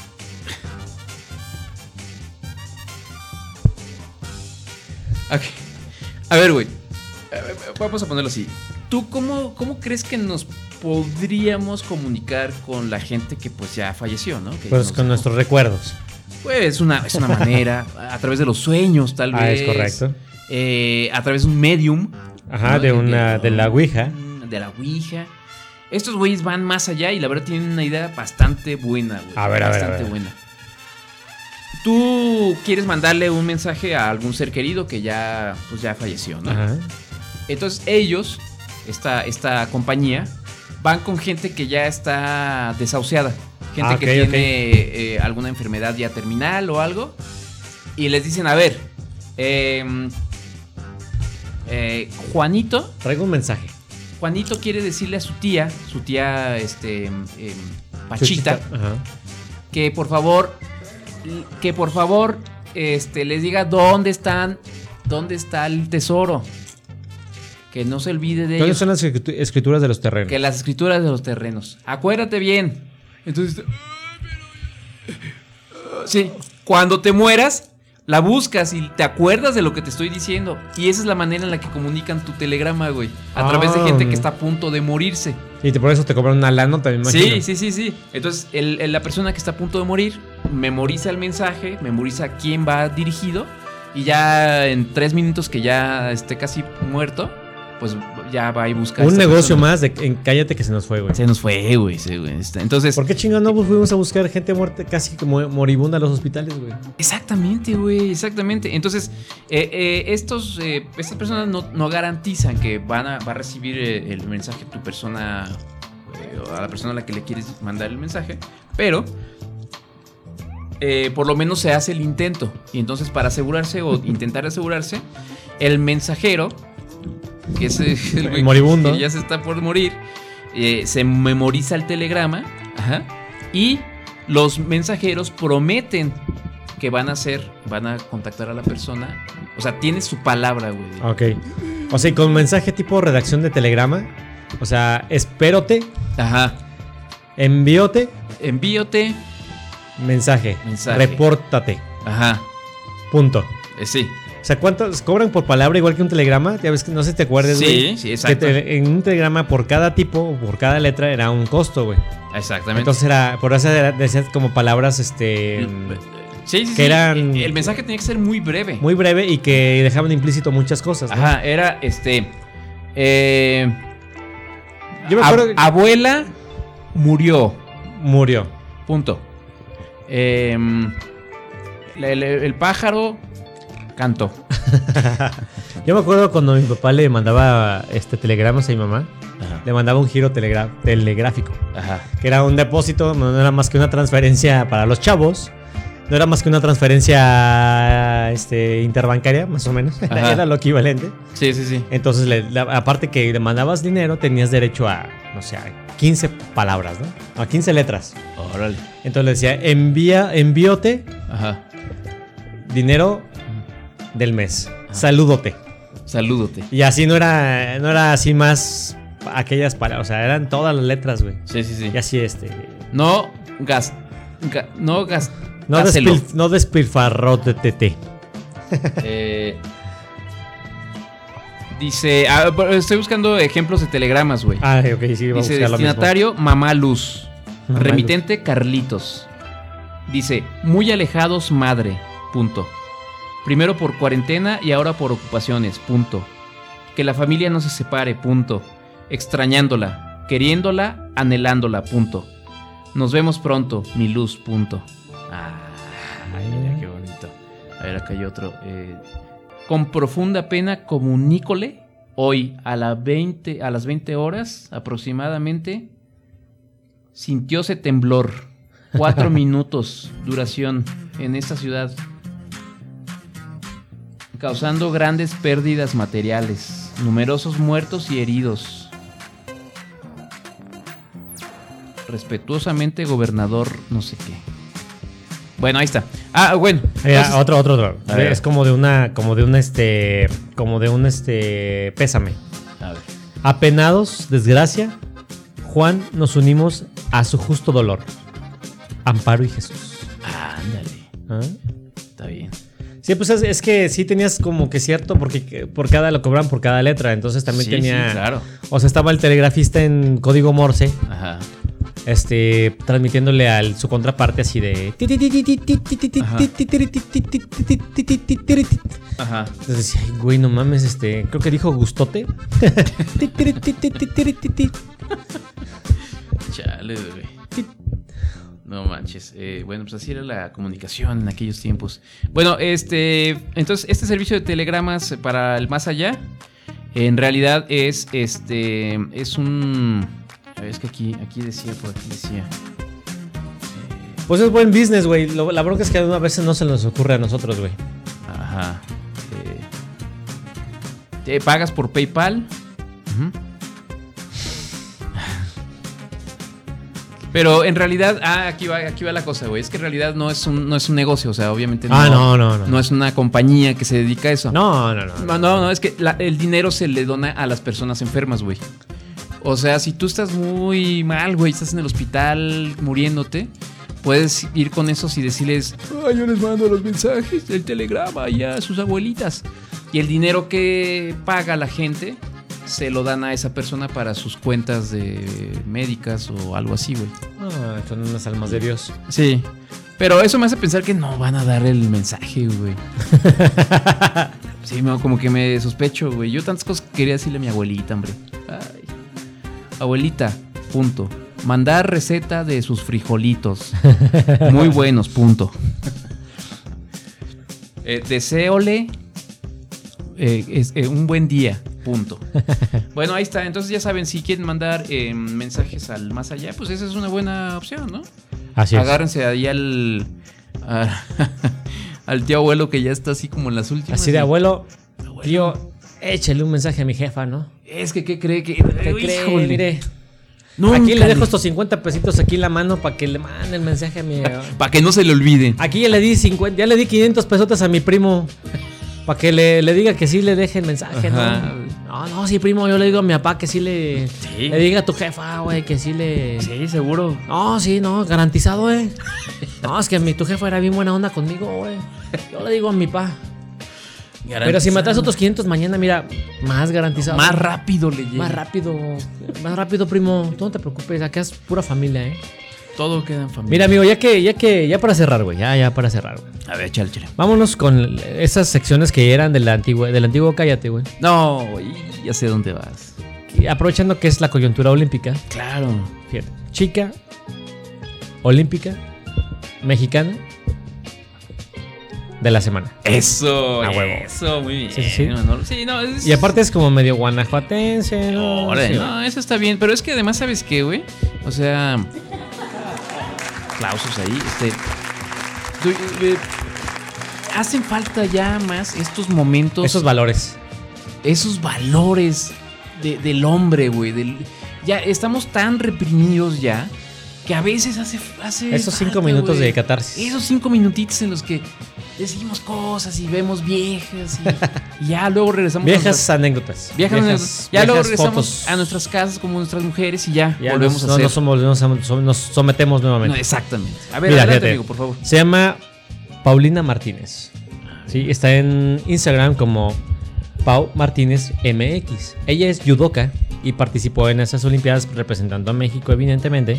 ok. A ver, güey. Eh, Vamos a ponerlo así. ¿Tú cómo, cómo crees que nos podríamos comunicar con la gente que pues ya falleció, ¿no? Que Pues nos- con nuestros recuerdos. Pues es una, es una manera, a través de los sueños, tal Ah, vez. es correcto. Eh, a través de un medium. Ajá, ¿no? de una, de la Ouija. De la Ouija. Estos güeyes van más allá y la verdad tienen una idea bastante buena, güey. A ver, a ver, Bastante a ver. buena. Tú quieres mandarle un mensaje a algún ser querido que ya, pues ya falleció, ¿no? Ajá. Entonces ellos, esta, esta compañía, van con gente que ya está desahuciada. Gente Ah, que ok, tiene ok. eh, alguna enfermedad ya terminal o algo. Y les dicen, a ver, eh, eh, Juanito... Traigo un mensaje. Juanito quiere decirle a su tía, su tía, este, em, Pachita, Chuchita, ajá. que por favor, que por favor, este, les diga dónde están, dónde está el tesoro. Que no se olvide de ¿Cuáles ellos. son las escritu- escrituras de los terrenos? Que las escrituras de los terrenos. Acuérdate bien. Entonces, sí, cuando te mueras, la buscas y te acuerdas de lo que te estoy diciendo. Y esa es la manera en la que comunican tu telegrama, güey. A Ah. través de gente que está a punto de morirse. Y te- por eso te cobran una lana, también me imagino. Sí, sí, sí, sí. Entonces, el- el- la persona que está a punto de morir memoriza el mensaje, memoriza a quién va dirigido. Y ya en tres minutos que ya esté casi muerto, pues ya va y busca a Un esta negocio persona. más de en Cállate que se nos fue, güey. Se nos fue, güey. Sí, güey. Este, Entonces. ¿Por qué chingón no fuimos a buscar gente muerta casi como moribunda a los hospitales, güey? Exactamente, güey, exactamente. Entonces, eh, eh, estos, eh, estas personas no, no garantizan que van a, va a recibir eh, el mensaje tu persona, eh, o a la persona a la que le quieres mandar el mensaje, pero eh, por lo menos se hace el intento. Y entonces, para asegurarse o intentar asegurarse, el mensajero, que es eh, el güey El moribundo. que ya se está por morir, eh, se memoriza el telegrama, ajá, y los mensajeros prometen que van a hacer, van a contactar a la persona. O sea, tiene su palabra, güey. Ok. O sea, y con mensaje tipo redacción de telegrama. O sea, espérote. Ajá. Envíote. Envíote. Mensaje. Mensaje. Repórtate. Ajá. Punto. Eh, sí. O sea, ¿cuántos cobran por palabra igual que un telegrama? Ya ves que no sé si te acuerdas, Sí, güey. sí, exacto. Que te- en un telegrama por cada tipo, por cada letra era un costo, güey. Exactamente. Entonces era, por eso era- decías como palabras, este... Sí, sí, que sí. eran El mensaje tenía que ser muy breve. muy breve y que dejaban implícito muchas cosas, ¿no? Ajá, era este. Eh, Yo me ab- acuerdo que- abuela murió. Murió. Punto. Eh, el, el- el pájaro cantó. Yo me acuerdo cuando mi papá le mandaba este telegramas a mi mamá, Ajá. le mandaba un giro telegra- telegráfico, Ajá. que era un depósito, no era más que una transferencia para los chavos, no era más que una transferencia este, interbancaria, más o menos, Ajá. era lo equivalente. Sí, sí, sí. Entonces, le- la- aparte que le mandabas dinero, tenías derecho a, no sé, a quince palabras, ¿no? A quince letras. Órale. Entonces le decía, envía, envíote Ajá. dinero del mes. Salúdote. Salúdote. Y así no era, no era así más aquellas palabras, o sea, eran todas las letras, güey. Sí, sí, sí. Y así este. No gas. ga- no gas. No, gáselo. despil, no despilfarrote. Eh, dice. ah, pero estoy buscando ejemplos de telegramas, güey. Ah, ok, sí, vamos a Dice buscar lo destinatario Mamá Luz. Mamá Remitente Carlitos. Dice muy alejados madre. Punto. Primero por cuarentena y ahora por ocupaciones. Punto. Que la familia no se separe. Punto. Extrañándola, queriéndola, anhelándola. Punto. Nos vemos pronto, mi luz. Punto. Ay, mira qué bonito. A ver, acá hay otro. Eh, con profunda pena comunícole hoy a, la veinte, a las veinte horas aproximadamente. Sintióse temblor. Cuatro minutos duración en esta ciudad. Causando grandes pérdidas materiales. Numerosos muertos y heridos. Respetuosamente, gobernador, no sé qué. Bueno, ahí está. Ah, bueno. Eh, Entonces- otro, otro, otro. A ver. Es como de una, como de un este, como de un este, pésame. A ver. Apenados, desgracia, Juan, nos unimos a su justo dolor. Amparo y Jesús. Ándale. ¿Ah? Está bien. Sí, pues es, es que sí tenías como que cierto, porque por cada lo cobran por cada letra, entonces también Sí, tenía. sí, claro. O sea, estaba el telegrafista en código Morse. Ajá. Este, transmitiéndole a su contraparte así de. Ajá. Entonces decía, ay, güey, no mames, este, creo que dijo gustote. Chale, güey. No manches. Eh, bueno, pues así era la comunicación en aquellos tiempos. Bueno, este. Entonces, este servicio de telegramas para el más allá. En realidad es este. Es un. Es que aquí, aquí decía, por aquí decía. Pues es buen business, güey. Lo- La bronca es que a veces no se nos ocurre a nosotros, güey. Ajá. Eh, te pagas por PayPal. Ujú. Pero en realidad, ah, aquí va, aquí va la cosa, güey. Es que en realidad no es un, no es un negocio, o sea, obviamente Ah, no, no, no. No es una compañía que se dedica a eso. No, no, no. No, no, no, es que la- el dinero se le dona a las personas enfermas, güey. O sea, si tú estás muy mal, güey, estás en el hospital muriéndote, puedes ir con esos y decirles, ay, yo les mando los mensajes del telegrama ya a sus abuelitas. Y el dinero que paga la gente se lo dan a esa persona para sus cuentas de médicas o algo así, güey. Ah, son unas almas de Dios. Sí. Pero eso me hace pensar que no van a dar el mensaje, güey. Sí, no, como que me sospecho, güey. Yo tantas cosas que quería decirle a mi abuelita, hombre. Ay. Abuelita, punto. Mandar receta de sus frijolitos. Muy buenos, punto. Eh, deséole eh, es, eh, un buen día, punto. Bueno, ahí está. Entonces ya saben, si quieren mandar eh, mensajes al más allá, pues esa es una buena opción, ¿no? Así es. Agárrense ahí al, a- al tío abuelo que ya está así como en las últimas. Así de abuelo, tío, échale un mensaje a mi jefa, ¿no? Es que, ¿qué cree? que ¿Qué cree? Híjole. Mire. Nunca Aquí le le- dejo estos cincuenta pesitos aquí en la mano para que le mande el mensaje a mi. Para que no se le olvide. Aquí ya le di cincuenta, ya le di quinientos pesotes a mi primo. Para que le, le diga que sí le deje el mensaje, Ajá. ¿no? No, no, sí, primo, yo le digo a mi papá que sí le. Sí. Le diga a tu jefa, güey, que sí le. Sí, seguro. No, sí, no, garantizado, eh. No, es que mi, tu jefa era bien buena onda conmigo, güey. Yo le digo a mi pa. Pero si matas otros quinientos mañana, mira, más garantizado. Más rápido le llega. Más rápido. Más rápido, primo. Tú no te preocupes, acá es pura familia, ¿eh? Todo queda en familia. Mira, amigo, ya que, ya que, ya para cerrar, güey. Ya, ya para cerrar, güey. A ver, chale, chale. Vámonos con esas secciones que eran de la antigua, del antiguo Cállate, güey. No, güey, ya sé dónde vas. Y aprovechando que es la coyuntura olímpica. Claro. Fíjate. Chica olímpica mexicana de la semana. Eso, a huevo. Eso, muy bien. Sí, sí, sí. No, sí, no, es... Y aparte es como medio guanajuatense, ¿no? Órale, Sí, no, eso está bien. Pero es que además, ¿sabes qué, güey? O sea, aplausos ahí. Este, tú, eh, hacen falta ya más estos momentos. Esos valores. Esos valores de, del hombre, güey. Del, ya estamos tan reprimidos ya que a veces hace, hace esos falta, cinco minutos güey, de catarsis. Esos cinco minutitos en los que decimos cosas y vemos viejas y, y ya luego regresamos. Viejas a nuestras, anécdotas. Viejas, viejas anécdotas. Ya viejas luego regresamos fotos. a nuestras casas como nuestras mujeres y ya, ya volvemos nos, a hacer. No, nos, somos, nos, somos, nos sometemos nuevamente. No, exactamente. A ver, Mira, adelante, fíjate, amigo, por favor. Se llama Paulina Martínez. Sí, está en Instagram como Pau Martínez M X. Ella es judoka y participó en esas Olimpiadas representando a México, evidentemente.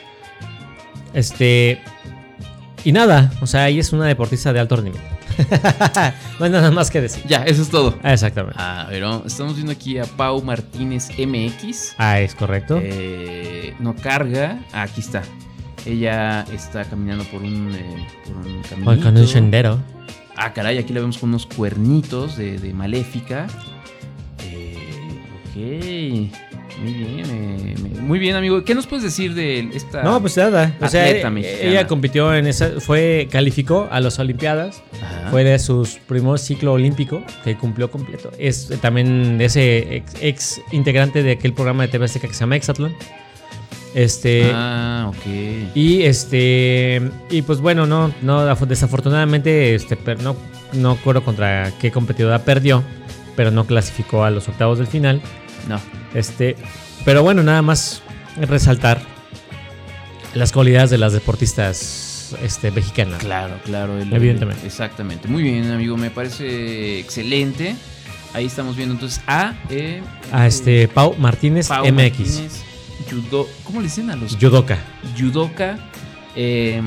Este. Y nada, o sea, ella es una deportista de alto nivel. No hay nada más que decir. Ya, eso es todo. Ah, exactamente. Ah, pero estamos viendo aquí a Pau Martínez M X. Ah, es correcto. Eh, no carga. Ah, aquí está. Ella está caminando por un, eh, por un caminito. Con un sendero. Ah, caray, aquí la vemos con unos cuernitos de, de maléfica. Eh, ok. Muy bien, eh, muy bien, amigo. ¿Qué nos puedes decir de esta No, pues nada. O sea, atleta ella, mexicana? ella compitió en esa, fue, calificó a las Olimpiadas. Ajá. Fue de sus primer ciclo olímpico que cumplió completo. Es también ese ex, ex integrante de aquel programa de T V Azteca que se llama Exatlón. Este. Ah, ok. Y este. Y pues bueno, no, no, desafortunadamente, este, per, no, no acuerdo contra qué competidora perdió, pero no clasificó a los octavos del final. No. Este, pero bueno, nada más resaltar las cualidades de las deportistas este, mexicanas. Claro, claro. El, evidentemente. Exactamente. Muy bien, amigo. Me parece excelente. Ahí estamos viendo entonces a... Eh, a este, Pau Martínez Pau M X. Martínez, judo, ¿cómo le dicen a los? Judoka. Judoka. Eh,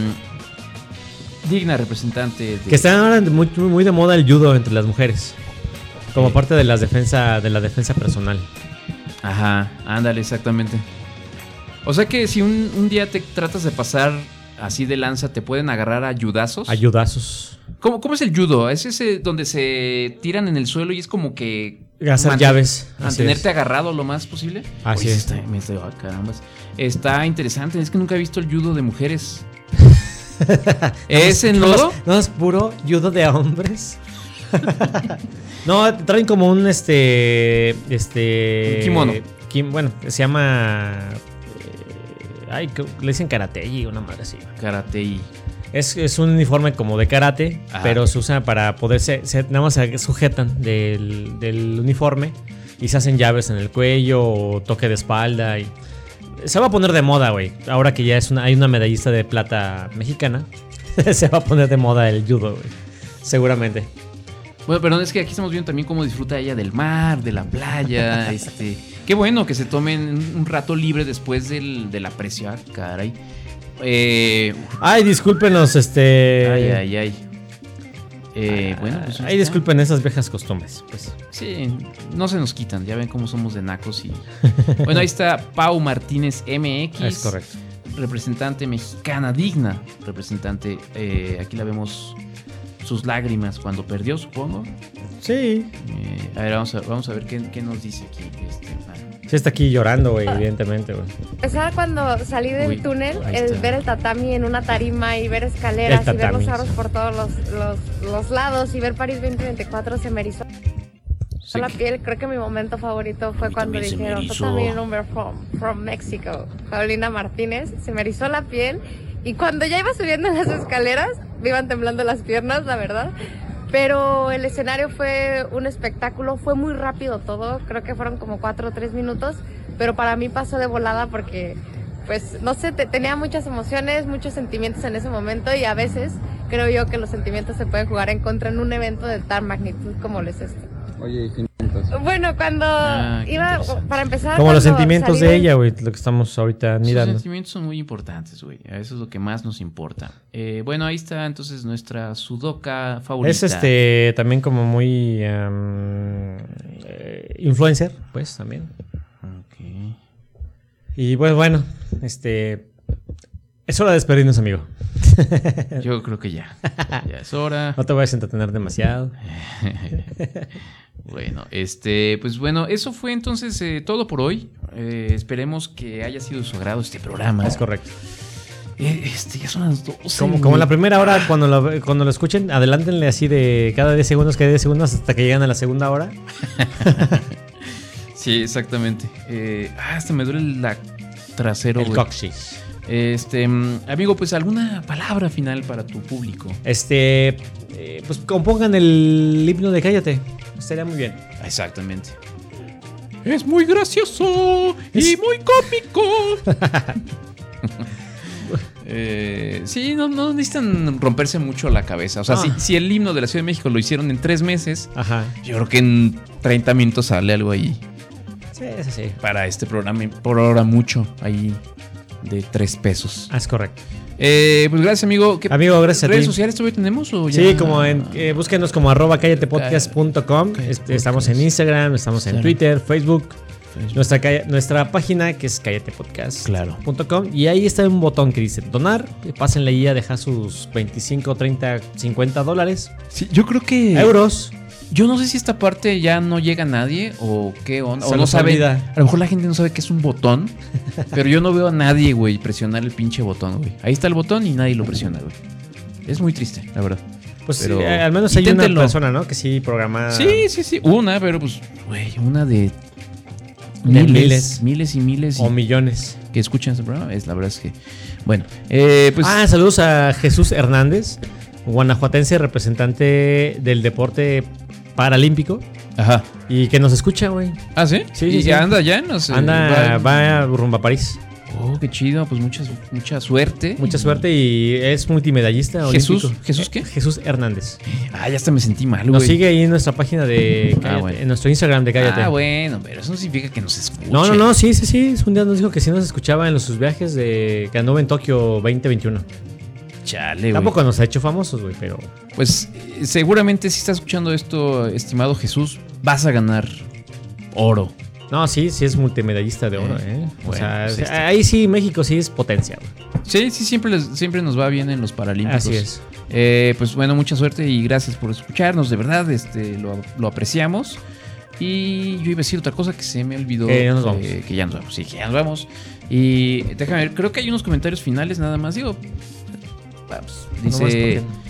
digna representante de... Que está ahora muy, muy de moda el judo entre las mujeres. Como sí. parte de la defensa, de la defensa personal. Ajá, ándale, exactamente. O sea que si un, un día te tratas de pasar así de lanza, ¿te pueden agarrar a ayudazos? Ayudazos. ¿Cómo, ¿Cómo es el judo? ¿Es ese donde se tiran en el suelo y es como que... hacer llaves. Mantenerte agarrado lo más posible? Así Oye, es. Está, me estoy, oh, carambas. Está interesante, es que nunca he visto el judo de mujeres. ¿Es en lodo? No, es puro judo de hombres. No, traen como un este. Este. Un kimono. Kim, bueno, se llama. Eh, ay, le dicen karate y una madre así. Karate. Es, es un uniforme como de karate, ajá, pero se usa para poderse. Se, nada más se sujetan del, del uniforme y se hacen llaves en el cuello o toque de espalda. Y se va a poner de moda, güey. Ahora que ya es una, hay una medallista de plata mexicana, se va a poner de moda el judo, güey. Seguramente. Bueno, pero es que aquí estamos viendo también cómo disfruta ella del mar, de la playa. este, qué bueno que se tomen un rato libre después del, de la presión. Caray. Eh, ay, discúlpenos, este. Ay, ay, ay. Eh, bueno, pues. Ay, disculpen esas viejas costumbres. Pues. Sí, no se nos quitan. Ya ven cómo somos de nacos. Y... bueno, ahí está Pau Martínez M X. Es correcto. Representante mexicana digna. Representante. Eh, aquí la vemos. Sus lágrimas cuando perdió, supongo. Sí. Eh, a ver, vamos a, vamos a ver qué, qué nos dice aquí. Este, ah. Sí, está aquí llorando, güey, evidentemente, güey. Empezar cuando salí del Uy, túnel, el ver el tatami en una tarima y ver escaleras y ver los aros por todos los, los, los lados y ver París veinte veinticuatro se me erizó sí. la piel. Creo que mi momento favorito fue cuando dijeron tatami number from, from Mexico, Paulina Martínez. Se me erizó la piel. Y cuando ya iba subiendo en las escaleras, me iban temblando las piernas, la verdad. Pero el escenario fue un espectáculo, fue muy rápido todo. Creo que fueron como cuatro o tres minutos. Pero para mí pasó de volada porque, pues, no sé, te, tenía muchas emociones, muchos sentimientos en ese momento. Y a veces creo yo que los sentimientos se pueden jugar en contra en un evento de tal magnitud como lo es este. Oye, ¿y Bueno, cuando Ah, qué iba, interesante. para empezar... Como los cuando sentimientos salí de del- ella, güey, lo que estamos ahorita Sus mirando. sentimientos son muy importantes, güey. Eso es lo que más nos importa. Eh, bueno, ahí está entonces nuestra sudoka favorita. Es este también como muy um, eh, influencer, pues también. Ok. Y pues bueno, este es hora de despedirnos, amigo. Yo creo que ya. Ya es hora. No te vayas a entretener demasiado. Bueno, este, pues bueno, eso fue entonces eh, todo por hoy. Eh, esperemos que haya sido de su agrado este programa. Es correcto. Eh, este, ya son las doce. Como, como la primera hora, cuando lo, cuando lo escuchen, adelántenle así de cada diez segundos, cada diez segundos, hasta que llegan a la segunda hora. Sí, exactamente. Eh, ah, hasta me duele la trasero. El güey. coxis. Este, mm, amigo, pues alguna palabra final para tu público. Este, eh, pues compongan el himno de Cállate. Estaría muy bien. Exactamente. Es muy gracioso y muy cómico. Eh, sí, no, no necesitan romperse mucho la cabeza. O sea, Ah. si, si el himno de la Ciudad de México lo hicieron en tres meses, Ajá. yo creo que en treinta minutos sale algo ahí. Sí, sí, sí. Para este programa, por ahora mucho, ahí de tres pesos. Ah, es correcto. Eh, pues gracias, amigo. ¿Qué Amigo, gracias a ¿Redes ti. sociales todavía tenemos? O ya? Sí, como en, eh, búsquenos como arroba callatepodcast punto com. Este, estamos en Instagram, estamos en Claro. Twitter, Facebook. Facebook. Nuestra, calla- nuestra página que es callatepodcast Claro. punto com. Y ahí está un botón que dice donar. Pásenle ahí a dejar sus veinticinco, treinta, cincuenta dólares. Sí, yo creo que... Euros. Yo no sé si esta parte ya no llega a nadie o qué onda. Se O no nos sabe. olvida. A lo mejor la gente no sabe que es un botón. Pero yo no veo a nadie, güey, presionar el pinche botón, güey. Ahí está el botón y nadie lo presiona, güey. Es muy triste, la verdad. Pues Pero sí, eh, al menos hay inténtenlo. una persona, ¿no? Que sí programa. Sí, sí, sí. Una, pero pues, güey, una de De miles, miles. miles y miles. O y- millones. que escuchan este programa. Es la verdad es que. Bueno, eh, pues. Ah, saludos a Jesús Hernández, guanajuatense, representante del deporte paralímpico. Ajá. Y que nos escucha, güey. Ah, sí. Sí, ¿Y sí, sí. anda ya? No sé. Anda, va a rumbo a París. Oh, qué chido. Pues mucha, mucha suerte. Mucha suerte y es multimedallista. Jesús, olímpico. ¿Jesús qué? Jesús Hernández. Ah, ya hasta me sentí mal, güey. Nos sigue ahí en nuestra página de Cállate, Ah, bueno. en nuestro Instagram de Cállate. Ah, bueno, pero eso no significa que nos escuche. No, no, no, sí, sí, sí. Un día nos dijo que sí nos escuchaba en los, sus viajes de que anduvo en Tokio veinte veintiuno. Chale, güey. Tampoco nos ha hecho famosos, güey, pero. Pues eh, seguramente si estás escuchando esto, estimado Jesús, vas a ganar oro. No, sí, sí es multimedallista de oro, ¿eh? O Bueno, sea, pues, este- ahí sí México sí es potencia, güey. Sí, sí, siempre, les- siempre nos va bien en los Paralímpicos. Así es. Eh, pues bueno, mucha suerte y gracias por escucharnos, de verdad, este, lo, lo apreciamos. Y yo iba a decir otra cosa que se me olvidó. Que ya nos vamos. eh, que ya nos vamos, sí, que ya nos vamos. Y déjame ver, creo que hay unos comentarios finales nada más. Digo, vamos, Nomás dice... porque-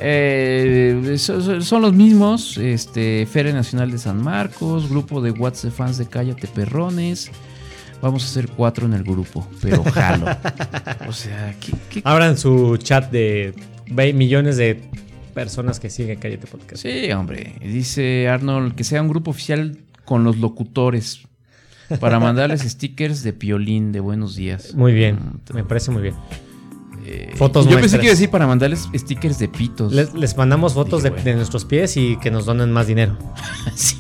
Eh, so- so- son los mismos, este, Feria Nacional de San Marcos, grupo de WhatsApp fans de Cállate Perrones. Vamos a hacer cuatro en el grupo, pero jalo. O sea, ¿qué, qué? Abran su chat de ve- millones de personas que siguen Cállate Podcast. Sí, hombre. Dice Arnold que sea un grupo oficial con los locutores para mandarles stickers de piolín de buenos días. Muy bien, me parece muy bien. Eh, Fotos Yo pensé nuestras. que iba a decir para mandarles stickers de pitos. Les, les mandamos fotos Dije, de, bueno. de nuestros pies y que nos donen más dinero. Sí.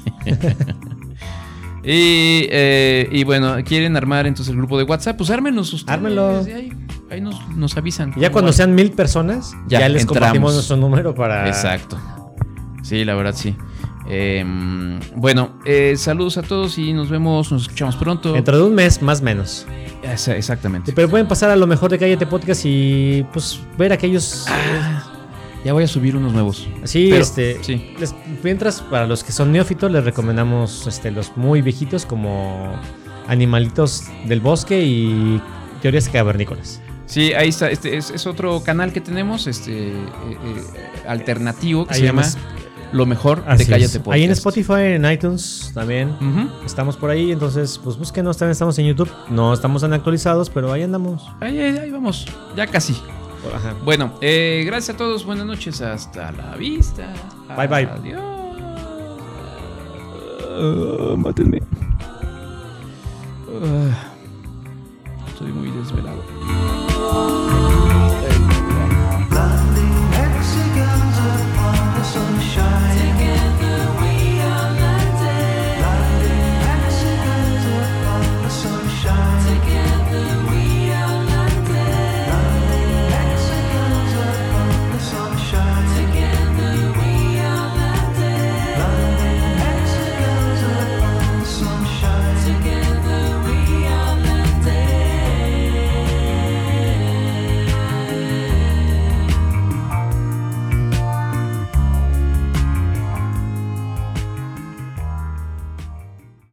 y, eh, y bueno, quieren armar entonces el grupo de WhatsApp, pues ármenlos ustedes. Ármenlo. Ahí, ahí nos, nos avisan. Y ya cuando sean mil personas, ya, Ya, les entramos. compartimos nuestro número para. Exacto. Sí, la verdad sí. Eh, bueno, eh, saludos a todos y nos vemos, nos escuchamos pronto. Dentro de un mes, más o menos. Esa- Exactamente. Pero pueden pasar a lo mejor de Cállate Podcast y pues ver aquellos. Ya voy a subir unos nuevos. Sí, Pero, este. sí. les- mientras, para los que son neófitos, les recomendamos este, los muy viejitos como Animalitos del Bosque y Teorías Cavernícolas. Sí, ahí está. Este es, es otro canal que tenemos, este eh, eh, alternativo que Ahí se llama además- Lo Mejor Así de Cállate es. Podcast. Ahí en Spotify, en iTunes también. Ujú. Estamos por ahí, entonces pues búsquenos, también estamos en YouTube. No estamos tan actualizados, pero ahí andamos. Ahí, ahí, ahí vamos, ya casi. Ajá. Bueno, eh, gracias a todos, buenas noches, hasta la vista. Bye, bye. Adiós. Uh, mátenme. Uh, estoy muy desvelado.